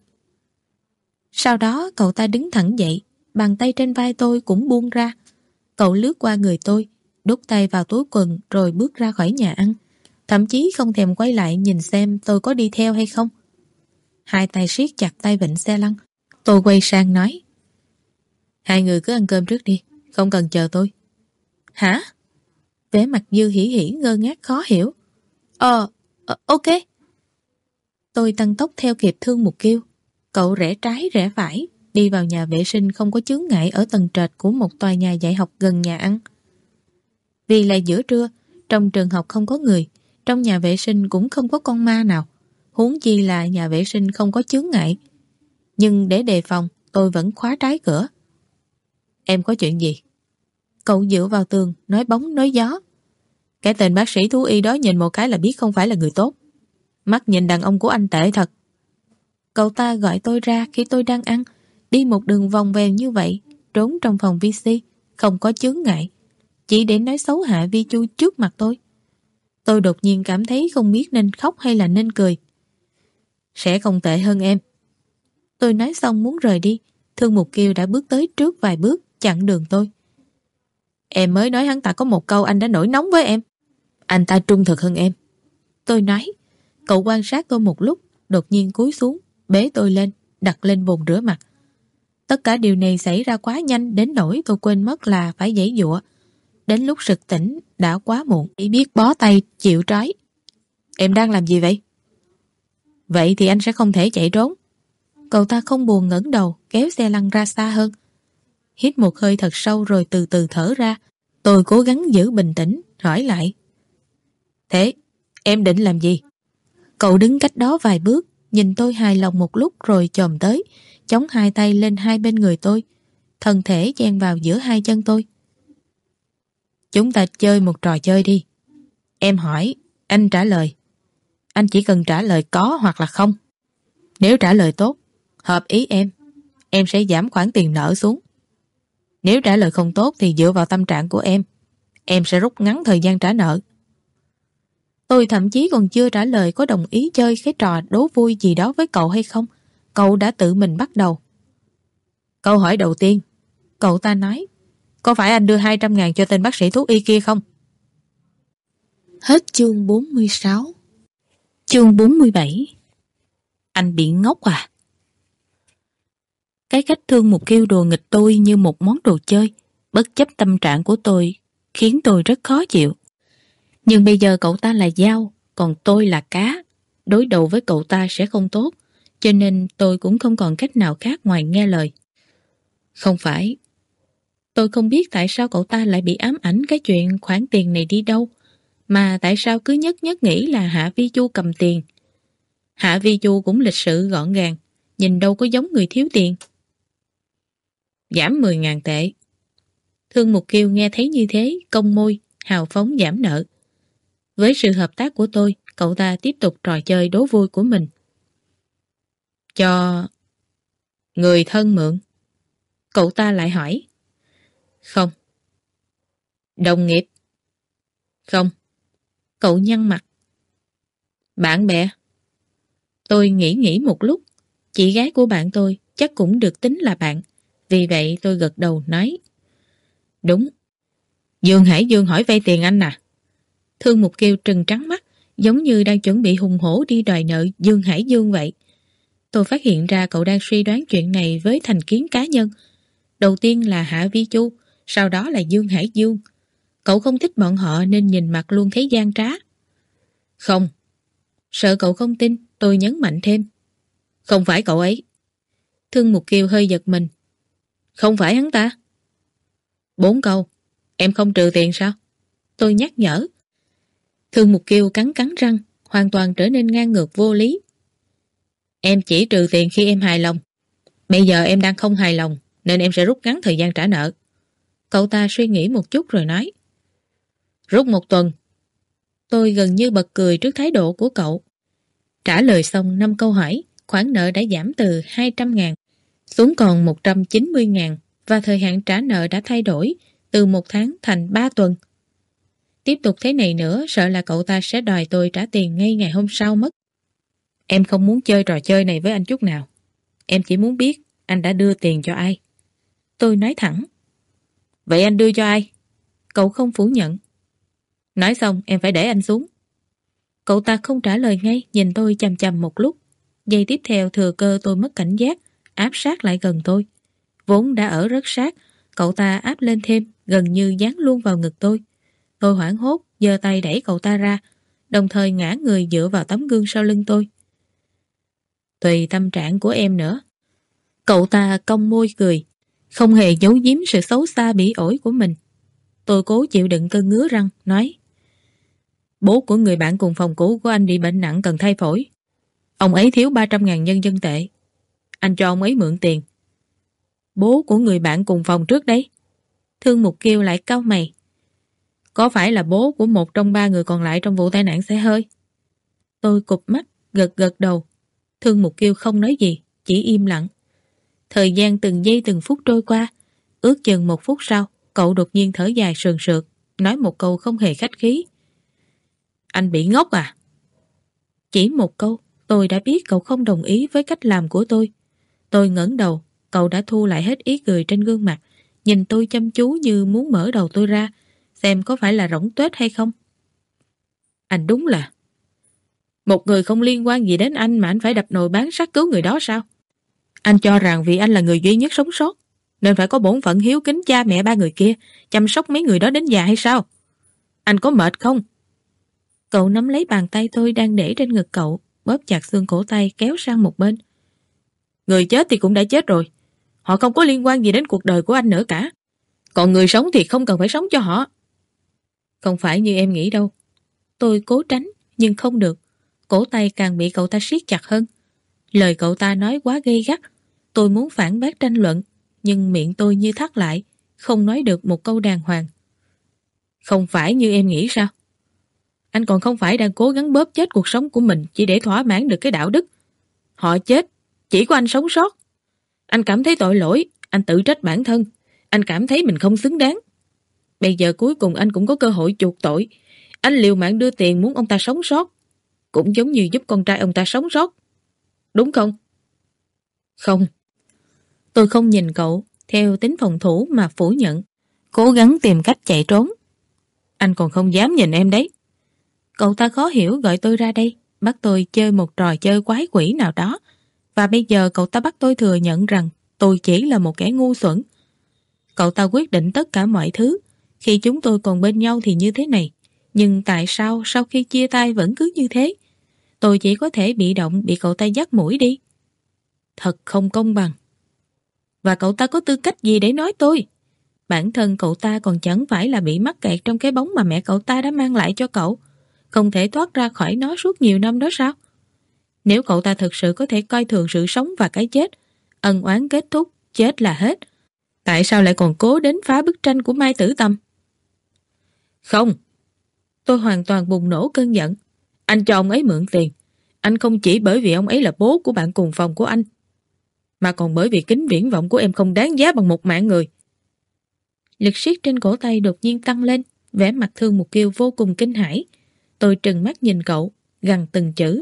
Sau đó cậu ta đứng thẳng dậy, bàn tay trên vai tôi cũng buông ra. Cậu lướt qua người tôi, đút tay vào túi quần rồi bước ra khỏi nhà ăn. Thậm chí không thèm quay lại nhìn xem tôi có đi theo hay không. Hai tay siết chặt tay vịn xe lăn. Tôi quay sang nói. Hai người cứ ăn cơm trước đi, không cần chờ tôi. Hả? Vẻ mặt Dư Hỉ Hỉ ngơ ngác khó hiểu. Ờ, ờ ok. Tôi tăng tốc theo kịp Thương Mục Kiêu. Cậu rẽ trái rẽ phải, đi vào nhà vệ sinh không có chướng ngại ở tầng trệt của một tòa nhà dạy học gần nhà ăn. Vì là giữa trưa, trong trường học không có người, trong nhà vệ sinh cũng không có con ma nào, huống chi là nhà vệ sinh không có chướng ngại. Nhưng để đề phòng, tôi vẫn khóa trái cửa. Em có chuyện gì? Cậu dựa vào tường, nói bóng nói gió. Cái tên bác sĩ thú y đó nhìn một cái là biết không phải là người tốt. Mắt nhìn đàn ông của anh tệ thật. Cậu ta gọi tôi ra khi tôi đang ăn, đi một đường vòng vèo như vậy, trốn trong phòng vê xê, không có chướng ngại, chỉ để nói xấu Hạ Vi Chu trước mặt tôi. Tôi đột nhiên cảm thấy không biết nên khóc hay là nên cười. Sẽ không tệ hơn em. Tôi nói xong muốn rời đi, Thương Mục Kiều đã bước tới trước vài bước, chặn đường tôi. Em mới nói hắn ta có một câu anh đã nổi nóng với em. Anh ta trung thực hơn em. Tôi nói. Cậu quan sát tôi một lúc, đột nhiên cúi xuống, bế tôi lên, đặt lên bồn rửa mặt. Tất cả điều này xảy ra quá nhanh đến nỗi tôi quên mất là phải giãy giụa. Đến lúc sực tỉnh đã quá muộn, chỉ biết bó tay chịu trói. Em đang làm gì vậy? Vậy thì anh sẽ không thể chạy trốn. Cậu ta không buồn ngẩng đầu, kéo xe lăn ra xa hơn. Hít một hơi thật sâu rồi từ từ thở ra. Tôi cố gắng giữ bình tĩnh, hỏi lại. Thế, em định làm gì? Cậu đứng cách đó vài bước, nhìn tôi hài lòng một lúc rồi chồm tới, chống hai tay lên hai bên người tôi, thân thể chen vào giữa hai chân tôi. Chúng ta chơi một trò chơi đi. Em hỏi, anh trả lời. Anh chỉ cần trả lời có hoặc là không. Nếu trả lời tốt, hợp ý em, em sẽ giảm khoản tiền nợ xuống. Nếu trả lời không tốt thì dựa vào tâm trạng của em, em sẽ rút ngắn thời gian trả nợ. Tôi thậm chí còn chưa trả lời có đồng ý chơi cái trò đố vui gì đó với cậu hay không. Cậu đã tự mình bắt đầu. Câu hỏi đầu tiên, cậu ta nói, có phải anh đưa hai trăm ngàn cho tên bác sĩ thuốc y kia không? Hết chương bốn mươi sáu. Chương bốn mươi bảy. Anh bị ngốc à? Cái cách Thương Mục Kiều đùa nghịch tôi như một món đồ chơi, bất chấp tâm trạng của tôi, khiến tôi rất khó chịu. Nhưng bây giờ cậu ta là dao, còn tôi là cá. Đối đầu với cậu ta sẽ không tốt, cho nên tôi cũng không còn cách nào khác ngoài nghe lời. Không phải. Tôi không biết tại sao cậu ta lại bị ám ảnh cái chuyện khoản tiền này đi đâu, mà tại sao cứ nhất nhất nghĩ là Hạ Vi Chu cầm tiền. Hạ Vi Chu cũng lịch sự gọn gàng, nhìn đâu có giống người thiếu tiền. Giảm mười ngàn tệ. Thương Mục Kiều nghe thấy như thế, cong môi, hào phóng giảm nợ. Với sự hợp tác của tôi, cậu ta tiếp tục trò chơi đố vui của mình. Cho người thân mượn. Cậu ta lại hỏi. Không. Đồng nghiệp. Không. Cậu nhăn mặt. Bạn bè. Tôi nghĩ nghĩ một lúc. Chị gái của bạn tôi chắc cũng được tính là bạn. Vì vậy tôi gật đầu nói. Đúng. Dương Hải Dương hỏi vay tiền anh à? Thương Mục Kiều trừng trắng mắt, giống như đang chuẩn bị hùng hổ đi đòi nợ Dương Hải Dương vậy. Tôi phát hiện ra cậu đang suy đoán chuyện này với thành kiến cá nhân. Đầu tiên là Hạ Vi Chu, sau đó là Dương Hải Dương. Cậu không thích bọn họ nên nhìn mặt luôn thấy gian trá. Không. Sợ cậu không tin, tôi nhấn mạnh thêm. Không phải cậu ấy. Thương Mục Kiều hơi giật mình. Không phải hắn ta. Bốn câu. Em không trừ tiền sao? Tôi nhắc nhở. Thương Mục Kiều cắn cắn răng, hoàn toàn trở nên ngang ngược vô lý. Em chỉ trừ tiền khi em hài lòng. Bây giờ em đang không hài lòng, nên em sẽ rút ngắn thời gian trả nợ. Cậu ta suy nghĩ một chút rồi nói. Rút một tuần. Tôi gần như bật cười trước thái độ của cậu. Trả lời xong năm câu hỏi, khoản nợ đã giảm từ hai trăm ngàn xuống còn một trăm chín mươi ngàn và thời hạn trả nợ đã thay đổi từ một tháng thành ba tuần. Tiếp tục thế này nữa sợ là cậu ta sẽ đòi tôi trả tiền ngay ngày hôm sau mất. Em không muốn chơi trò chơi này với anh chút nào. Em chỉ muốn biết anh đã đưa tiền cho ai. Tôi nói thẳng. Vậy anh đưa cho ai? Cậu không phủ nhận. Nói xong em phải để anh xuống. Cậu ta không trả lời ngay, nhìn tôi chằm chằm một lúc. Giây tiếp theo thừa cơ tôi mất cảnh giác, áp sát lại gần tôi. Vốn đã ở rất sát, cậu ta áp lên thêm, gần như dán luôn vào ngực tôi. Tôi hoảng hốt, giơ tay đẩy cậu ta ra, đồng thời ngã người dựa vào tấm gương sau lưng tôi. Tùy tâm trạng của em nữa. Cậu ta cong môi cười, không hề giấu giếm sự xấu xa bỉ ổi của mình. Tôi cố chịu đựng cơn ngứa răng, nói: Bố của người bạn cùng phòng cũ của anh bị bệnh nặng cần thay phổi. Ông ấy thiếu ba trăm ngàn nhân dân tệ. Anh cho ông ấy mượn tiền. Bố của người bạn cùng phòng trước đấy. Thương Mục Kiều lại cau mày. Có phải là bố của một trong ba người còn lại trong vụ tai nạn xe hơi? Tôi cụp mắt, gật gật đầu. Thương Mục Kiều không nói gì, chỉ im lặng. Thời gian từng giây từng phút trôi qua. Ước chừng một phút sau, cậu đột nhiên thở dài sườn sượt, nói một câu không hề khách khí. Anh bị ngốc à? Chỉ một câu, tôi đã biết cậu không đồng ý với cách làm của tôi. Tôi ngẩng đầu, cậu đã thu lại hết ý cười trên gương mặt, nhìn tôi chăm chú như muốn mở đầu tôi ra, xem có phải là rỗng tuếch hay không. Anh đúng là một người không liên quan gì đến anh mà anh phải đập nồi bán sắt cứu người đó sao? Anh cho rằng vì anh là người duy nhất sống sót nên phải có bổn phận hiếu kính cha mẹ ba người kia, chăm sóc mấy người đó đến già hay sao? Anh có mệt không? Cậu nắm lấy bàn tay tôi đang để trên ngực cậu, bóp chặt xương cổ tay kéo sang một bên. Người chết thì cũng đã chết rồi, họ không có liên quan gì đến cuộc đời của anh nữa cả. Còn người sống thì không cần phải sống cho họ. Không phải như em nghĩ đâu. Tôi cố tránh, nhưng không được. Cổ tay càng bị cậu ta siết chặt hơn. Lời cậu ta nói quá gay gắt. Tôi muốn phản bác tranh luận, nhưng miệng tôi như thắt lại, không nói được một câu đàng hoàng. Không phải như em nghĩ sao? Anh còn không phải đang cố gắng bóp chết cuộc sống của mình chỉ để thỏa mãn được cái đạo đức. Họ chết, chỉ có anh sống sót. Anh cảm thấy tội lỗi, anh tự trách bản thân, anh cảm thấy mình không xứng đáng. Bây giờ cuối cùng anh cũng có cơ hội chuộc tội. Anh liều mạng đưa tiền muốn ông ta sống sót, cũng giống như giúp con trai ông ta sống sót. Đúng không? Không. Tôi không nhìn cậu theo tính phòng thủ mà phủ nhận, cố gắng tìm cách chạy trốn. Anh còn không dám nhìn em đấy. Cậu ta khó hiểu gọi tôi ra đây, bắt tôi chơi một trò chơi quái quỷ nào đó. Và bây giờ cậu ta bắt tôi thừa nhận rằng tôi chỉ là một kẻ ngu xuẩn. Cậu ta quyết định tất cả mọi thứ. Khi chúng tôi còn bên nhau thì như thế này. Nhưng tại sao sau khi chia tay vẫn cứ như thế? Tôi chỉ có thể bị động bị cậu ta dắt mũi đi. Thật không công bằng. Và cậu ta có tư cách gì để nói tôi? Bản thân cậu ta còn chẳng phải là bị mắc kẹt trong cái bóng mà mẹ cậu ta đã mang lại cho cậu, không thể thoát ra khỏi nó suốt nhiều năm đó sao? Nếu cậu ta thực sự có thể coi thường sự sống và cái chết, ân oán kết thúc, chết là hết, tại sao lại còn cố đến phá bức tranh của Mai Tử Tâm? Không. Tôi hoàn toàn bùng nổ cơn giận. Anh cho ông ấy mượn tiền. Anh không chỉ bởi vì ông ấy là bố của bạn cùng phòng của anh, mà còn bởi vì kính viễn vọng của em không đáng giá bằng một mạng người. Lực siết trên cổ tay đột nhiên tăng lên, vẻ mặt Thương Mục Kiều vô cùng kinh hãi. Tôi trừng mắt nhìn cậu, gằn từng chữ.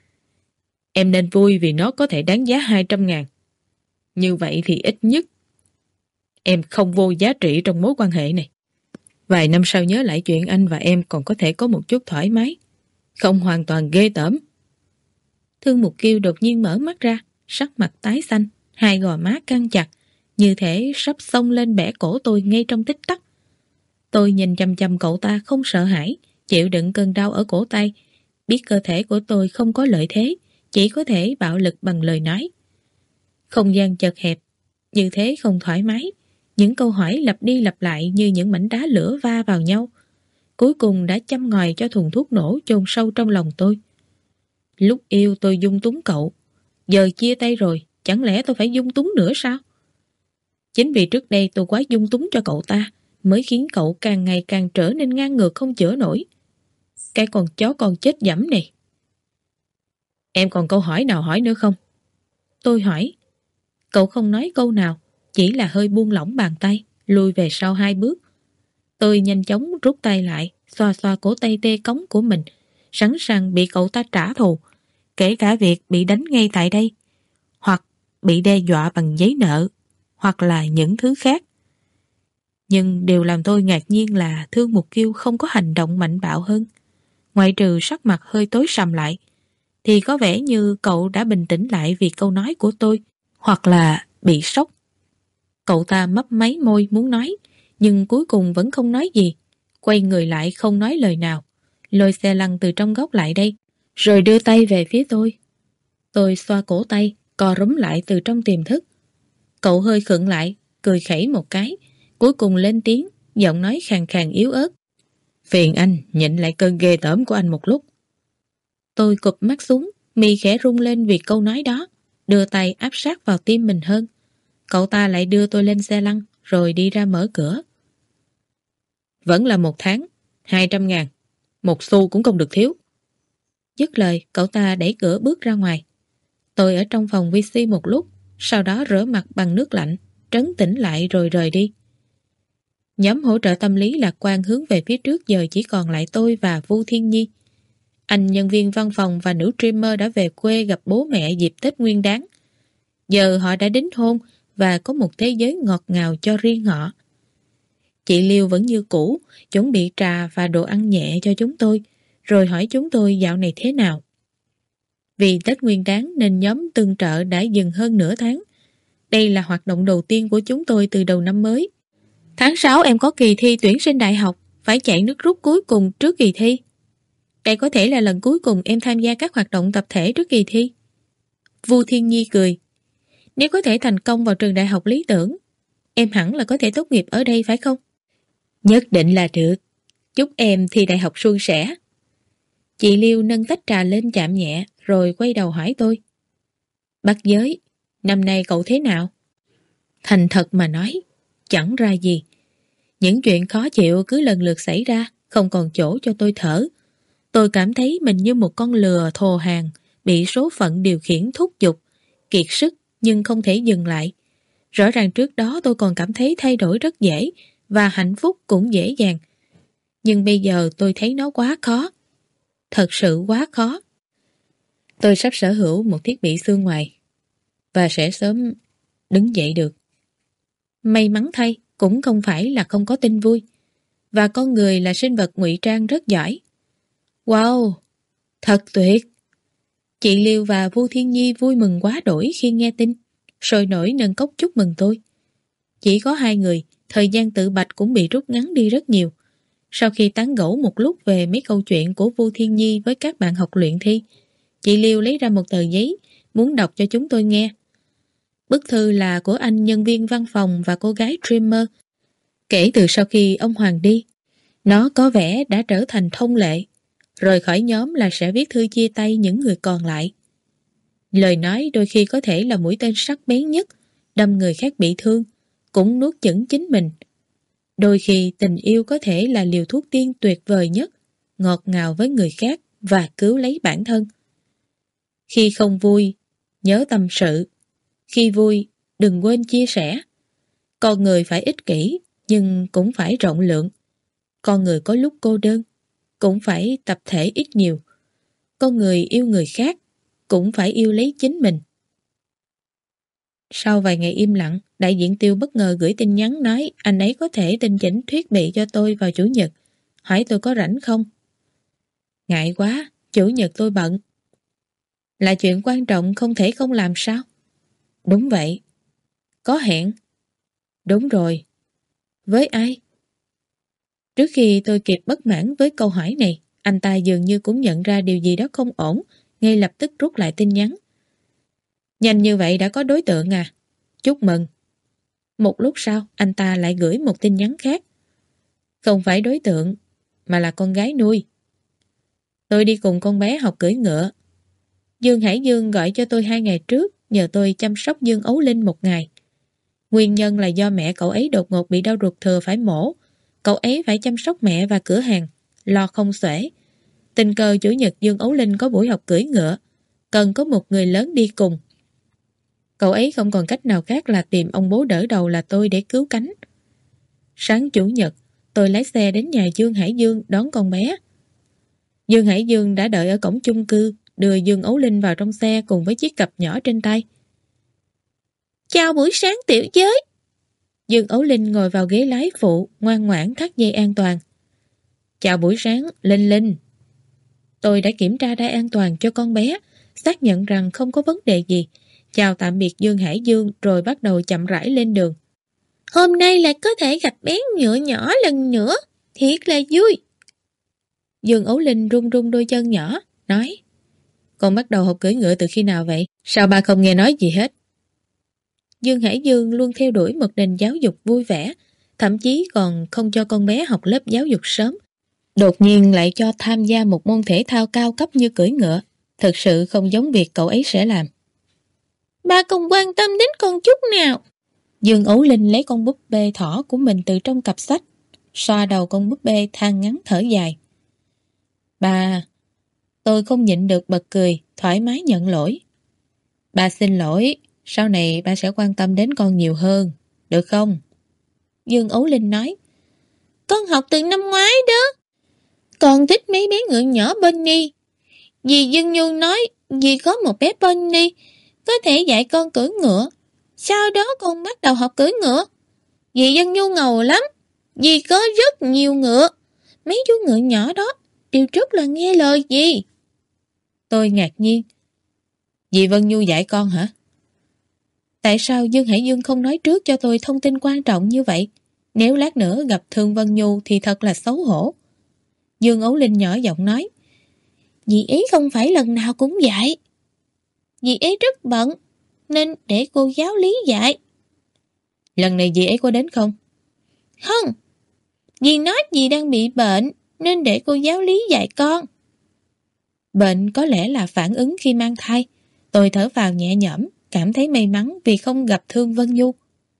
Em nên vui vì nó có thể đáng giá hai trăm ngàn. Như vậy thì ít nhất em không vô giá trị trong mối quan hệ này. Vài năm sau nhớ lại chuyện anh và em còn có thể có một chút thoải mái, không hoàn toàn ghê tởm. Thương Mục Kiều đột nhiên mở mắt ra, sắc mặt tái xanh, hai gò má căng chặt, như thể sắp xông lên bẻ cổ tôi ngay trong tích tắc. Tôi nhìn chăm chăm cậu ta không sợ hãi, chịu đựng cơn đau ở cổ tay, biết cơ thể của tôi không có lợi thế, chỉ có thể bạo lực bằng lời nói. Không gian chật hẹp, như thế không thoải mái. Những câu hỏi lặp đi lặp lại như những mảnh đá lửa va vào nhau, cuối cùng đã châm ngòi cho thùng thuốc nổ chôn sâu trong lòng tôi. Lúc yêu tôi dung túng cậu, giờ chia tay rồi, chẳng lẽ tôi phải dung túng nữa sao? Chính vì trước đây tôi quá dung túng cho cậu ta, mới khiến cậu càng ngày càng trở nên ngang ngược không chữa nổi. Cái con chó con chết dẫm này. Em còn câu hỏi nào hỏi nữa không? Tôi hỏi. Cậu không nói câu nào, chỉ là hơi buông lỏng bàn tay, lùi về sau hai bước. Tôi nhanh chóng rút tay lại, xoa xoa cổ tay tê cống của mình, sẵn sàng bị cậu ta trả thù, kể cả việc bị đánh ngay tại đây, hoặc bị đe dọa bằng giấy nợ, hoặc là những thứ khác. Nhưng điều làm tôi ngạc nhiên là Thương Mục Kiều không có hành động mạnh bạo hơn. Ngoại trừ sắc mặt hơi tối sầm lại, thì có vẻ như cậu đã bình tĩnh lại vì câu nói của tôi, hoặc là bị sốc. Cậu ta mấp máy môi muốn nói, nhưng cuối cùng vẫn không nói gì, quay người lại không nói lời nào, lôi xe lăn từ trong góc lại đây, rồi đưa tay về phía tôi. Tôi xoa cổ tay, co rúm lại từ trong tiềm thức, Cậu hơi khựng lại, cười khẩy một cái, cuối cùng lên tiếng, giọng nói khàn khàn yếu ớt. Phiền anh nhịn lại cơn ghê tởm của anh một lúc. Tôi cụp mắt xuống, mi khẽ rung lên vì câu nói đó, đưa tay áp sát vào tim mình hơn. Cậu ta lại đưa tôi lên xe lăn, rồi đi ra mở cửa. Vẫn là một tháng, hai trăm ngàn, một xu cũng không được thiếu. Dứt lời, cậu ta đẩy cửa bước ra ngoài. Tôi ở trong phòng vi si một lúc, sau đó rửa mặt bằng nước lạnh, trấn tĩnh lại rồi rời đi. Nhóm hỗ trợ tâm lý lạc quan hướng về phía trước giờ chỉ còn lại tôi và Vu Thiên Nhi. Anh nhân viên văn phòng và nữ streamer đã về quê gặp bố mẹ dịp Tết Nguyên Đán. Giờ họ đã đính hôn và có một thế giới ngọt ngào cho riêng họ. Chị Liêu vẫn như cũ, chuẩn bị trà và đồ ăn nhẹ cho chúng tôi, rồi hỏi chúng tôi dạo này thế nào. Vì Tết Nguyên Đán nên nhóm tương trợ đã dừng hơn nửa tháng. Đây là hoạt động đầu tiên của chúng tôi từ đầu năm mới. Tháng sáu em có kỳ thi tuyển sinh đại học, phải chạy nước rút cuối cùng trước kỳ thi. Đây có thể là lần cuối cùng em tham gia các hoạt động tập thể trước kỳ thi. Vu Thiên Nhi cười. Nếu có thể thành công vào trường đại học lý tưởng, em hẳn là có thể tốt nghiệp ở đây phải không? Nhất định là được. Chúc em thi đại học suôn sẻ. Chị Liêu nâng tách trà lên chạm nhẹ, rồi quay đầu hỏi tôi. Bác Giới, năm nay cậu thế nào? Thành thật mà nói, chẳng ra gì. Những chuyện khó chịu cứ lần lượt xảy ra, không còn chỗ cho tôi thở. Tôi cảm thấy mình như một con lừa thồ hàng, bị số phận điều khiển thúc giục, kiệt sức nhưng không thể dừng lại. Rõ ràng trước đó tôi còn cảm thấy thay đổi rất dễ và hạnh phúc cũng dễ dàng. Nhưng bây giờ tôi thấy nó quá khó. Thật sự quá khó. Tôi sắp sở hữu một thiết bị xương ngoài và sẽ sớm đứng dậy được. May mắn thay, cũng không phải là không có tin vui. Và con người là sinh vật ngụy trang rất giỏi. Wow, thật tuyệt. Chị Liêu và Vu Thiên Nhi vui mừng quá đổi khi nghe tin, sôi nổi nâng cốc chúc mừng tôi. Chỉ có hai người, thời gian tự bạch cũng bị rút ngắn đi rất nhiều. Sau khi tán gẫu một lúc về mấy câu chuyện của Vu Thiên Nhi với các bạn học luyện thi, chị Liêu lấy ra một tờ giấy, muốn đọc cho chúng tôi nghe. Bức thư là của anh nhân viên văn phòng và cô gái streamer. Kể từ sau khi ông Hoàng đi, nó có vẻ đã trở thành thông lệ. Rời khỏi nhóm là sẽ viết thư chia tay những người còn lại. Lời nói đôi khi có thể là mũi tên sắc bén nhất, đâm người khác bị thương, cũng nuốt chửng chính mình. Đôi khi tình yêu có thể là liều thuốc tiên tuyệt vời nhất, ngọt ngào với người khác và cứu lấy bản thân. Khi không vui, nhớ tâm sự. Khi vui, đừng quên chia sẻ. Con người phải ích kỷ, nhưng cũng phải rộng lượng. Con người có lúc cô đơn, cũng phải tập thể ít nhiều. Con người yêu người khác, cũng phải yêu lấy chính mình. Sau vài ngày im lặng, đại diện Tiêu bất ngờ gửi tin nhắn nói anh ấy có thể tinh chỉnh thiết bị cho tôi vào Chủ nhật, hỏi tôi có rảnh không. Ngại quá, Chủ nhật tôi bận. Là chuyện quan trọng không thể không làm sao? Đúng vậy. Có hẹn? Đúng rồi. Với ai? Trước khi tôi kịp bất mãn với câu hỏi này, anh ta dường như cũng nhận ra điều gì đó không ổn, ngay lập tức rút lại tin nhắn. Nhanh như vậy đã có đối tượng à? Chúc mừng. Một lúc sau, anh ta lại gửi một tin nhắn khác. Không phải đối tượng, mà là con gái nuôi. Tôi đi cùng con bé học cưỡi ngựa. Dương Hải Dương gọi cho tôi hai ngày trước, nhờ tôi chăm sóc Dương Ấu Linh một ngày. Nguyên nhân là do mẹ cậu ấy đột ngột bị đau ruột thừa phải mổ. Cậu ấy phải chăm sóc mẹ và cửa hàng, lo không xuể. Tình cờ Chủ nhật Dương Ấu Linh có buổi học cưỡi ngựa, cần có một người lớn đi cùng. Cậu ấy không còn cách nào khác là tìm ông bố đỡ đầu là tôi để cứu cánh. Sáng Chủ nhật, tôi lái xe đến nhà Dương Hải Dương đón con bé. Dương Hải Dương đã đợi ở cổng chung cư, đưa Dương Ấu Linh vào trong xe cùng với chiếc cặp nhỏ trên tay. Chào buổi sáng tiểu giới. Dương Ấu Linh ngồi vào ghế lái phụ, ngoan ngoãn thắt dây an toàn. Chào buổi sáng, Linh Linh. Tôi đã kiểm tra đai an toàn cho con bé, xác nhận rằng không có vấn đề gì. Chào tạm biệt Dương Hải Dương rồi bắt đầu chậm rãi lên đường. Hôm nay lại có thể gặp bé nhựa nhỏ lần nữa, thiệt là vui. Dương Ấu Linh rung rung đôi chân nhỏ, nói. Con bắt đầu học cưỡi ngựa từ khi nào vậy? Sao ba không nghe nói gì hết? Dương Hải Dương luôn theo đuổi một nền giáo dục vui vẻ, thậm chí còn không cho con bé học lớp giáo dục sớm. Đột nhiên lại cho tham gia một môn thể thao cao cấp như cưỡi ngựa, thực sự không giống việc cậu ấy sẽ làm. Ba không quan tâm đến con chút nào. Dương Ấu Linh lấy con búp bê thỏ của mình từ trong cặp sách, xoa đầu con búp bê than ngắn thở dài. Ba, tôi không nhịn được bật cười, thoải mái nhận lỗi. Ba xin lỗi, sau này ba sẽ quan tâm đến con nhiều hơn, được không? Dương Ấu Linh nói. Con học từ năm ngoái đó. Con thích mấy bé ngựa nhỏ Bonnie. Dì Dương Nhu nói dì có một bé Bonnie, có thể dạy con cưỡi ngựa. Sau đó con bắt đầu học cưỡi ngựa. Dì Dương Nhu ngầu lắm. Dì có rất nhiều ngựa. Mấy chú ngựa nhỏ đó đều rất là nghe lời dì. Tôi ngạc nhiên. Dì Vân Nhu dạy con hả? Tại sao Dương Hải Dương không nói trước cho tôi thông tin quan trọng như vậy? Nếu lát nữa gặp Thương Vân Nhu thì thật là xấu hổ. Dương Ấu Linh nhỏ giọng nói. Dì ấy không phải lần nào cũng dạy. Dì ấy rất bận, nên để cô giáo lý dạy. Lần này dì ấy có đến không? Không. Dì nói dì đang bị bệnh, nên để cô giáo lý dạy con. Bệnh có lẽ là phản ứng khi mang thai. Tôi thở vào nhẹ nhõm, cảm thấy may mắn vì không gặp Thương Vân Nhu.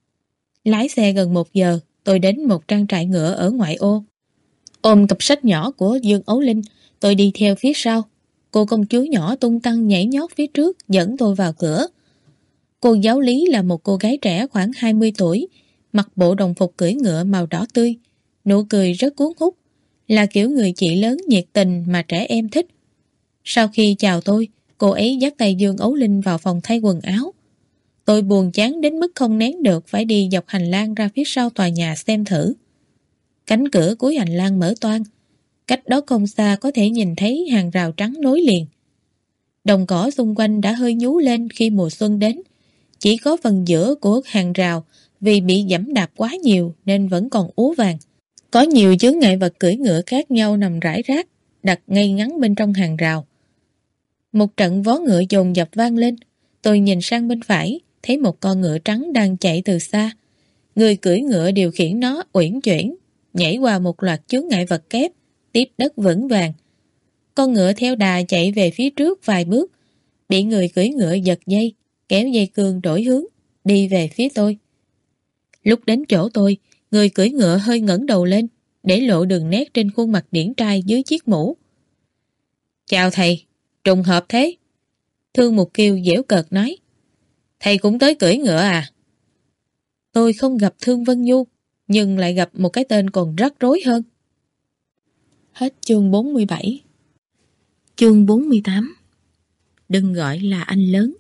Lái xe gần một giờ, tôi đến một trang trại ngựa ở ngoại ô. Ôm cặp sách nhỏ của Dương Ấu Linh, tôi đi theo phía sau. Cô công chúa nhỏ tung tăng nhảy nhót phía trước, dẫn tôi vào cửa. Cô giáo lý là một cô gái trẻ khoảng hai mươi tuổi, mặc bộ đồng phục cưỡi ngựa màu đỏ tươi, nụ cười rất cuốn hút, là kiểu người chị lớn nhiệt tình mà trẻ em thích. Sau khi chào tôi, cô ấy dắt tay Dương Ấu Linh vào phòng thay quần áo. Tôi buồn chán đến mức không nén được phải đi dọc hành lang ra phía sau tòa nhà xem thử. Cánh cửa cuối hành lang mở toang, cách đó không xa có thể nhìn thấy hàng rào trắng nối liền. Đồng cỏ xung quanh đã hơi nhú lên khi mùa xuân đến, chỉ có phần giữa của hàng rào vì bị giẫm đạp quá nhiều nên vẫn còn úa vàng. Có nhiều chướng ngại vật cưỡi ngựa khác nhau nằm rải rác, đặt ngay ngắn bên trong hàng rào. Một trận vó ngựa dồn dập vang lên, tôi nhìn sang bên phải, thấy một con ngựa trắng đang chạy từ xa. Người cưỡi ngựa điều khiển nó uyển chuyển, nhảy qua một loạt chướng ngại vật kép, tiếp đất vững vàng. Con ngựa theo đà chạy về phía trước vài bước, bị người cưỡi ngựa giật dây, kéo dây cương đổi hướng, đi về phía tôi. Lúc đến chỗ tôi, người cưỡi ngựa hơi ngẩng đầu lên, để lộ đường nét trên khuôn mặt điển trai dưới chiếc mũ. Chào thầy, trùng hợp thế. Thương Mục Kiều giễu cợt nói. Thầy cũng tới cưỡi ngựa à? Tôi không gặp Thương Vân Nhu, nhưng lại gặp một cái tên còn rắc rối hơn. Hết chương bốn mươi bảy. Chương bốn mươi tám. Đừng gọi là anh lớn.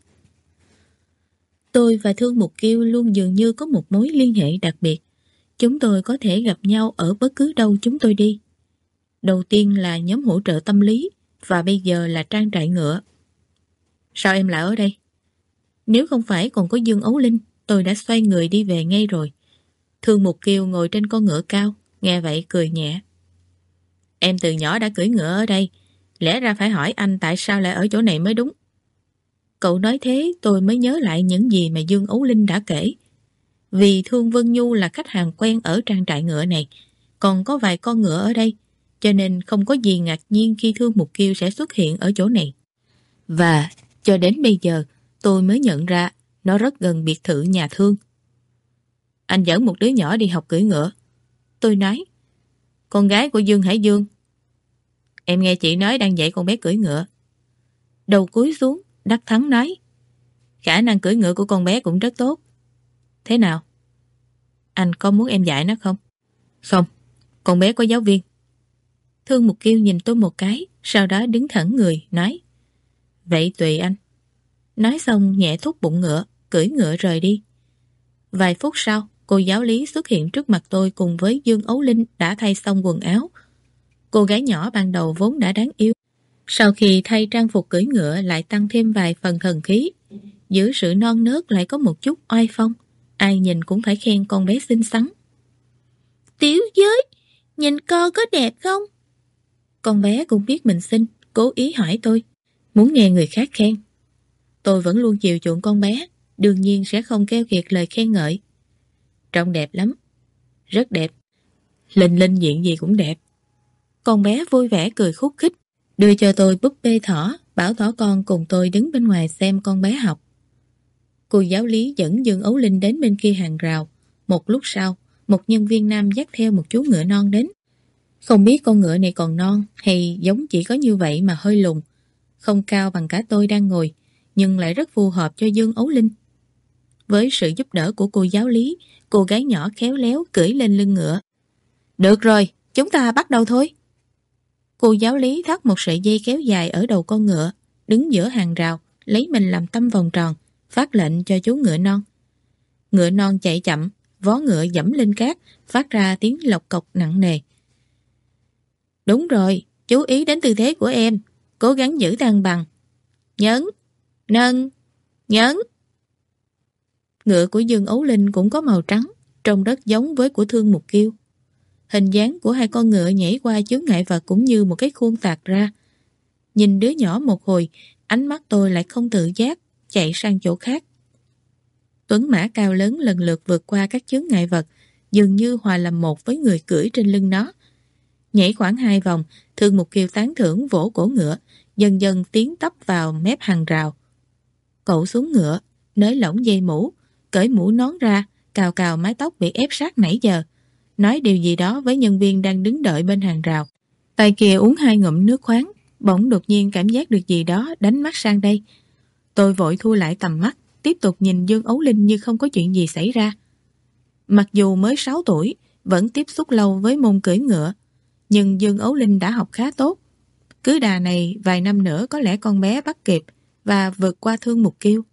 Tôi và Thương Mục Kiều luôn dường như có một mối liên hệ đặc biệt. Chúng tôi có thể gặp nhau ở bất cứ đâu chúng tôi đi. Đầu tiên là nhóm hỗ trợ tâm lý, và bây giờ là trang trại ngựa. Sao em lại ở đây? Nếu không phải còn có Dương Ấu Linh, tôi đã xoay người đi về ngay rồi. Thương Mục Kiều ngồi trên con ngựa cao, nghe vậy cười nhẹ. Em từ nhỏ đã cưỡi ngựa ở đây, lẽ ra phải hỏi anh tại sao lại ở chỗ này mới đúng. Cậu nói thế tôi mới nhớ lại những gì mà Dương Ấu Linh đã kể. Vì Thương Vân Nhu là khách hàng quen ở trang trại ngựa này, còn có vài con ngựa ở đây, cho nên không có gì ngạc nhiên khi Thương Mục Kiều sẽ xuất hiện ở chỗ này. Và cho đến bây giờ, tôi mới nhận ra nó rất gần biệt thự nhà Thương. Anh dẫn một đứa nhỏ đi học cưỡi ngựa. Tôi nói, con gái của Dương Hải Dương. Em nghe chị nói đang dạy con bé cưỡi ngựa. Đầu cúi xuống, Đắc Thắng nói, khả năng cưỡi ngựa của con bé cũng rất tốt. Thế nào? Anh có muốn em dạy nó không? Không, con bé có giáo viên. Thương Mục Kiều nhìn tôi một cái, sau đó đứng thẳng người, nói, vậy tùy anh. Nói xong nhẹ thúc bụng ngựa, cưỡi ngựa rời đi. Vài phút sau, cô giáo lý xuất hiện trước mặt tôi cùng với Dương Ấu Linh đã thay xong quần áo. Cô gái nhỏ ban đầu vốn đã đáng yêu. Sau khi thay trang phục cưỡi ngựa lại tăng thêm vài phần thần khí. Giữa sự non nớt lại có một chút oai phong. Ai nhìn cũng phải khen con bé xinh xắn. Tiểu giới, nhìn con có đẹp không? Con bé cũng biết mình xinh, cố ý hỏi tôi, muốn nghe người khác khen. Tôi vẫn luôn chiều chuộng con bé, đương nhiên sẽ không keo kiệt lời khen ngợi. Trông đẹp lắm, rất đẹp. Linh Linh diện gì cũng đẹp. Con bé vui vẻ cười khúc khích, đưa cho tôi búp bê thỏ, bảo thỏ con cùng tôi đứng bên ngoài xem con bé học. Cô giáo lý dẫn Dương Ấu Linh đến bên kia hàng rào. Một lúc sau, một nhân viên nam dắt theo một chú ngựa non đến. Không biết con ngựa này còn non hay giống chỉ có như vậy mà hơi lùn, không cao bằng cả tôi đang ngồi, nhưng lại rất phù hợp cho Dương Ấu Linh. Với sự giúp đỡ của cô giáo lý, cô gái nhỏ khéo léo cưỡi lên lưng ngựa. Được rồi, chúng ta bắt đầu thôi. Cô giáo lý thắt một sợi dây kéo dài ở đầu con ngựa, đứng giữa hàng rào, lấy mình làm tâm vòng tròn, phát lệnh cho chú ngựa non. Ngựa non chạy chậm, vó ngựa dẫm lên cát, phát ra tiếng lộc cộc nặng nề. Đúng rồi, chú ý đến tư thế của em, cố gắng giữ thăng bằng. Nhấn, nâng, nhấn. Ngựa của Dương Ấu Linh cũng có màu trắng, trông rất giống với của Thương Mục Kiêu. Hình dáng của hai con ngựa nhảy qua chướng ngại vật cũng như một cái khuôn tạc ra. Nhìn đứa nhỏ một hồi, ánh mắt tôi lại không tự giác, chạy sang chỗ khác. Tuấn mã cao lớn lần lượt vượt qua các chướng ngại vật, dường như hòa làm một với người cưỡi trên lưng nó. Nhảy khoảng hai vòng, Thương Mục Kiêu tán thưởng vỗ cổ ngựa, dần dần tiến tấp vào mép hàng rào. Cậu xuống ngựa, nới lỏng dây mũ, cởi mũ nón ra, cào cào mái tóc bị ép sát nãy giờ, nói điều gì đó với nhân viên đang đứng đợi bên hàng rào. Tay kia uống hai ngụm nước khoáng, bỗng đột nhiên cảm giác được gì đó đánh mắt sang đây. Tôi vội thu lại tầm mắt, tiếp tục nhìn Dương Ấu Linh như không có chuyện gì xảy ra. Mặc dù mới sáu tuổi, vẫn tiếp xúc lâu với môn cưỡi ngựa, nhưng Dương Ấu Linh đã học khá tốt. Cứ đà này, vài năm nữa có lẽ con bé bắt kịp và vượt qua Thương Mục Kiêu.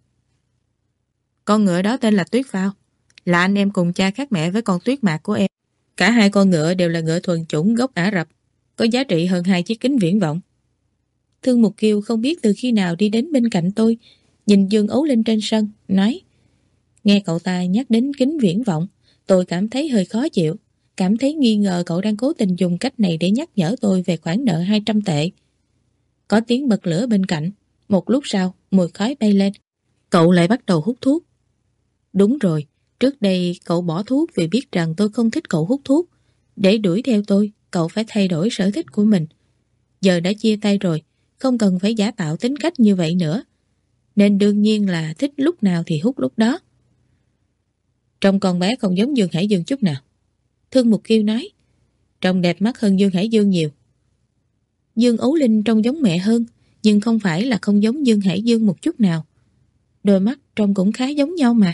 Con ngựa đó tên là Tuyết Phao, là anh em cùng cha khác mẹ với con Tuyết Mạc của em. Cả hai con ngựa đều là ngựa thuần chủng gốc Ả Rập, có giá trị hơn hai chiếc kính viễn vọng. Thương Mục Kiêu không biết từ khi nào đi đến bên cạnh tôi, nhìn Dương Ấu Linh trên sân, nói: Nghe cậu ta nhắc đến kính viễn vọng, tôi cảm thấy hơi khó chịu, cảm thấy nghi ngờ cậu đang cố tình dùng cách này để nhắc nhở tôi về khoản nợ hai trăm tệ. Có tiếng bật lửa bên cạnh, một lúc sau, mùi khói bay lên. Cậu lại bắt đầu hút thuốc. Đúng rồi, trước đây cậu bỏ thuốc vì biết rằng tôi không thích cậu hút thuốc. Để đuổi theo tôi, cậu phải thay đổi sở thích của mình. Giờ đã chia tay rồi, không cần phải giả tạo tính cách như vậy nữa. Nên đương nhiên là thích lúc nào thì hút lúc đó. Trông con bé không giống Dương Hải Dương chút nào. Thương Mục Kiêu nói, trông đẹp mắt hơn Dương Hải Dương nhiều. Dương Ấu Linh trông giống mẹ hơn, nhưng không phải là không giống Dương Hải Dương một chút nào. Đôi mắt trông cũng khá giống nhau mà.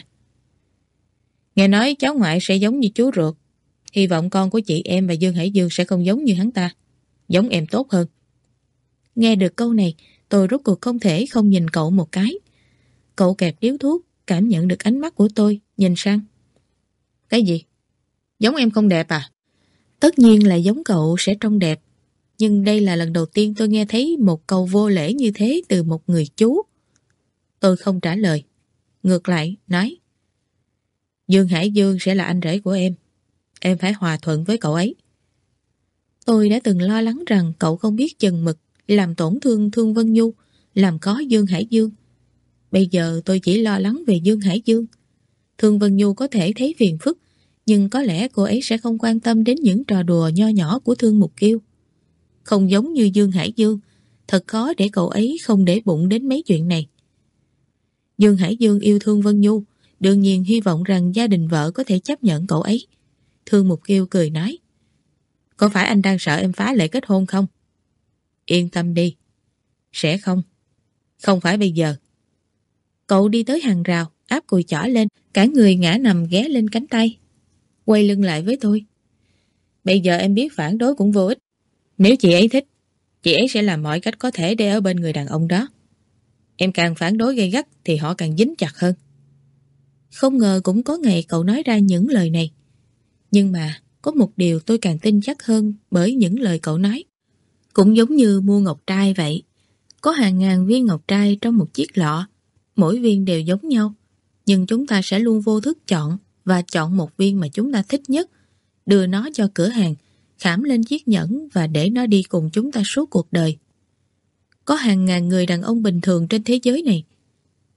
Nghe nói cháu ngoại sẽ giống như chú ruột. Hy vọng con của chị em và Dương Hải Dương sẽ không giống như hắn ta. Giống em tốt hơn. Nghe được câu này, tôi rốt cuộc không thể không nhìn cậu một cái. Cậu kẹp điếu thuốc, cảm nhận được ánh mắt của tôi, nhìn sang. Cái gì? Giống em không đẹp à? Tất nhiên là giống cậu sẽ trông đẹp. Nhưng đây là lần đầu tiên tôi nghe thấy một câu vô lễ như thế từ một người chú. Tôi không trả lời. Ngược lại, nói, Dương Hải Dương sẽ là anh rể của em. Em phải hòa thuận với cậu ấy. Tôi đã từng lo lắng rằng cậu không biết chừng mực, làm tổn thương Thương Vân Nhu, làm khó Dương Hải Dương. Bây giờ tôi chỉ lo lắng về Dương Hải Dương. Thương Vân Nhu có thể thấy phiền phức, nhưng có lẽ cô ấy sẽ không quan tâm đến những trò đùa nho nhỏ của Thương Mục Kiêu. Không giống như Dương Hải Dương, thật khó để cậu ấy không để bụng đến mấy chuyện này. Dương Hải Dương yêu Thương Vân Nhu, đương nhiên hy vọng rằng gia đình vợ có thể chấp nhận cậu ấy. Thương Mục Kiêu cười nói, có phải anh đang sợ em phá lệ kết hôn không? Yên tâm đi. Sẽ không. Không phải bây giờ. Cậu đi tới hàng rào, áp cùi chỏ lên, cả người ngã nằm ghé lên cánh tay. Quay lưng lại với tôi. Bây giờ em biết phản đối cũng vô ích. Nếu chị ấy thích, chị ấy sẽ làm mọi cách có thể để ở bên người đàn ông đó. Em càng phản đối gay gắt thì họ càng dính chặt hơn. Không ngờ cũng có ngày cậu nói ra những lời này. Nhưng mà có một điều tôi càng tin chắc hơn bởi những lời cậu nói. Cũng giống như mua ngọc trai vậy. Có hàng ngàn viên ngọc trai trong một chiếc lọ. Mỗi viên đều giống nhau. Nhưng chúng ta sẽ luôn vô thức chọn và chọn một viên mà chúng ta thích nhất, đưa nó cho cửa hàng, khảm lên chiếc nhẫn và để nó đi cùng chúng ta suốt cuộc đời. Có hàng ngàn người đàn ông bình thường trên thế giới này.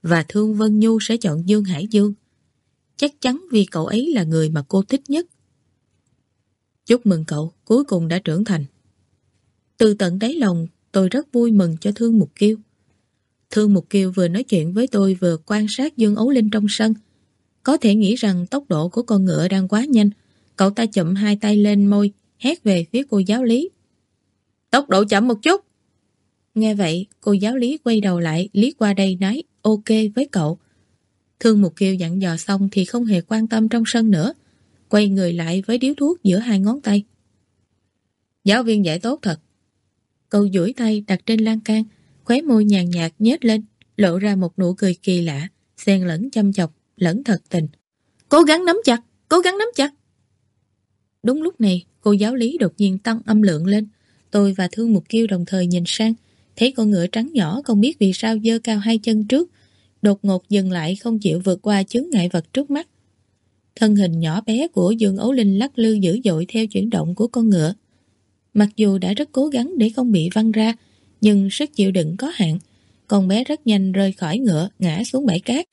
và Thương Vân Nhu sẽ chọn Dương Hải Dương. Chắc chắn vì cậu ấy là người mà cô thích nhất. Chúc mừng cậu, cuối cùng đã trưởng thành. Từ tận đáy lòng, tôi rất vui mừng cho Thương Mục Kiêu. Thương Mục Kiêu vừa nói chuyện với tôi vừa quan sát Dương Ấu Linh trong sân. Có thể nghĩ rằng tốc độ của con ngựa đang quá nhanh. Cậu ta chụm hai tay lên môi, hét về phía cô giáo lý. Tốc độ chậm một chút. Nghe vậy, cô giáo lý quay đầu lại, liếc qua đây nói ok với cậu. Thương Mục Kiêu dặn dò xong thì không hề quan tâm trong sân nữa. Quay người lại với điếu thuốc giữa hai ngón tay. Giáo viên dạy tốt thật. Cậu duỗi tay đặt trên lan can, khóe môi nhàn nhạt nhếch lên, lộ ra một nụ cười kỳ lạ, xen lẫn chăm chọc, lẫn thật tình. Cố gắng nắm chặt, cố gắng nắm chặt. Đúng lúc này, cô giáo lý đột nhiên tăng âm lượng lên. Tôi và Thương Mục Kiêu đồng thời nhìn sang, thấy con ngựa trắng nhỏ không biết vì sao giơ cao hai chân trước, đột ngột dừng lại không chịu vượt qua chướng ngại vật trước mắt. Thân hình nhỏ bé của Dương Ấu Linh lắc lư dữ dội theo chuyển động của con ngựa. Mặc dù đã rất cố gắng để không bị văng ra, nhưng sức chịu đựng có hạn. Con bé rất nhanh rơi khỏi ngựa, ngã xuống bãi cát.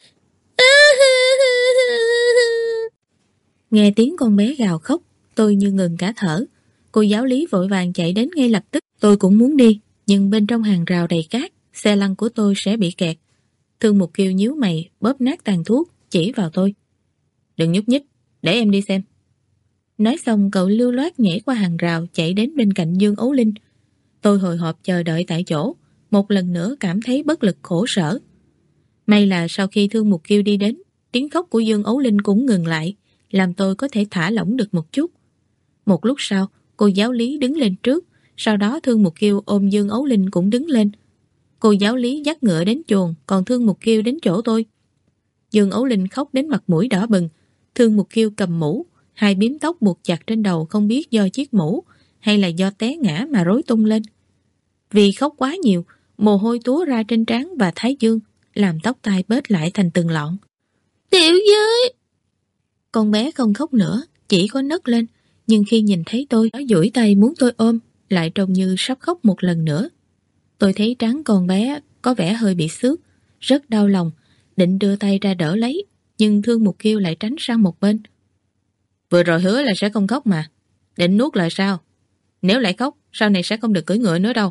Nghe tiếng con bé gào khóc, tôi như ngừng cả thở. Cô giáo lý vội vàng chạy đến ngay lập tức. Tôi cũng muốn đi, nhưng bên trong hàng rào đầy cát, xe lăn của tôi sẽ bị kẹt. Thương Mục Kiêu nhíu mày, bóp nát tàn thuốc, chỉ vào tôi. Đừng nhúc nhích, để em đi xem. Nói xong cậu lưu loát nhảy qua hàng rào, chạy đến bên cạnh Dương Ấu Linh. Tôi hồi hộp chờ đợi tại chỗ, một lần nữa cảm thấy bất lực khổ sở. May là sau khi Thương Mục Kiêu đi đến, tiếng khóc của Dương Ấu Linh cũng ngừng lại, làm tôi có thể thả lỏng được một chút. Một lúc sau, cô giáo lý đứng lên trước, sau đó Thương Mục Kiêu ôm Dương Ấu Linh cũng đứng lên. Cô giáo lý dắt ngựa đến chuồng, còn Thương Mục Kiêu đến chỗ tôi. Dương Ấu Linh khóc đến mặt mũi đỏ bừng. Thương Mục Kiêu cầm mũ, hai bím tóc buộc chặt trên đầu không biết do chiếc mũ hay là do té ngã mà rối tung lên. Vì khóc quá nhiều, mồ hôi túa ra trên trán và thái dương, làm tóc tai bết lại thành từng lọn. Tiểu Giới! Con bé không khóc nữa, chỉ có nấc lên, nhưng khi nhìn thấy tôi, nó duỗi tay muốn tôi ôm, lại trông như sắp khóc một lần nữa. Tôi thấy trán con bé có vẻ hơi bị xước, rất đau lòng, định đưa tay ra đỡ lấy, nhưng Thương Mục Kiêu lại tránh sang một bên. Vừa rồi hứa là sẽ không khóc mà, định nuốt lời sao? Nếu lại khóc, sau này sẽ không được cưỡi ngựa nữa đâu.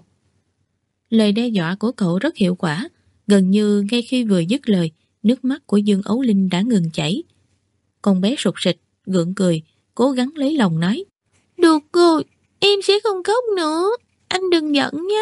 Lời đe dọa của cậu rất hiệu quả, gần như ngay khi vừa dứt lời, nước mắt của Dương Ấu Linh đã ngừng chảy. Con bé sụt sịt, gượng cười, cố gắng lấy lòng nói. Được rồi, em sẽ không khóc nữa, anh đừng giận nhé.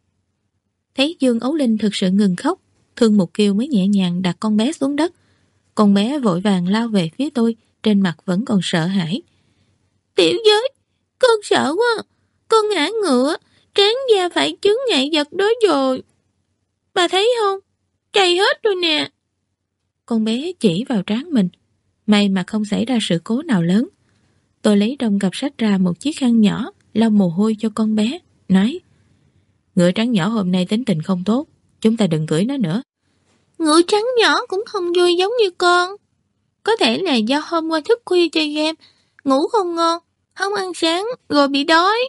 Thấy Dương Ấu Linh thực sự ngừng khóc, Thương Mục Kiêu mới nhẹ nhàng đặt con bé xuống đất. Con bé vội vàng lao về phía tôi, trên mặt vẫn còn sợ hãi. Tiểu Giới, con sợ quá, con ngã ngựa, trán da phải chứng ngại vật đó rồi. Bà thấy không, chảy hết rồi nè. Con bé chỉ vào trán mình, may mà không xảy ra sự cố nào lớn. Tôi lấy trong cặp sách ra một chiếc khăn nhỏ, lau mồ hôi cho con bé, nói. Ngựa trắng nhỏ hôm nay tính tình không tốt, chúng ta đừng cưỡi nó nữa. Ngựa trắng nhỏ cũng không vui giống như con. Có thể là do hôm qua thức khuya chơi game, ngủ không ngon, không ăn sáng, rồi bị đói.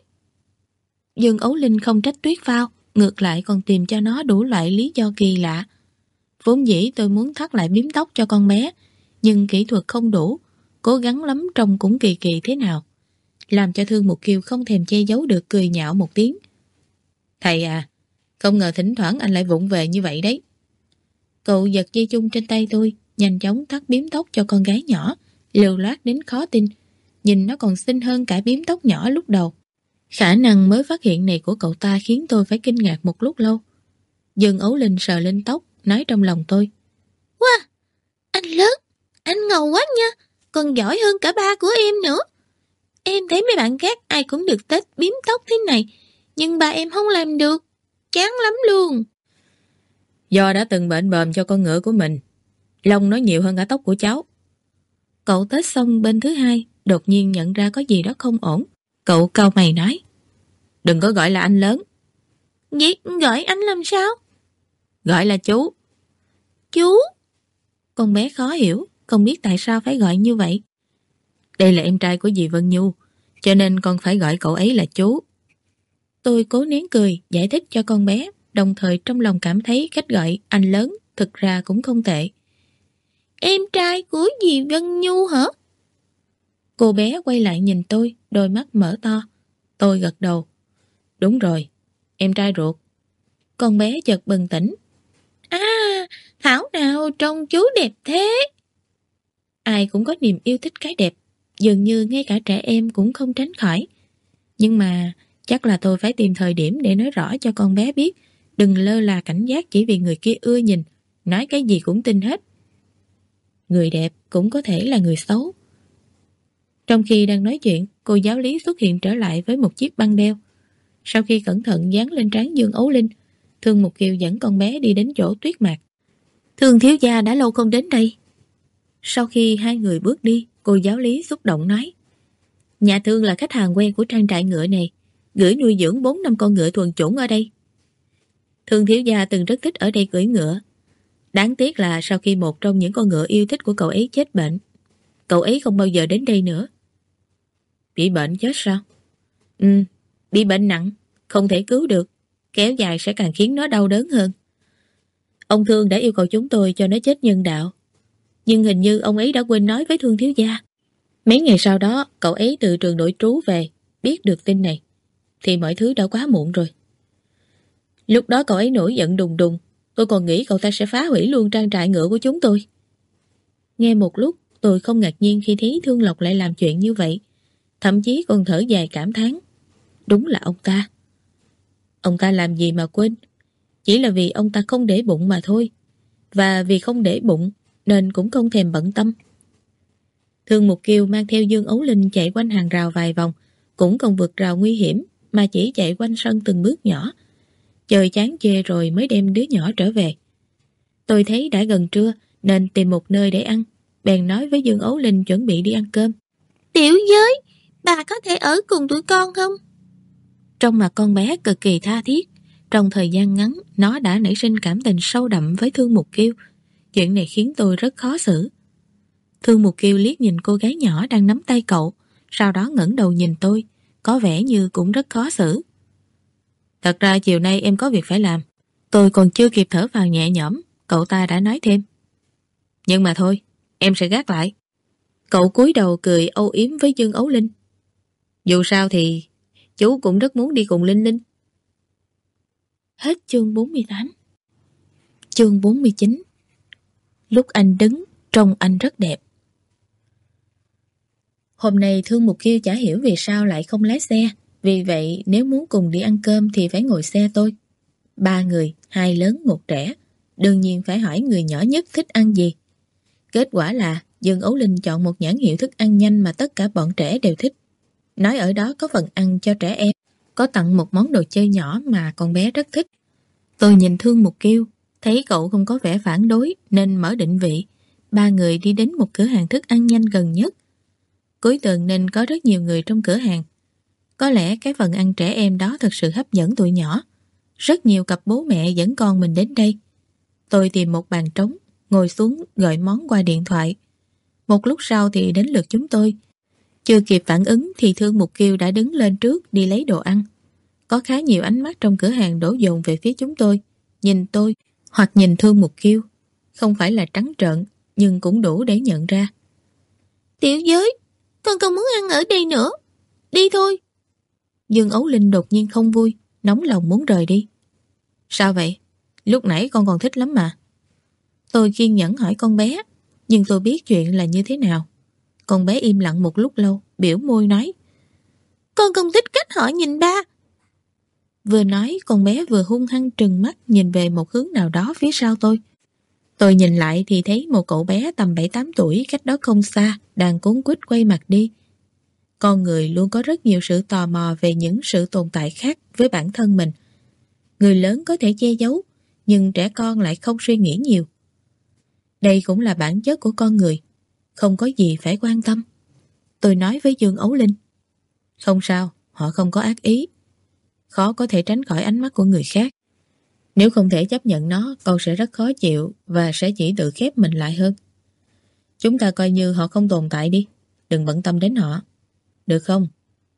Dương Ấu Linh không trách Tuyết Phao, ngược lại còn tìm cho nó đủ loại lý do kỳ lạ. Vốn dĩ tôi muốn thắt lại bím tóc cho con bé, nhưng kỹ thuật không đủ, cố gắng lắm trông cũng kỳ kỳ thế nào. Làm cho Thương Mục Kiêu không thèm che giấu được cười nhạo một tiếng. Thầy à, không ngờ thỉnh thoảng anh lại vụng về như vậy đấy. Cậu giật dây chung trên tay tôi, nhanh chóng thắt bím tóc cho con gái nhỏ, lưu loát đến khó tin. Nhìn nó còn xinh hơn cả bím tóc nhỏ lúc đầu. Khả năng mới phát hiện này của cậu ta khiến tôi phải kinh ngạc một lúc lâu. Dương Ấu Linh sờ lên tóc, nói trong lòng tôi. Wow, anh lớn, anh ngầu quá nha, còn giỏi hơn cả ba của em nữa. Em thấy mấy bạn khác ai cũng được tết bím tóc thế này, nhưng ba em không làm được, chán lắm luôn. Do đã từng bệnh bờm cho con ngựa của mình, lông nó nhiều hơn cả tóc của cháu. Cậu tết xong bên thứ hai, đột nhiên nhận ra có gì đó không ổn. Cậu cau mày nói. Đừng có gọi là anh lớn. Vậy gọi anh làm sao? Gọi là chú. Chú? Con bé khó hiểu, không biết tại sao phải gọi như vậy. Đây là em trai của dì Vân Nhu, cho nên con phải gọi cậu ấy là chú. Tôi cố nén cười, giải thích cho con bé, đồng thời trong lòng cảm thấy cách gọi anh lớn thực ra cũng không tệ. Em trai của dì Vân Nhu hả? Cô bé quay lại nhìn tôi, đôi mắt mở to. Tôi gật đầu. Đúng rồi, em trai ruột. Con bé chợt bừng tỉnh. À, thảo nào trông chú đẹp thế. Ai cũng có niềm yêu thích cái đẹp, dường như ngay cả trẻ em cũng không tránh khỏi. Nhưng mà chắc là tôi phải tìm thời điểm để nói rõ cho con bé biết, đừng lơ là cảnh giác chỉ vì người kia ưa nhìn, nói cái gì cũng tin hết. Người đẹp cũng có thể là người xấu. Trong khi đang nói chuyện, cô giáo lý xuất hiện trở lại với một chiếc băng đeo. Sau khi cẩn thận dán lên trán Dương Ấu Linh, Thương Mục Kiều dẫn con bé đi đến chỗ Tuyết Mạc. Thương thiếu gia đã lâu không đến đây. Sau khi hai người bước đi, cô giáo lý xúc động nói: Nhà Thương là khách hàng quen của trang trại ngựa này, gửi nuôi dưỡng bốn năm con ngựa thuần chủng ở đây. Thương thiếu gia từng rất thích ở đây cưỡi ngựa. Đáng tiếc là sau khi một trong những con ngựa yêu thích của cậu ấy chết bệnh, cậu ấy không bao giờ đến đây nữa. Bị bệnh chết sao? Ừ, bị bệnh nặng, không thể cứu được, kéo dài sẽ càng khiến nó đau đớn hơn. Ông Thương đã yêu cầu chúng tôi cho nó chết nhân đạo, nhưng hình như ông ấy đã quên nói với Thương thiếu gia. Mấy ngày sau đó, cậu ấy từ trường nội trú về, biết được tin này, thì mọi thứ đã quá muộn rồi. Lúc đó cậu ấy nổi giận đùng đùng, tôi còn nghĩ cậu ta sẽ phá hủy luôn trang trại ngựa của chúng tôi. Nghe một lúc, tôi không ngạc nhiên khi thấy Thương Lộc lại làm chuyện như vậy, thậm chí còn thở dài cảm thán. Đúng là ông ta. Ông ta làm gì mà quên, chỉ là vì ông ta không để bụng mà thôi. Và vì không để bụng nên cũng không thèm bận tâm. Thương Mục Kiều mang theo Dương Ấu Linh chạy quanh hàng rào vài vòng, cũng không vượt rào nguy hiểm mà chỉ chạy quanh sân từng bước nhỏ. Trời chán chê rồi mới đem đứa nhỏ trở về. Tôi thấy đã gần trưa nên tìm một nơi để ăn, bèn nói với Dương Ấu Linh chuẩn bị đi ăn cơm. Tiểu giới, bà có thể ở cùng tụi con không? Trong mặt con bé cực kỳ tha thiết. Trong thời gian ngắn, nó đã nảy sinh cảm tình sâu đậm với Thương Mục Kiều. Chuyện này khiến tôi rất khó xử. Thương Mục Kiều liếc nhìn cô gái nhỏ đang nắm tay cậu, sau đó ngẩng đầu nhìn tôi, có vẻ như cũng rất khó xử. Thật ra chiều nay em có việc phải làm. Tôi còn chưa kịp thở vào nhẹ nhõm, cậu ta đã nói thêm. Nhưng mà thôi, em sẽ gác lại. Cậu cúi đầu cười âu yếm với Dương Ấu Linh. Dù sao thì chú cũng rất muốn đi cùng Linh Linh. Hết chương bốn mươi tám. Chương bốn mươi chín. Lúc anh đứng, trông anh rất đẹp. Hôm nay Thương Mục Kiều chả hiểu vì sao lại không lái xe. Vì vậy nếu muốn cùng đi ăn cơm thì phải ngồi xe tôi. Ba người, hai lớn một trẻ, đương nhiên phải hỏi người nhỏ nhất thích ăn gì. Kết quả là Dương Ấu Linh chọn một nhãn hiệu thức ăn nhanh mà tất cả bọn trẻ đều thích. Nói ở đó có phần ăn cho trẻ em, có tặng một món đồ chơi nhỏ mà con bé rất thích. Tôi nhìn Thương Mục Kiều, thấy cậu không có vẻ phản đối nên mở định vị. Ba người đi đến một cửa hàng thức ăn nhanh gần nhất. Cuối tuần nên có rất nhiều người trong cửa hàng. Có lẽ cái phần ăn trẻ em đó thật sự hấp dẫn tụi nhỏ. Rất nhiều cặp bố mẹ dẫn con mình đến đây. Tôi tìm một bàn trống, ngồi xuống gọi món qua điện thoại. Một lúc sau thì đến lượt chúng tôi. Chưa kịp phản ứng thì Thương Mục Kiều đã đứng lên trước đi lấy đồ ăn. Có khá nhiều ánh mắt trong cửa hàng đổ dồn về phía chúng tôi, nhìn tôi hoặc nhìn Thương Mục Kiều. Không phải là trắng trợn, nhưng cũng đủ để nhận ra. Tiểu giới, con không muốn ăn ở đây nữa. Đi thôi. Dương Ấu Linh đột nhiên không vui, nóng lòng muốn rời đi. Sao vậy? Lúc nãy con còn thích lắm mà. Tôi kiên nhẫn hỏi con bé, nhưng tôi biết chuyện là như thế nào. Con bé im lặng một lúc lâu, biểu môi nói. Con không thích cách họ nhìn ba. Vừa nói, con bé vừa hung hăng trừng mắt nhìn về một hướng nào đó phía sau tôi. Tôi nhìn lại thì thấy một cậu bé tầm bảy tám tuổi cách đó không xa, đang cuống quýt quay mặt đi. Con người luôn có rất nhiều sự tò mò về những sự tồn tại khác với bản thân mình. Người lớn có thể che giấu, nhưng trẻ con lại không suy nghĩ nhiều. Đây cũng là bản chất của con người, không có gì phải quan tâm. Tôi nói với Dương Ấu Linh. Không sao, họ không có ác ý. Khó có thể tránh khỏi ánh mắt của người khác. Nếu không thể chấp nhận nó, con sẽ rất khó chịu và sẽ chỉ tự khép mình lại hơn. Chúng ta coi như họ không tồn tại đi, đừng bận tâm đến họ. Được không?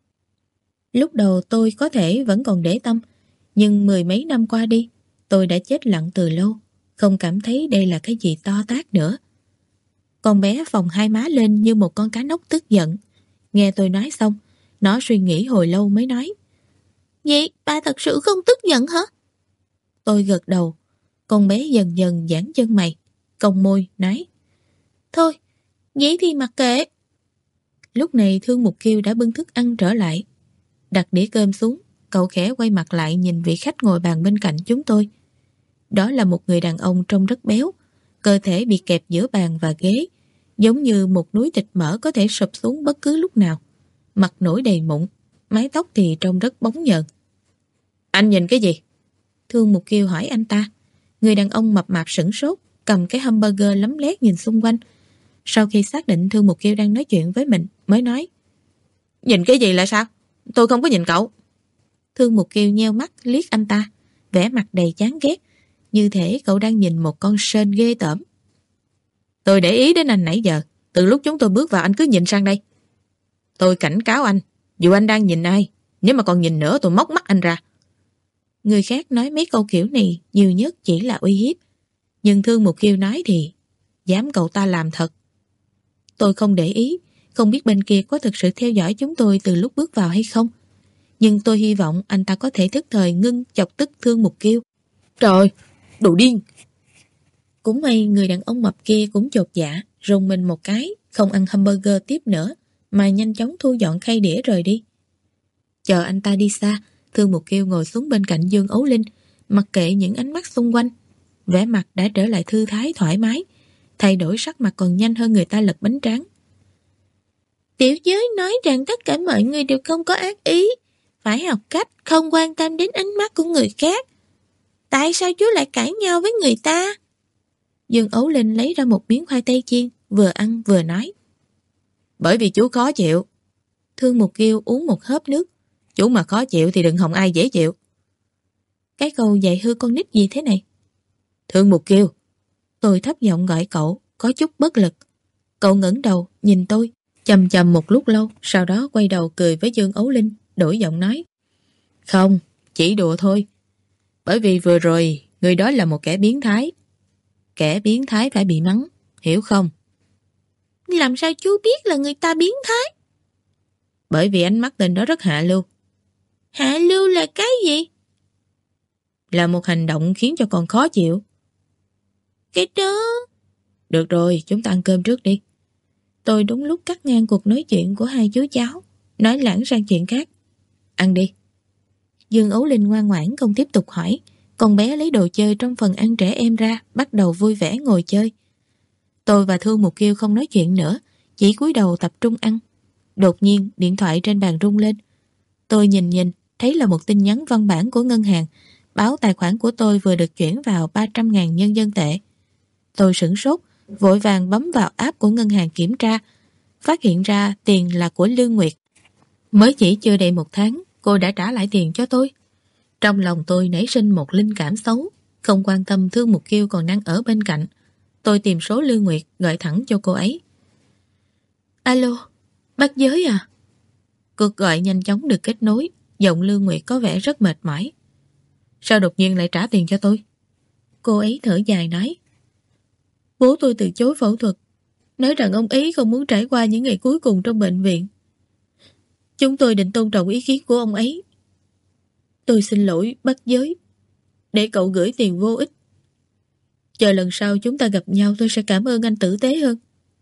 Lúc đầu tôi có thể vẫn còn để tâm, nhưng mười mấy năm qua đi, tôi đã chết lặng từ lâu, không cảm thấy đây là cái gì to tát nữa. Con bé phồng hai má lên như một con cá nóc tức giận. Nghe tôi nói xong, nó suy nghĩ hồi lâu mới nói: Vậy ba thật sự không tức giận hả? Tôi gật đầu. Con bé dần dần giãn chân mày, cong môi nói: Thôi, vậy thì mặc kệ. Lúc này Thương Mục Kiêu đã bưng thức ăn trở lại. Đặt đĩa cơm xuống, cậu khẽ quay mặt lại nhìn vị khách ngồi bàn bên cạnh chúng tôi. Đó là một người đàn ông trông rất béo, cơ thể bị kẹp giữa bàn và ghế, giống như một núi thịt mỡ có thể sụp xuống bất cứ lúc nào. Mặt nổi đầy mụn, mái tóc thì trông rất bóng nhợn. Anh nhìn cái gì? Thương Mục Kiêu hỏi anh ta. Người đàn ông mập mạp sửng sốt, cầm cái hamburger lấm lét nhìn xung quanh. Sau khi xác định Thương Mục Kiêu đang nói chuyện với mình, mới nói: Nhìn cái gì là sao? Tôi không có nhìn cậu. Thương Mục Kiêu nheo mắt liếc anh ta, vẻ mặt đầy chán ghét, như thể cậu đang nhìn một con sên ghê tởm. Tôi để ý đến anh nãy giờ, từ lúc chúng tôi bước vào anh cứ nhìn sang đây. Tôi cảnh cáo anh, dù anh đang nhìn ai, nếu mà còn nhìn nữa tôi móc mắt anh ra. Người khác nói mấy câu kiểu này nhiều nhất chỉ là uy hiếp, nhưng Thương Mục Kiêu nói thì dám cậu ta làm thật. Tôi không để ý, không biết bên kia có thực sự theo dõi chúng tôi từ lúc bước vào hay không. Nhưng tôi hy vọng anh ta có thể thức thời ngưng chọc tức Thương Mục Kiêu. Trời, đồ điên! Cũng may người đàn ông mập kia cũng chột dạ, rùng mình một cái, không ăn hamburger tiếp nữa, mà nhanh chóng thu dọn khay đĩa rời đi. Chờ anh ta đi xa, Thương Mục Kiêu ngồi xuống bên cạnh Dương Ấu Linh, mặc kệ những ánh mắt xung quanh. Vẻ mặt đã trở lại thư thái thoải mái, thay đổi sắc mặt còn nhanh hơn người ta lật bánh tráng. Tiểu giới nói rằng tất cả mọi người đều không có ác ý, phải học cách không quan tâm đến ánh mắt của người khác. Tại sao chú lại cãi nhau với người ta? Dương Ấu Linh lấy ra một miếng khoai tây chiên, vừa ăn vừa nói. Bởi vì chú khó chịu. Thương Mục Kiêu uống một hớp nước. Chú mà khó chịu thì đừng hòng ai dễ chịu. Cái câu dạy hư con nít gì thế này? Thương Mục Kiêu. Tôi thấp giọng gọi cậu, có chút bất lực. Cậu ngẩng đầu, nhìn tôi, chầm chầm một lúc lâu, sau đó quay đầu cười với Dương Ấu Linh, đổi giọng nói. Không, chỉ đùa thôi. Bởi vì vừa rồi, người đó là một kẻ biến thái. Kẻ biến thái phải bị mắng, hiểu không? Làm sao chú biết là người ta biến thái? Bởi vì ánh mắt tên đó rất hạ lưu. Hạ lưu là cái gì? Là một hành động khiến cho con khó chịu. Cái đó... Được rồi, chúng ta ăn cơm trước đi. Tôi đúng lúc cắt ngang cuộc nói chuyện của hai chú cháu, nói lãng sang chuyện khác. Ăn đi. Dương Ấu Linh ngoan ngoãn không tiếp tục hỏi. Con bé lấy đồ chơi trong phần ăn trẻ em ra, bắt đầu vui vẻ ngồi chơi. Tôi và Thương Mục Kiêu không nói chuyện nữa, chỉ cúi đầu tập trung ăn. Đột nhiên điện thoại trên bàn rung lên. Tôi nhìn nhìn, thấy là một tin nhắn văn bản của ngân hàng, báo tài khoản của tôi vừa được chuyển vào ba trăm ngàn nhân dân tệ. Tôi sửng sốt, vội vàng bấm vào app của ngân hàng kiểm tra, phát hiện ra tiền là của Lương Nguyệt. Mới chỉ chưa đầy một tháng, cô đã trả lại tiền cho tôi. Trong lòng tôi nảy sinh một linh cảm xấu, không quan tâm Thương Mục Kiêu còn đang ở bên cạnh. Tôi tìm số Lương Nguyệt gọi thẳng cho cô ấy. Alo, bác Giới à? Cuộc gọi nhanh chóng được kết nối, giọng Lương Nguyệt có vẻ rất mệt mỏi. Sao đột nhiên lại trả tiền cho tôi? Cô ấy thở dài nói. Bố tôi từ chối phẫu thuật, nói rằng ông ấy không muốn trải qua những ngày cuối cùng trong bệnh viện. Chúng tôi định tôn trọng ý kiến của ông ấy. Tôi xin lỗi bác Giới, để cậu gửi tiền vô ích. Chờ lần sau chúng ta gặp nhau tôi sẽ cảm ơn anh tử tế hơn.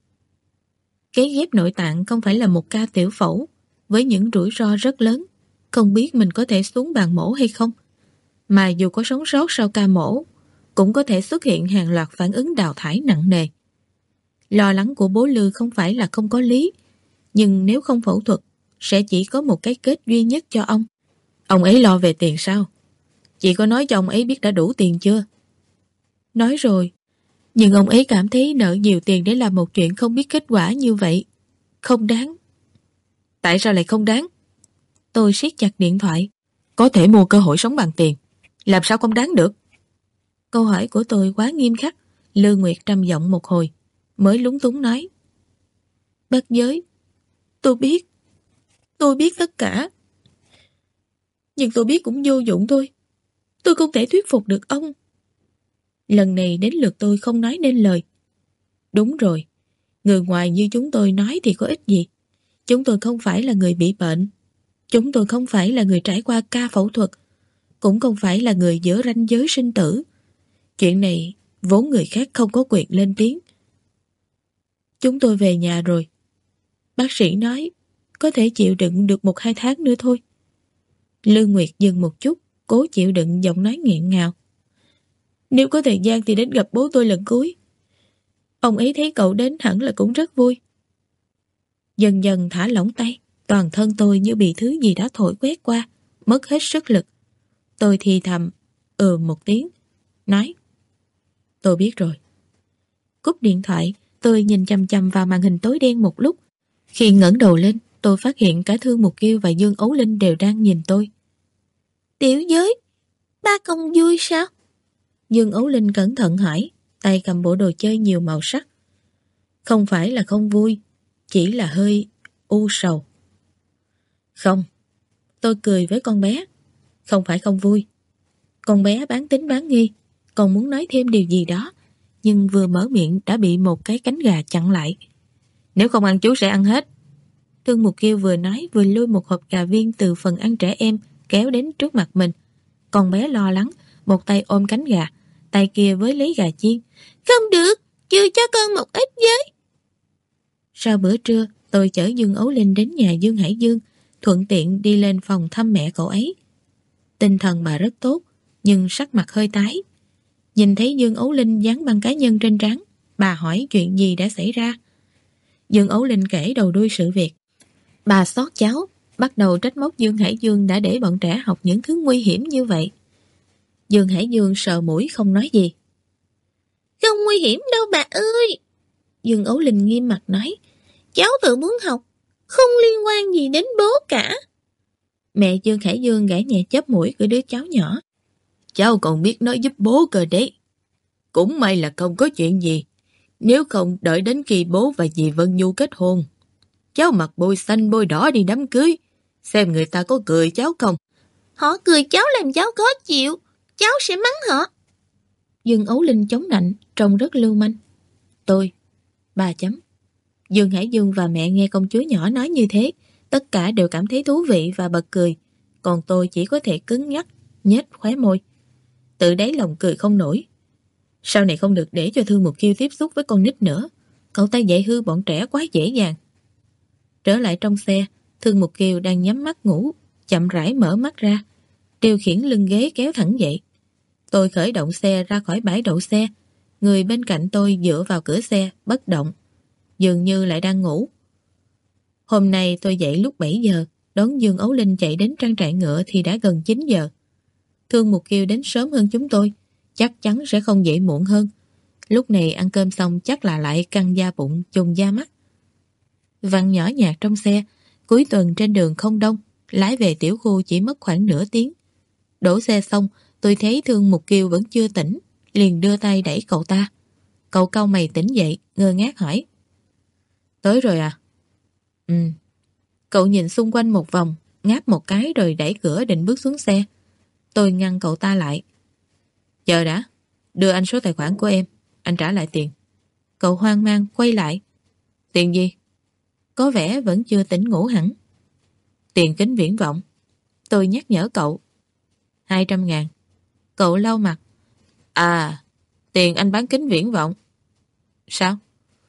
Cấy ghép nội tạng không phải là một ca tiểu phẫu, với những rủi ro rất lớn, không biết mình có thể xuống bàn mổ hay không. Mà dù có sống sót sau ca mổ, cũng có thể xuất hiện hàng loạt phản ứng đào thải nặng nề. Lo lắng của bố Lư không phải là không có lý, nhưng nếu không phẫu thuật, sẽ chỉ có một cái kết duy nhất cho ông. Ông ấy lo về tiền sao? Chị có nói cho ông ấy biết đã đủ tiền chưa? Nói rồi, nhưng ông ấy cảm thấy nợ nhiều tiền để làm một chuyện không biết kết quả như vậy. Không đáng. Tại sao lại không đáng? Tôi siết chặt điện thoại. Có thể mua cơ hội sống bằng tiền, làm sao không đáng được? Câu hỏi của tôi quá nghiêm khắc. Lương Nguyệt trầm giọng một hồi, mới lúng túng nói. Bác Giới, tôi biết, tôi biết tất cả. Nhưng tôi biết cũng vô dụng thôi. Tôi không thể thuyết phục được ông. Lần này đến lượt tôi không nói nên lời. Đúng rồi, người ngoài như chúng tôi nói thì có ích gì. Chúng tôi không phải là người bị bệnh. Chúng tôi không phải là người trải qua ca phẫu thuật. Cũng không phải là người giữa ranh giới sinh tử. Chuyện này vốn người khác không có quyền lên tiếng. Chúng tôi về nhà rồi. Bác sĩ nói có thể chịu đựng được một hai tháng nữa thôi. Lương Nguyệt dừng một chút, cố chịu đựng giọng nói nghẹn ngào. Nếu có thời gian thì đến gặp bố tôi lần cuối. Ông ấy thấy cậu đến hẳn là cũng rất vui. Dần dần thả lỏng tay, toàn thân tôi như bị thứ gì đó thổi quét qua, mất hết sức lực. Tôi thì thầm, ừ một tiếng, nói tôi biết rồi. Cúp điện thoại, tôi nhìn chằm chằm vào màn hình tối đen một lúc. Khi ngẩng đầu lên, tôi phát hiện cả Thương Mục Kiêu và Dương Ấu Linh đều đang nhìn tôi. Tiểu giới, ba không vui sao? Dương Ấu Linh cẩn thận hỏi, tay cầm bộ đồ chơi nhiều màu sắc. Không phải là không vui, chỉ là hơi u sầu. Không, tôi cười với con bé. Không phải không vui. Con bé bán tính bán nghi, còn muốn nói thêm điều gì đó, nhưng vừa mở miệng đã bị một cái cánh gà chặn lại. Nếu không ăn chú sẽ ăn hết. Thương Mục Kiêu vừa nói vừa lôi một hộp gà viên từ phần ăn trẻ em kéo đến trước mặt mình. Con bé lo lắng, một tay ôm cánh gà, tay kia với lấy gà chiên. Không được, chưa cho con một ít với. Sau bữa trưa, tôi chở Dương Ấu Linh đến nhà Dương Hải Dương, thuận tiện đi lên phòng thăm mẹ cậu ấy. Tinh thần bà rất tốt, nhưng sắc mặt hơi tái. Nhìn thấy Dương Ấu Linh dán băng cá nhân trên trán, bà hỏi chuyện gì đã xảy ra. Dương Ấu Linh kể đầu đuôi sự việc. Bà xót cháu, bắt đầu trách móc Dương Hải Dương đã để bọn trẻ học những thứ nguy hiểm như vậy. Dương Hải Dương sờ mũi không nói gì. Không nguy hiểm đâu bà ơi. Dương Ấu Linh nghiêm mặt nói, cháu tự muốn học, không liên quan gì đến bố cả. Mẹ Dương Hải Dương gãi nhẹ chớp mũi của đứa cháu nhỏ. Cháu còn biết nói giúp bố cơ đấy. Cũng may là không có chuyện gì. Nếu không đợi đến khi bố và dì Vân Nhu kết hôn, cháu mặc bôi xanh bôi đỏ đi đám cưới, xem người ta có cười cháu không. Họ cười cháu làm cháu khó chịu, cháu sẽ mắng họ. Dương Ấu Linh chống nạnh, trông rất lưu manh. Tôi, ba chấm. Dương Hải Dương và mẹ nghe công chúa nhỏ nói như thế, tất cả đều cảm thấy thú vị và bật cười. Còn tôi chỉ có thể cứng nhắc, nhếch khóe môi. Tự đáy lòng cười không nổi. Sau này không được để cho Thương Mục Kiêu tiếp xúc với con nít nữa. Cậu ta dạy hư bọn trẻ quá dễ dàng. Trở lại trong xe, Thương Mục Kiêu đang nhắm mắt ngủ, chậm rãi mở mắt ra, điều khiển lưng ghế kéo thẳng dậy. Tôi khởi động xe ra khỏi bãi đậu xe. Người bên cạnh tôi dựa vào cửa xe, bất động, dường như lại đang ngủ. Hôm nay tôi dậy lúc bảy giờ, đón Dương Ấu Linh chạy đến trang trại ngựa thì đã gần chín giờ. Thương Mục Kiêu đến sớm hơn chúng tôi, chắc chắn sẽ không dậy muộn hơn. Lúc này ăn cơm xong chắc là lại căng da bụng, trùng da mắt. Vặn nhỏ nhạc trong xe, cuối tuần trên đường không đông, lái về tiểu khu chỉ mất khoảng nửa tiếng. Đổ xe xong, tôi thấy Thương Mục Kiêu vẫn chưa tỉnh, liền đưa tay đẩy cậu ta. Cậu cau mày tỉnh dậy, ngơ ngác hỏi. Tới rồi à? Ừ. Cậu nhìn xung quanh một vòng, ngáp một cái rồi đẩy cửa định bước xuống xe. Tôi ngăn cậu ta lại. Chờ đã, đưa anh số tài khoản của em, anh trả lại tiền. Cậu hoang mang quay lại. Tiền gì? Có vẻ vẫn chưa tỉnh ngủ hẳn. Tiền kính viễn vọng. Tôi nhắc nhở cậu. Hai trăm ngàn. Cậu lau mặt. À, tiền anh bán kính viễn vọng. Sao?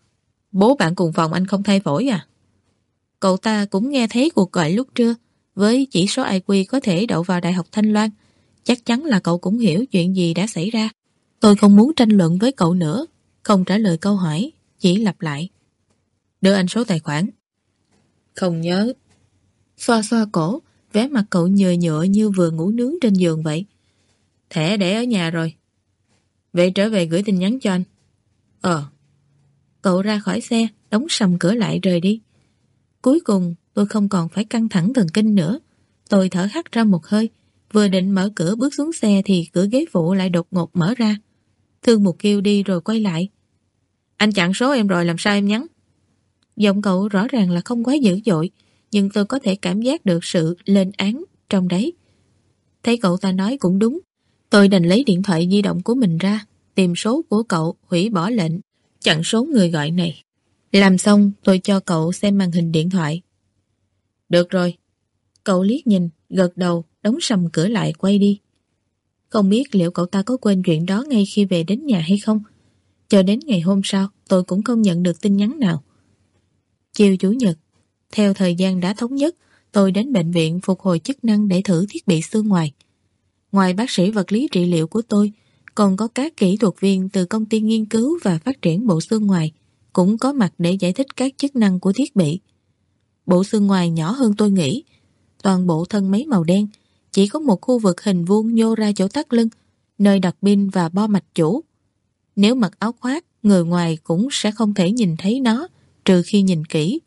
Bố bạn cùng phòng anh không thay phổi à? Cậu ta cũng nghe thấy cuộc gọi lúc trưa. Với chỉ số i kiu có thể đậu vào Đại học Thanh Loan, chắc chắn là cậu cũng hiểu chuyện gì đã xảy ra. Tôi không muốn tranh luận với cậu nữa, không trả lời câu hỏi, chỉ lặp lại. Đưa anh số tài khoản. Không nhớ. Xoa xoa cổ, vẻ mặt cậu nhờ nhựa như vừa ngủ nướng trên giường vậy. Thẻ để ở nhà rồi. Vậy trở về gửi tin nhắn cho anh. Ờ. Cậu ra khỏi xe, đóng sầm cửa lại rời đi. Cuối cùng tôi không còn phải căng thẳng thần kinh nữa. Tôi thở hắt ra một hơi, vừa định mở cửa bước xuống xe thì cửa ghế phụ lại đột ngột mở ra. Thương Mục Kiêu đi rồi quay lại. Anh chặn số em rồi, làm sao em nhắn? Giọng cậu rõ ràng là không quá dữ dội, nhưng tôi có thể cảm giác được sự lên án trong đấy. Thấy cậu ta nói cũng đúng, tôi đành lấy điện thoại di động của mình ra, tìm số của cậu, hủy bỏ lệnh, chặn số người gọi này. Làm xong, tôi cho cậu xem màn hình điện thoại. Được rồi. Cậu liếc nhìn, gật đầu, đóng sầm cửa lại quay đi. Không biết liệu cậu ta có quên chuyện đó ngay khi về đến nhà hay không. Cho đến ngày hôm sau, tôi cũng không nhận được tin nhắn nào. Chiều Chủ nhật, theo thời gian đã thống nhất, tôi đến bệnh viện phục hồi chức năng để thử thiết bị xương ngoài. Ngoài bác sĩ vật lý trị liệu của tôi, còn có các kỹ thuật viên từ công ty nghiên cứu và phát triển bộ xương ngoài cũng có mặt để giải thích các chức năng của thiết bị. Bộ xương ngoài nhỏ hơn tôi nghĩ, toàn bộ thân máy màu đen, chỉ có một khu vực hình vuông nhô ra chỗ thắt lưng, nơi đặt pin và bo mạch chủ. Nếu mặc áo khoác, người ngoài cũng sẽ không thể nhìn thấy nó, trừ khi nhìn kỹ.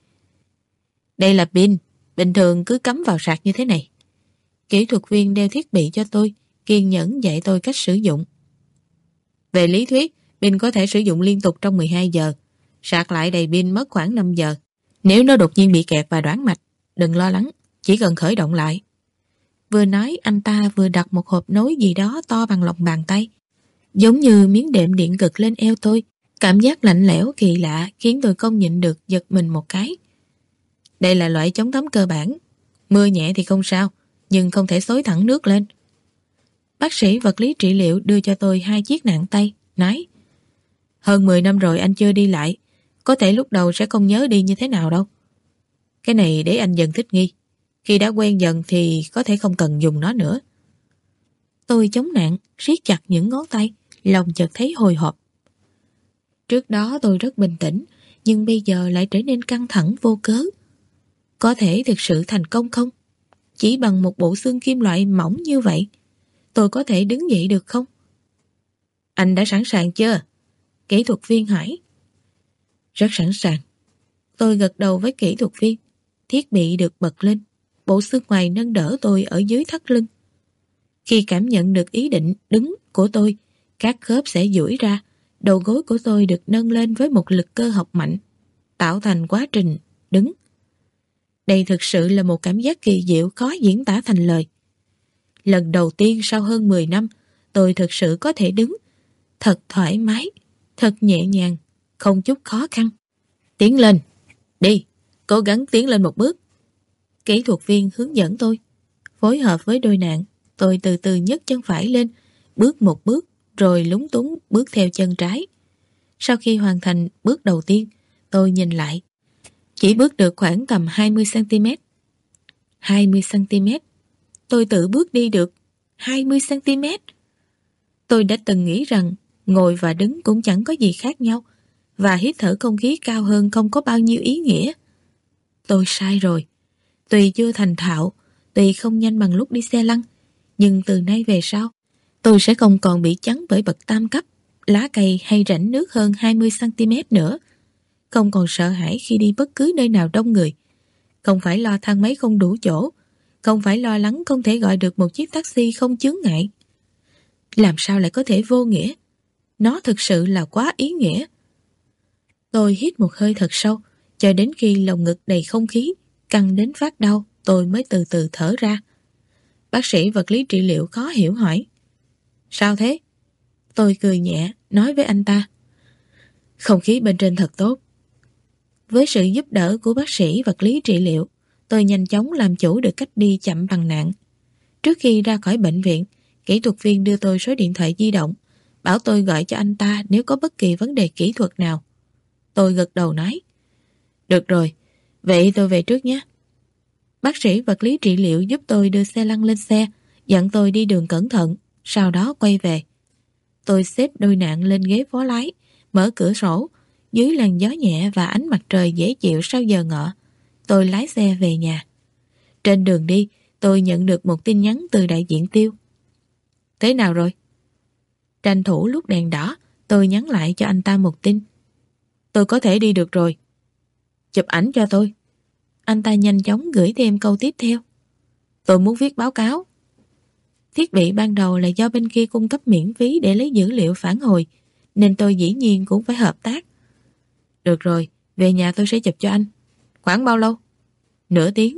Đây là pin, bình thường cứ cắm vào sạc như thế này. Kỹ thuật viên đeo thiết bị cho tôi, kiên nhẫn dạy tôi cách sử dụng. Về lý thuyết, pin có thể sử dụng liên tục trong mười hai giờ, sạc lại đầy pin mất khoảng năm giờ. Nếu nó đột nhiên bị kẹt và đoán mạch, đừng lo lắng, chỉ cần khởi động lại. Vừa nói, anh ta vừa đặt một hộp nối gì đó to bằng lòng bàn tay, giống như miếng đệm điện cực lên eo tôi. Cảm giác lạnh lẽo kỳ lạ khiến tôi không nhịn được giật mình một cái. Đây là loại chống thấm cơ bản, mưa nhẹ thì không sao, nhưng không thể xối thẳng nước lên. Bác sĩ vật lý trị liệu đưa cho tôi hai chiếc nạng tay, nói: Hơn mười năm rồi anh chưa đi lại, có thể lúc đầu sẽ không nhớ đi như thế nào đâu. Cái này để anh dần thích nghi, khi đã quen dần thì có thể không cần dùng nó nữa. Tôi chống nạng, siết chặt những ngón tay, lòng chợt thấy hồi hộp. Trước đó tôi rất bình tĩnh, nhưng bây giờ lại trở nên căng thẳng vô cớ. Có thể thực sự thành công không? Chỉ bằng một bộ xương kim loại mỏng như vậy, tôi có thể đứng dậy được không? Anh đã sẵn sàng chưa? Kỹ thuật viên hỏi. Rất sẵn sàng. Tôi gật đầu với kỹ thuật viên. Thiết bị được bật lên, bộ xương ngoài nâng đỡ tôi ở dưới thắt lưng. Khi cảm nhận được ý định đứng của tôi, các khớp sẽ duỗi ra, đầu gối của tôi được nâng lên với một lực cơ học mạnh, tạo thành quá trình đứng. Đây thực sự là một cảm giác kỳ diệu khó diễn tả thành lời. Lần đầu tiên sau hơn mười năm, tôi thực sự có thể đứng, thật thoải mái, thật nhẹ nhàng, không chút khó khăn. Tiến lên, đi, cố gắng tiến lên một bước. Kỹ thuật viên hướng dẫn tôi. Phối hợp với đôi nạn, tôi từ từ nhấc chân phải lên, bước một bước, rồi lúng túng bước theo chân trái. Sau khi hoàn thành bước đầu tiên, tôi nhìn lại. Chỉ bước được khoảng tầm hai mươi xăng-ti-mét. hai mươi xăng-ti-mét. Tôi tự bước đi được hai mươi xăng-ti-mét. Tôi đã từng nghĩ rằng ngồi và đứng cũng chẳng có gì khác nhau, và hít thở không khí cao hơn không có bao nhiêu ý nghĩa. Tôi sai rồi. Tuy chưa thành thạo, tuy không nhanh bằng lúc đi xe lăn, nhưng từ nay về sau, tôi sẽ không còn bị chắn bởi bậc tam cấp, lá cây hay rãnh nước hơn hai mươi xăng-ti-mét nữa. Không còn sợ hãi khi đi bất cứ nơi nào đông người. Không phải lo thang máy không đủ chỗ, không phải lo lắng không thể gọi được một chiếc taxi không chướng ngại. Làm sao lại có thể vô nghĩa? Nó thực sự là quá ý nghĩa. Tôi hít một hơi thật sâu, cho đến khi lồng ngực đầy không khí, căng đến phát đau, tôi mới từ từ thở ra. Bác sĩ vật lý trị liệu khó hiểu hỏi: Sao thế? Tôi cười nhẹ, nói với anh ta: Không khí bên trên thật tốt. Với sự giúp đỡ của bác sĩ vật lý trị liệu, tôi nhanh chóng làm chủ được cách đi chậm bằng nạng. Trước khi ra khỏi bệnh viện, kỹ thuật viên đưa tôi số điện thoại di động, bảo tôi gọi cho anh ta nếu có bất kỳ vấn đề kỹ thuật nào. Tôi gật đầu nói: Được rồi, vậy tôi về trước nhé. Bác sĩ vật lý trị liệu giúp tôi đưa xe lăn lên xe, dặn tôi đi đường cẩn thận, sau đó quay về. Tôi xếp đôi nạng lên ghế phó lái, mở cửa sổ. Dưới làn gió nhẹ và ánh mặt trời dễ chịu sau giờ ngọ, tôi lái xe về nhà. Trên đường đi, tôi nhận được một tin nhắn từ đại diện Tiêu. Thế nào rồi? Tranh thủ lúc đèn đỏ, tôi nhắn lại cho anh ta một tin. Tôi có thể đi được rồi. Chụp ảnh cho tôi. Anh ta nhanh chóng gửi thêm câu tiếp theo. Tôi muốn viết báo cáo. Thiết bị ban đầu là do bên kia cung cấp miễn phí để lấy dữ liệu phản hồi, nên tôi dĩ nhiên cũng phải hợp tác. Được rồi, về nhà tôi sẽ chụp cho anh. Khoảng bao lâu? Nửa tiếng.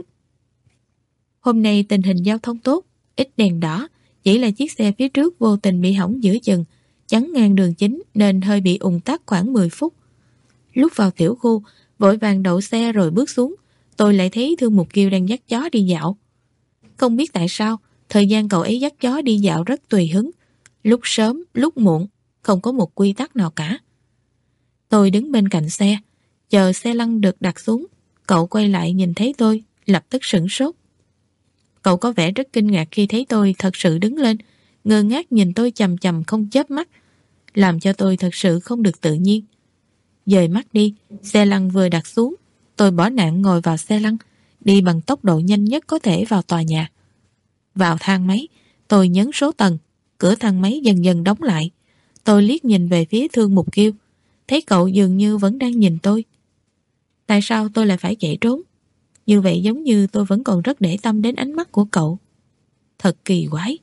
Hôm nay tình hình giao thông tốt, ít đèn đỏ, chỉ là chiếc xe phía trước vô tình bị hỏng giữa chừng, chắn ngang đường chính nên hơi bị ùn tắc khoảng mười phút. Lúc vào tiểu khu, vội vàng đậu xe rồi bước xuống, tôi lại thấy Thương Mục Kiều đang dắt chó đi dạo. Không biết tại sao, thời gian cậu ấy dắt chó đi dạo rất tùy hứng, lúc sớm, lúc muộn, không có một quy tắc nào cả. Tôi đứng bên cạnh xe, chờ xe lăn được đặt xuống, cậu quay lại nhìn thấy tôi, lập tức sửng sốt. Cậu có vẻ rất kinh ngạc khi thấy tôi thật sự đứng lên, ngơ ngác nhìn tôi chằm chằm không chớp mắt, làm cho tôi thật sự không được tự nhiên. Dời mắt đi, xe lăn vừa đặt xuống, tôi bỏ nạn ngồi vào xe lăn, đi bằng tốc độ nhanh nhất có thể vào tòa nhà. Vào thang máy, tôi nhấn số tầng, cửa thang máy dần dần đóng lại. Tôi liếc nhìn về phía Thương Mục Kiều, thấy cậu dường như vẫn đang nhìn tôi. Tại sao tôi lại phải chạy trốn? Như vậy giống như tôi vẫn còn rất để tâm đến ánh mắt của cậu. Thật kỳ quái.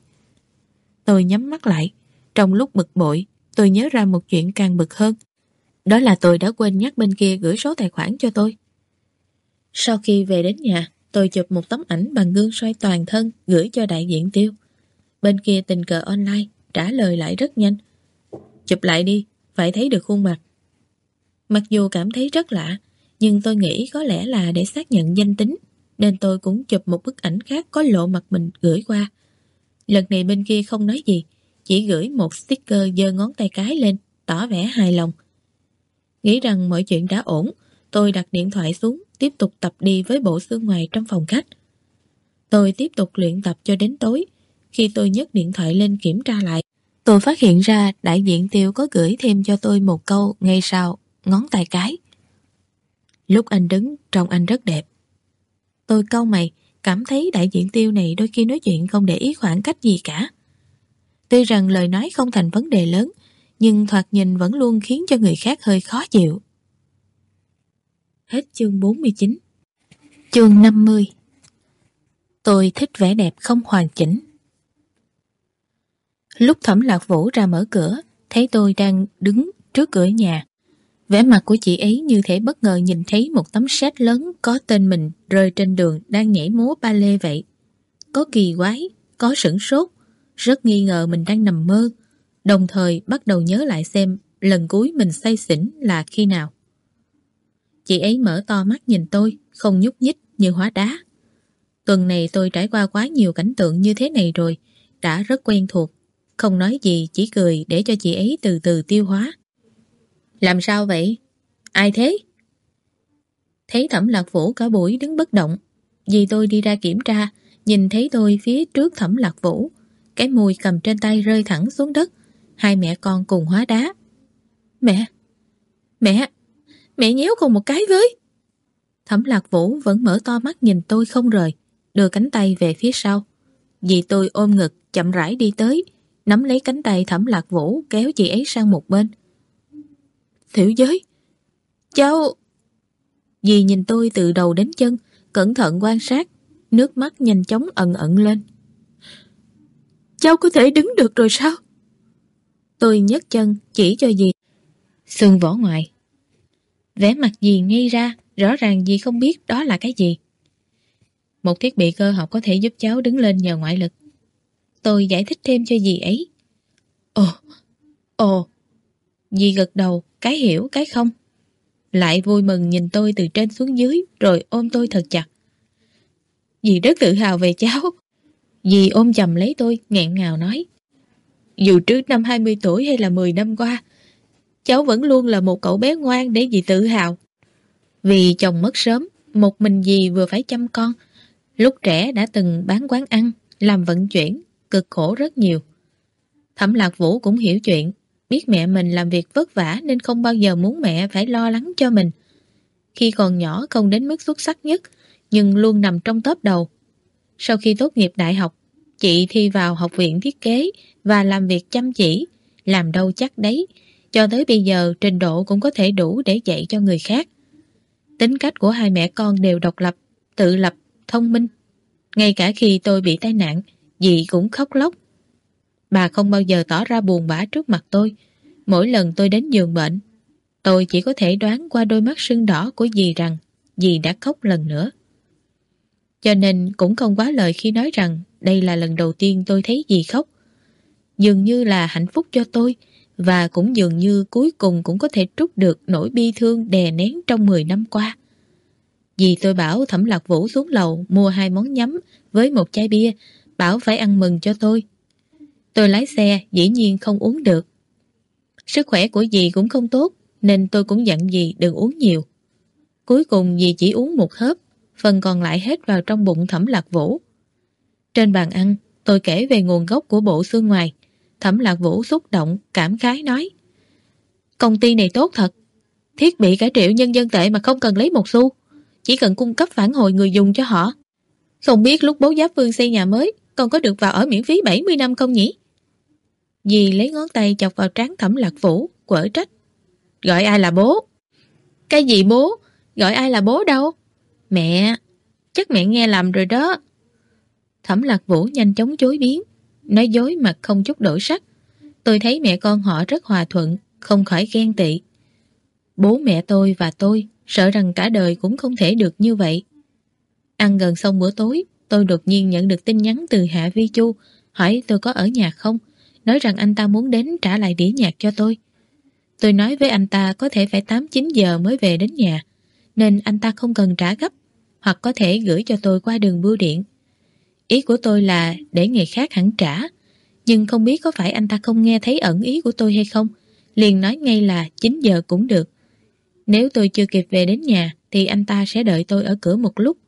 Tôi nhắm mắt lại. Trong lúc bực bội, tôi nhớ ra một chuyện càng bực hơn. Đó là tôi đã quên nhắc bên kia gửi số tài khoản cho tôi. Sau khi về đến nhà, tôi chụp một tấm ảnh bằng gương soi toàn thân gửi cho đại diện Tiêu. Bên kia tình cờ online trả lời lại rất nhanh. Chụp lại đi, phải thấy được khuôn mặt. Mặc dù cảm thấy rất lạ, nhưng tôi nghĩ có lẽ là để xác nhận danh tính, nên tôi cũng chụp một bức ảnh khác có lộ mặt mình gửi qua. Lần này bên kia không nói gì, chỉ gửi một sticker giơ ngón tay cái lên, tỏ vẻ hài lòng. Nghĩ rằng mọi chuyện đã ổn, tôi đặt điện thoại xuống, tiếp tục tập đi với bộ xương ngoài trong phòng khách. Tôi tiếp tục luyện tập cho đến tối. Khi tôi nhấc điện thoại lên kiểm tra lại, tôi phát hiện ra đại diện Tiêu có gửi thêm cho tôi một câu ngay sau ngón tay cái. Lúc anh đứng, trông anh rất đẹp. Tôi cau mày, cảm thấy đại diện Tiêu này đôi khi nói chuyện không để ý khoảng cách gì cả. Tuy rằng lời nói không thành vấn đề lớn, nhưng thoạt nhìn vẫn luôn khiến cho người khác hơi khó chịu. Hết chương bốn mươi chín. Chương năm mươi. Tôi thích vẻ đẹp không hoàn chỉnh. Lúc Thẩm Lạc Vũ ra mở cửa, thấy tôi đang đứng trước cửa nhà. Vẻ mặt của chị ấy như thể bất ngờ nhìn thấy một tấm séc lớn có tên mình rơi trên đường đang nhảy múa ba lê vậy. Có kỳ quái, có sửng sốt, rất nghi ngờ mình đang nằm mơ, đồng thời bắt đầu nhớ lại xem lần cuối mình say xỉn là khi nào. Chị ấy mở to mắt nhìn tôi, không nhúc nhích như hóa đá. Tuần này tôi trải qua quá nhiều cảnh tượng như thế này rồi, đã rất quen thuộc. Không nói gì, chỉ cười để cho chị ấy từ từ tiêu hóa. Làm sao vậy? Ai thế? Thấy Thẩm Lạc Vũ cả buổi đứng bất động. Vì tôi đi ra kiểm tra, nhìn thấy tôi phía trước Thẩm Lạc Vũ, cái mùi cầm trên tay rơi thẳng xuống đất. Hai mẹ con cùng hóa đá. Mẹ! Mẹ! Mẹ nhéo con một cái với! Thẩm Lạc Vũ vẫn mở to mắt nhìn tôi không rời, đưa cánh tay về phía sau. Vì tôi ôm ngực chậm rãi đi tới, nắm lấy cánh tay Thẩm Lạc Vũ kéo chị ấy sang một bên. Tiểu Giới! Cháu! Dì nhìn tôi từ đầu đến chân, cẩn thận quan sát, nước mắt nhanh chóng ẩn ẩn lên. Cháu có thể đứng được rồi sao? Tôi nhấc chân chỉ cho dì xương vỏ ngoài. Vẻ mặt dì ngây ra, rõ ràng dì không biết đó là cái gì. Một thiết bị cơ học có thể giúp cháu đứng lên nhờ ngoại lực. Tôi giải thích thêm cho dì ấy. Ồ, ồ. Dì gật đầu, cái hiểu cái không. Lại vui mừng nhìn tôi từ trên xuống dưới, rồi ôm tôi thật chặt. Dì rất tự hào về cháu. Dì ôm chầm lấy tôi, nghẹn ngào nói. Dù trước năm hai mươi tuổi hay là mười năm qua, cháu vẫn luôn là một cậu bé ngoan để dì tự hào. Vì chồng mất sớm, một mình dì vừa phải chăm con. Lúc trẻ đã từng bán quán ăn, làm vận chuyển, cực khổ rất nhiều. Thẩm Lạc Vũ cũng hiểu chuyện, biết mẹ mình làm việc vất vả nên không bao giờ muốn mẹ phải lo lắng cho mình. Khi còn nhỏ không đến mức xuất sắc nhất, nhưng luôn nằm trong top đầu. Sau khi tốt nghiệp đại học, chị thi vào học viện thiết kế và làm việc chăm chỉ, làm đâu chắc đấy. Cho tới bây giờ trình độ cũng có thể đủ để dạy cho người khác. Tính cách của hai mẹ con đều độc lập, tự lập, thông minh. Ngay cả khi tôi bị tai nạn, dì cũng khóc lóc. Bà không bao giờ tỏ ra buồn bã trước mặt tôi. Mỗi lần tôi đến giường bệnh, tôi chỉ có thể đoán qua đôi mắt sưng đỏ của dì rằng dì đã khóc lần nữa. Cho nên cũng không quá lời khi nói rằng đây là lần đầu tiên tôi thấy dì khóc. Dường như là hạnh phúc cho tôi, và cũng dường như cuối cùng cũng có thể trút được nỗi bi thương đè nén trong mười năm qua. Dì tôi bảo Thẩm Lạc Vũ xuống lầu mua hai món nhắm với một chai bia, bảo phải ăn mừng cho tôi. Tôi lái xe, dĩ nhiên không uống được. Sức khỏe của dì cũng không tốt, nên tôi cũng dặn dì đừng uống nhiều. Cuối cùng dì chỉ uống một hớp, phần còn lại hết vào trong bụng Thẩm Lạc Vũ. Trên bàn ăn, tôi kể về nguồn gốc của bộ xương ngoài. Thẩm Lạc Vũ xúc động, cảm khái nói: công ty này tốt thật, thiết bị cả triệu nhân dân tệ mà không cần lấy một xu, chỉ cần cung cấp phản hồi người dùng cho họ. Không biết lúc bố Giáp Vương xây nhà mới còn có được vào ở miễn phí bảy mươi năm không nhỉ? Dì lấy ngón tay chọc vào trán Thẩm Lạc Vũ, quở trách: gọi ai là bố? Cái gì bố? Gọi ai là bố đâu? Mẹ, chắc mẹ nghe lầm rồi đó. Thẩm Lạc Vũ nhanh chóng chối biến, nói dối mặt không chút đổi sắc. Tôi thấy mẹ con họ rất hòa thuận, không khỏi ghen tị. Bố mẹ tôi và tôi sợ rằng cả đời cũng không thể được như vậy. Ăn gần xong bữa tối, tôi đột nhiên nhận được tin nhắn từ Hạ Vi Chu, hỏi tôi có ở nhà không, nói rằng anh ta muốn đến trả lại đĩa nhạc cho tôi. Tôi nói với anh ta có thể phải tám chín giờ mới về đến nhà, nên anh ta không cần trả gấp, hoặc có thể gửi cho tôi qua đường bưu điện. Ý của tôi là để ngày khác hẳn trả, nhưng không biết có phải anh ta không nghe thấy ẩn ý của tôi hay không, liền nói ngay là chín giờ cũng được. Nếu tôi chưa kịp về đến nhà thì anh ta sẽ đợi tôi ở cửa một lúc.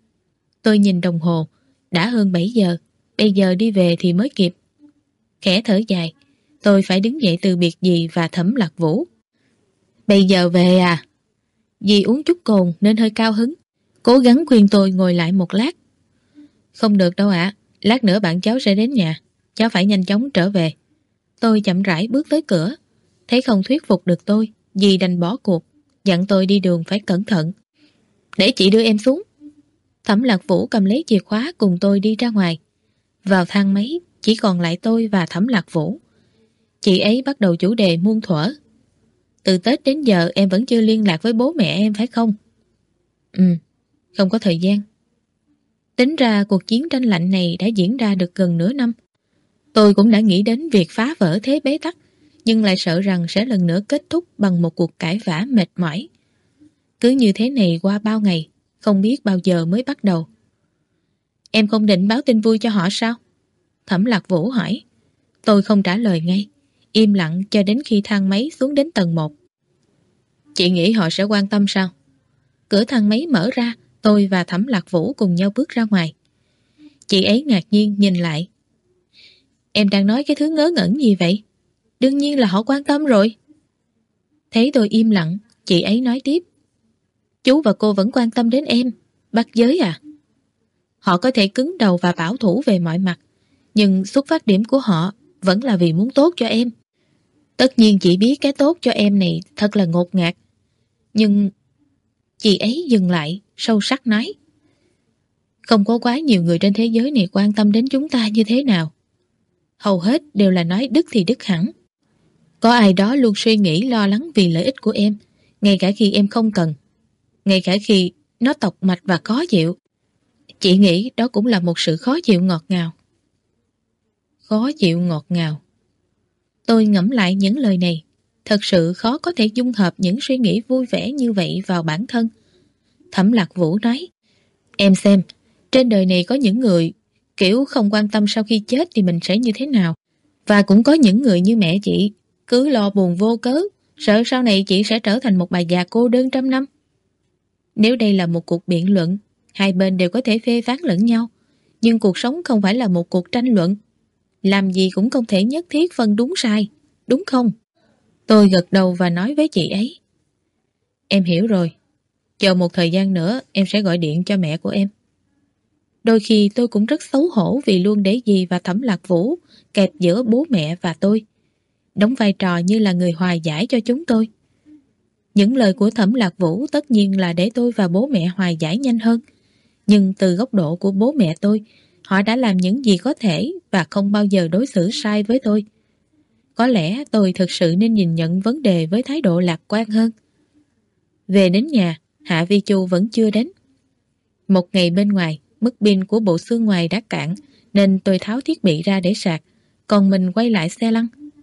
Tôi nhìn đồng hồ, đã hơn bảy giờ, bây giờ đi về thì mới kịp. Khẽ thở dài, tôi phải đứng dậy từ biệt dì và Thẩm Lạc Vũ. Bây giờ về à? Dì uống chút cồn nên hơi cao hứng, cố gắng khuyên tôi ngồi lại một lát. Không được đâu ạ, lát nữa bạn cháu sẽ đến nhà, cháu phải nhanh chóng trở về. Tôi chậm rãi bước tới cửa, thấy không thuyết phục được tôi, dì đành bỏ cuộc, dặn tôi đi đường phải cẩn thận. Để chị đưa em xuống. Thẩm Lạc Vũ cầm lấy chìa khóa cùng tôi đi ra ngoài. Vào thang máy, chỉ còn lại tôi và Thẩm Lạc Vũ. Chị ấy bắt đầu chủ đề muôn thuở. Từ Tết đến giờ em vẫn chưa liên lạc với bố mẹ em phải không? Ừ, không có thời gian. Tính ra cuộc chiến tranh lạnh này đã diễn ra được gần nửa năm. Tôi cũng đã nghĩ đến việc phá vỡ thế bế tắc, nhưng lại sợ rằng sẽ lần nữa kết thúc bằng một cuộc cãi vã mệt mỏi. Cứ như thế này qua bao ngày, không biết bao giờ mới bắt đầu. Em không định báo tin vui cho họ sao? Thẩm Lạc Vũ hỏi. Tôi không trả lời ngay, im lặng cho đến khi thang máy xuống đến tầng một. Chị nghĩ họ sẽ quan tâm sao? Cửa thang máy mở ra, tôi và Thẩm Lạc Vũ cùng nhau bước ra ngoài. Chị ấy ngạc nhiên nhìn lại. Em đang nói cái thứ ngớ ngẩn gì vậy? Đương nhiên là họ quan tâm rồi. Thấy tôi im lặng, chị ấy nói tiếp. Chú và cô vẫn quan tâm đến em, bắt giới à? Họ có thể cứng đầu và bảo thủ về mọi mặt, nhưng xuất phát điểm của họ vẫn là vì muốn tốt cho em. Tất nhiên chị biết cái tốt cho em này thật là ngột ngạt. Nhưng... Chị ấy dừng lại, sâu sắc nói. Không có quá nhiều người trên thế giới này quan tâm đến chúng ta như thế nào. Hầu hết đều là nói đứt thì đứt hẳn. Có ai đó luôn suy nghĩ lo lắng vì lợi ích của em, ngay cả khi em không cần, ngay cả khi nó tọc mạch và khó chịu. Chị nghĩ đó cũng là một sự khó chịu ngọt ngào. Khó chịu ngọt ngào. Tôi ngẫm lại những lời này, thật sự khó có thể dung hợp những suy nghĩ vui vẻ như vậy vào bản thân. Thẩm Lạc Vũ nói. Em xem, trên đời này có những người kiểu không quan tâm sau khi chết thì mình sẽ như thế nào. Và cũng có những người như mẹ chị, cứ lo buồn vô cớ, sợ sau này chị sẽ trở thành một bà già cô đơn trăm năm. Nếu đây là một cuộc biện luận, hai bên đều có thể phê phán lẫn nhau. Nhưng cuộc sống không phải là một cuộc tranh luận. Làm gì cũng không thể nhất thiết phân đúng sai, đúng không? Tôi gật đầu và nói với chị ấy. Em hiểu rồi. Chờ một thời gian nữa em sẽ gọi điện cho mẹ của em. Đôi khi tôi cũng rất xấu hổ vì luôn để dì và Thẩm Lạc Vũ kẹp giữa bố mẹ và tôi, đóng vai trò như là người hòa giải cho chúng tôi. Những lời của Thẩm Lạc Vũ tất nhiên là để tôi và bố mẹ hòa giải nhanh hơn. Nhưng từ góc độ của bố mẹ tôi, họ đã làm những gì có thể và không bao giờ đối xử sai với tôi. Có lẽ tôi thực sự nên nhìn nhận vấn đề với thái độ lạc quan hơn. Về đến nhà, Hạ Vi Chu vẫn chưa đến. Một ngày bên ngoài, mức pin của bộ xương ngoài đã cạn, nên tôi tháo thiết bị ra để sạc, còn mình quay lại xe lăn.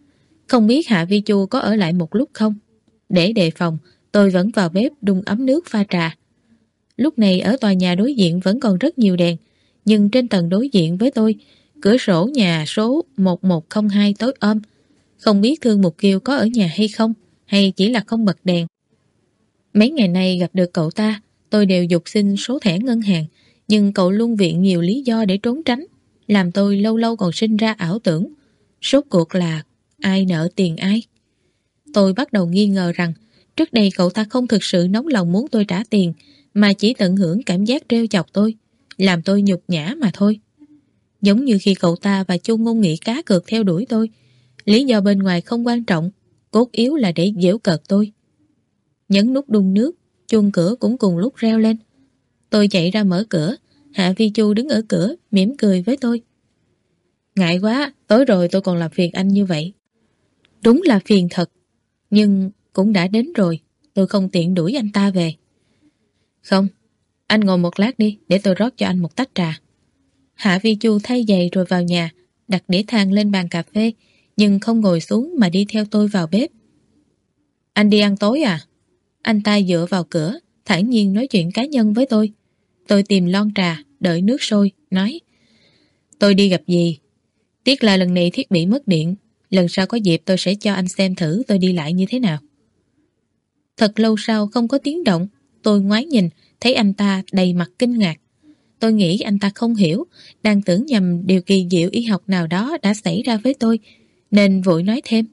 Không biết Hạ Vi Chu có ở lại một lúc không? Để đề phòng, tôi vẫn vào bếp đun ấm nước pha trà. Lúc này ở tòa nhà đối diện vẫn còn rất nhiều đèn, nhưng trên tầng đối diện với tôi, cửa sổ nhà số một một không hai tối om. Không biết Thương Mục Kiều có ở nhà hay không, hay chỉ là không bật đèn. Mấy ngày nay gặp được cậu ta, tôi đều dục xin số thẻ ngân hàng, nhưng cậu luôn viện nhiều lý do để trốn tránh, làm tôi lâu lâu còn sinh ra ảo tưởng. Rốt cuộc là ai nợ tiền ai? Tôi bắt đầu nghi ngờ rằng trước đây cậu ta không thực sự nóng lòng muốn tôi trả tiền, mà chỉ tận hưởng cảm giác trêu chọc tôi, làm tôi nhục nhã mà thôi. Giống như khi cậu ta và Chu Ngôn Nghị cá cược theo đuổi tôi, lý do bên ngoài không quan trọng, cốt yếu là để giễu cợt tôi. Nhấn nút đun nước, chuông cửa cũng cùng lúc reo lên. Tôi chạy ra mở cửa, Hạ Vi Chu đứng ở cửa mỉm cười với tôi. Ngại quá, tối rồi tôi còn làm phiền anh như vậy. Đúng là phiền thật, nhưng cũng đã đến rồi, tôi không tiện đuổi anh ta về. Không, anh ngồi một lát đi, để tôi rót cho anh một tách trà. Hạ Vi Chu thay giày rồi vào nhà, đặt đĩa than lên bàn cà phê, nhưng không ngồi xuống mà đi theo tôi vào bếp. Anh đi ăn tối à? Anh ta dựa vào cửa, thản nhiên nói chuyện cá nhân với tôi. Tôi tìm lon trà, đợi nước sôi, nói: Tôi đi gặp dì. Tiếc là lần này thiết bị mất điện, lần sau có dịp tôi sẽ cho anh xem thử tôi đi lại như thế nào. Thật lâu sau không có tiếng động, tôi ngoái nhìn, thấy anh ta đầy mặt kinh ngạc. Tôi nghĩ anh ta không hiểu, đang tưởng nhầm điều kỳ diệu y học nào đó đã xảy ra với tôi, nên vội nói thêm.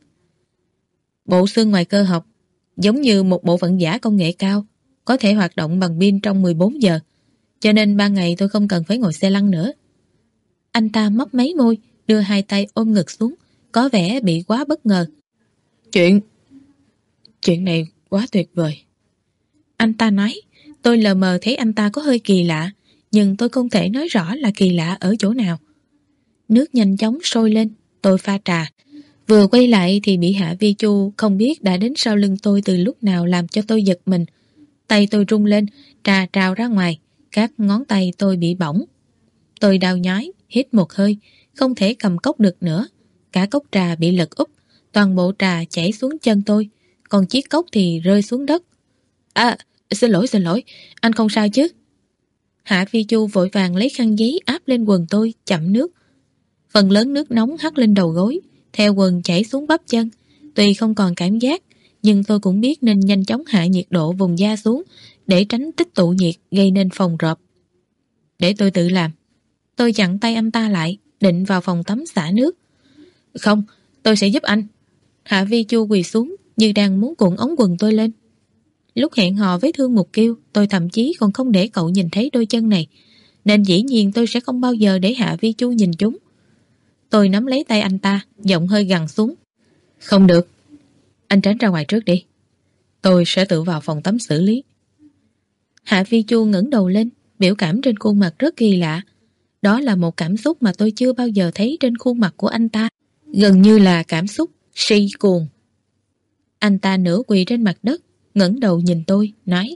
Bộ xương ngoài cơ học, giống như một bộ phận giả công nghệ cao, có thể hoạt động bằng pin trong mười bốn giờ, cho nên ban ngày tôi không cần phải ngồi xe lăn nữa. Anh ta mấp máy môi, đưa hai tay ôm ngực xuống, có vẻ bị quá bất ngờ. Chuyện... Chuyện này quá tuyệt vời. Anh ta nói, tôi lờ mờ thấy anh ta có hơi kỳ lạ, nhưng tôi không thể nói rõ là kỳ lạ ở chỗ nào. Nước nhanh chóng sôi lên, tôi pha trà. Vừa quay lại thì bị Hạ Vi Chu không biết đã đến sau lưng tôi từ lúc nào làm cho tôi giật mình. Tay tôi rung lên, trà trào ra ngoài, các ngón tay tôi bị bỏng. Tôi đau nhói, hít một hơi, không thể cầm cốc được nữa. Cả cốc trà bị lật úp, toàn bộ trà chảy xuống chân tôi, còn chiếc cốc thì rơi xuống đất. À, xin lỗi, xin lỗi, anh không sao chứ? Hạ Vi Chu vội vàng lấy khăn giấy áp lên quần tôi, chậm nước. Phần lớn nước nóng hắt lên đầu gối, theo quần chảy xuống bắp chân. Tuy không còn cảm giác, nhưng tôi cũng biết nên nhanh chóng hạ nhiệt độ vùng da xuống để tránh tích tụ nhiệt gây nên phồng rộp. Để tôi tự làm. Tôi chặn tay anh ta lại, định vào phòng tắm xả nước. Không, tôi sẽ giúp anh. Hạ Vi Chu quỳ xuống như đang muốn cuộn ống quần tôi lên. Lúc hẹn hò với Thương Mục Kiêu, tôi thậm chí còn không để cậu nhìn thấy đôi chân này, nên dĩ nhiên tôi sẽ không bao giờ để Hạ Vi Chu nhìn chúng. Tôi nắm lấy tay anh ta, giọng hơi gằn xuống. Không được, anh tránh ra ngoài trước đi. Tôi sẽ tự vào phòng tắm xử lý. Hạ Vi Chu ngẩng đầu lên, biểu cảm trên khuôn mặt rất kỳ lạ. Đó là một cảm xúc mà tôi chưa bao giờ thấy trên khuôn mặt của anh ta, gần như là cảm xúc si cuồng. Anh ta nửa quỳ trên mặt đất, ngẩng đầu nhìn tôi, nói: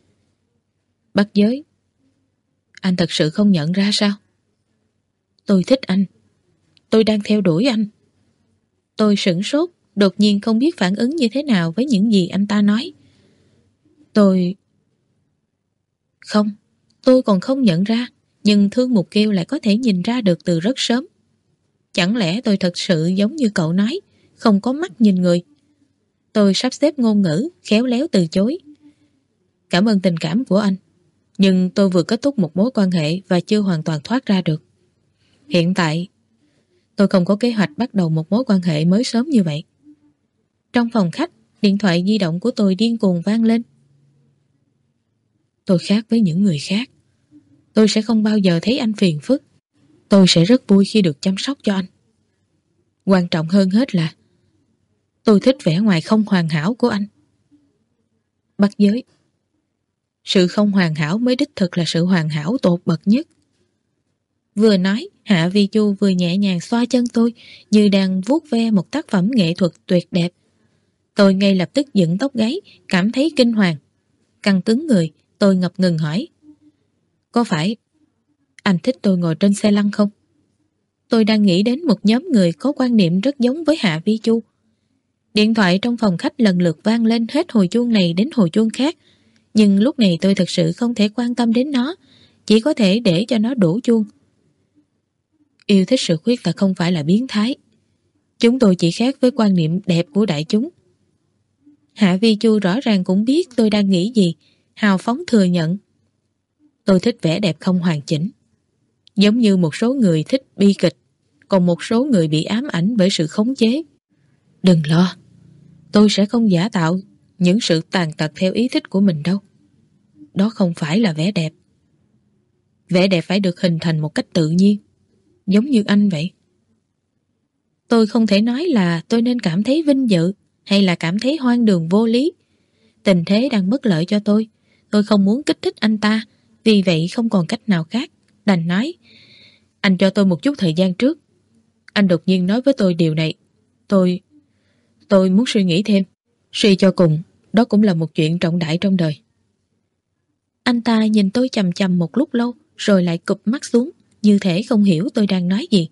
Bắt giới, anh thật sự không nhận ra sao? Tôi thích anh. Tôi đang theo đuổi anh. Tôi sửng sốt, đột nhiên không biết phản ứng như thế nào với những gì anh ta nói. Tôi... Không, tôi còn không nhận ra, nhưng Thương Mục Kiêu lại có thể nhìn ra được từ rất sớm. Chẳng lẽ tôi thật sự giống như cậu nói, không có mắt nhìn người? Tôi sắp xếp ngôn ngữ, khéo léo từ chối. Cảm ơn tình cảm của anh, nhưng tôi vừa kết thúc một mối quan hệ và chưa hoàn toàn thoát ra được. Hiện tại, tôi không có kế hoạch bắt đầu một mối quan hệ mới sớm như vậy. Trong phòng khách, điện thoại di động của tôi điên cuồng vang lên. Tôi khác với những người khác. Tôi sẽ không bao giờ thấy anh phiền phức. Tôi sẽ rất vui khi được chăm sóc cho anh. Quan trọng hơn hết là tôi thích vẻ ngoài không hoàn hảo của anh. Bắt giới, sự không hoàn hảo mới đích thực là sự hoàn hảo tột bậc nhất. Vừa nói, Hạ Vi Chu vừa nhẹ nhàng xoa chân tôi, như đang vuốt ve một tác phẩm nghệ thuật tuyệt đẹp. Tôi ngay lập tức dựng tóc gáy, cảm thấy kinh hoàng. Căng cứng người, tôi ngập ngừng hỏi: Có phải anh thích tôi ngồi trên xe lăn không? Tôi đang nghĩ đến một nhóm người có quan niệm rất giống với Hạ Vi Chu. Điện thoại trong phòng khách lần lượt vang lên hết hồi chuông này đến hồi chuông khác. Nhưng lúc này tôi thật sự không thể quan tâm đến nó, chỉ có thể để cho nó đổ chuông. Yêu thích sự khuyết tật không phải là biến thái. Chúng tôi chỉ khác với quan niệm đẹp của đại chúng. Hạ Vi Chu rõ ràng cũng biết tôi đang nghĩ gì, hào phóng thừa nhận. Tôi thích vẻ đẹp không hoàn chỉnh. Giống như một số người thích bi kịch, còn một số người bị ám ảnh bởi sự khống chế. Đừng lo, tôi sẽ không giả tạo những sự tàn tật theo ý thích của mình đâu. Đó không phải là vẻ đẹp. Vẻ đẹp phải được hình thành một cách tự nhiên, giống như anh vậy. Tôi không thể nói là tôi nên cảm thấy vinh dự hay là cảm thấy hoang đường vô lý. Tình thế đang bất lợi cho tôi. Tôi không muốn kích thích anh ta, vì vậy không còn cách nào khác. Đành nói, anh cho tôi một chút thời gian trước. Anh đột nhiên nói với tôi điều này. Tôi... tôi muốn suy nghĩ thêm. Suy cho cùng, đó cũng là một chuyện trọng đại trong đời. Anh ta nhìn tôi chằm chằm một lúc lâu, rồi lại cụp mắt xuống, như thể không hiểu tôi đang nói gì.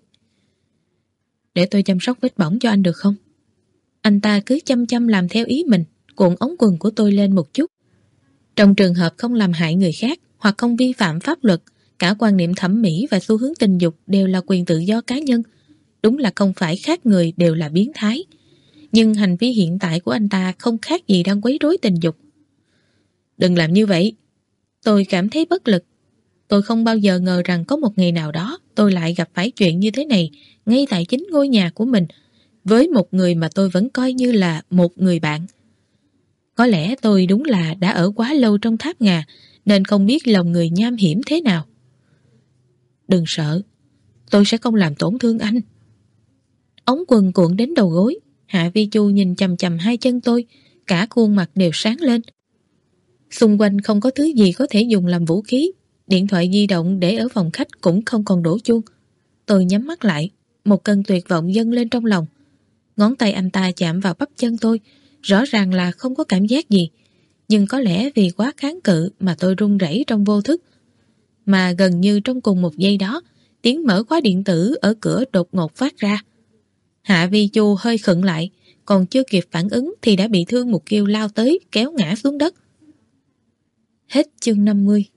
Để tôi chăm sóc vết bỏng cho anh được không? Anh ta cứ chăm chăm làm theo ý mình, cuộn ống quần của tôi lên một chút. Trong trường hợp không làm hại người khác hoặc không vi phạm pháp luật, cả quan niệm thẩm mỹ và xu hướng tình dục đều là quyền tự do cá nhân. Đúng là không phải khác người đều là biến thái. Nhưng hành vi hiện tại của anh ta không khác gì đang quấy rối tình dục. Đừng làm như vậy. Tôi cảm thấy bất lực. Tôi không bao giờ ngờ rằng có một ngày nào đó tôi lại gặp phải chuyện như thế này ngay tại chính ngôi nhà của mình, với một người mà tôi vẫn coi như là một người bạn. Có lẽ tôi đúng là đã ở quá lâu trong tháp ngà nên không biết lòng người nham hiểm thế nào. Đừng sợ, tôi sẽ không làm tổn thương anh. Ống quần cuộn đến đầu gối, Hạ Vi Chu nhìn chằm chằm hai chân tôi, cả khuôn mặt đều sáng lên. Xung quanh không có thứ gì có thể dùng làm vũ khí. Điện thoại di động để ở phòng khách cũng không còn đổ chuông. Tôi nhắm mắt lại, một cơn tuyệt vọng dâng lên trong lòng. Ngón tay anh ta chạm vào bắp chân tôi, rõ ràng là không có cảm giác gì. Nhưng có lẽ vì quá kháng cự mà tôi run rẩy trong vô thức. Mà gần như trong cùng một giây đó, tiếng mở khóa điện tử ở cửa đột ngột phát ra. Hạ Vi Chu hơi khựng lại, còn chưa kịp phản ứng thì đã bị Thương Mục Kiều lao tới kéo ngã xuống đất. Hết chương năm mươi.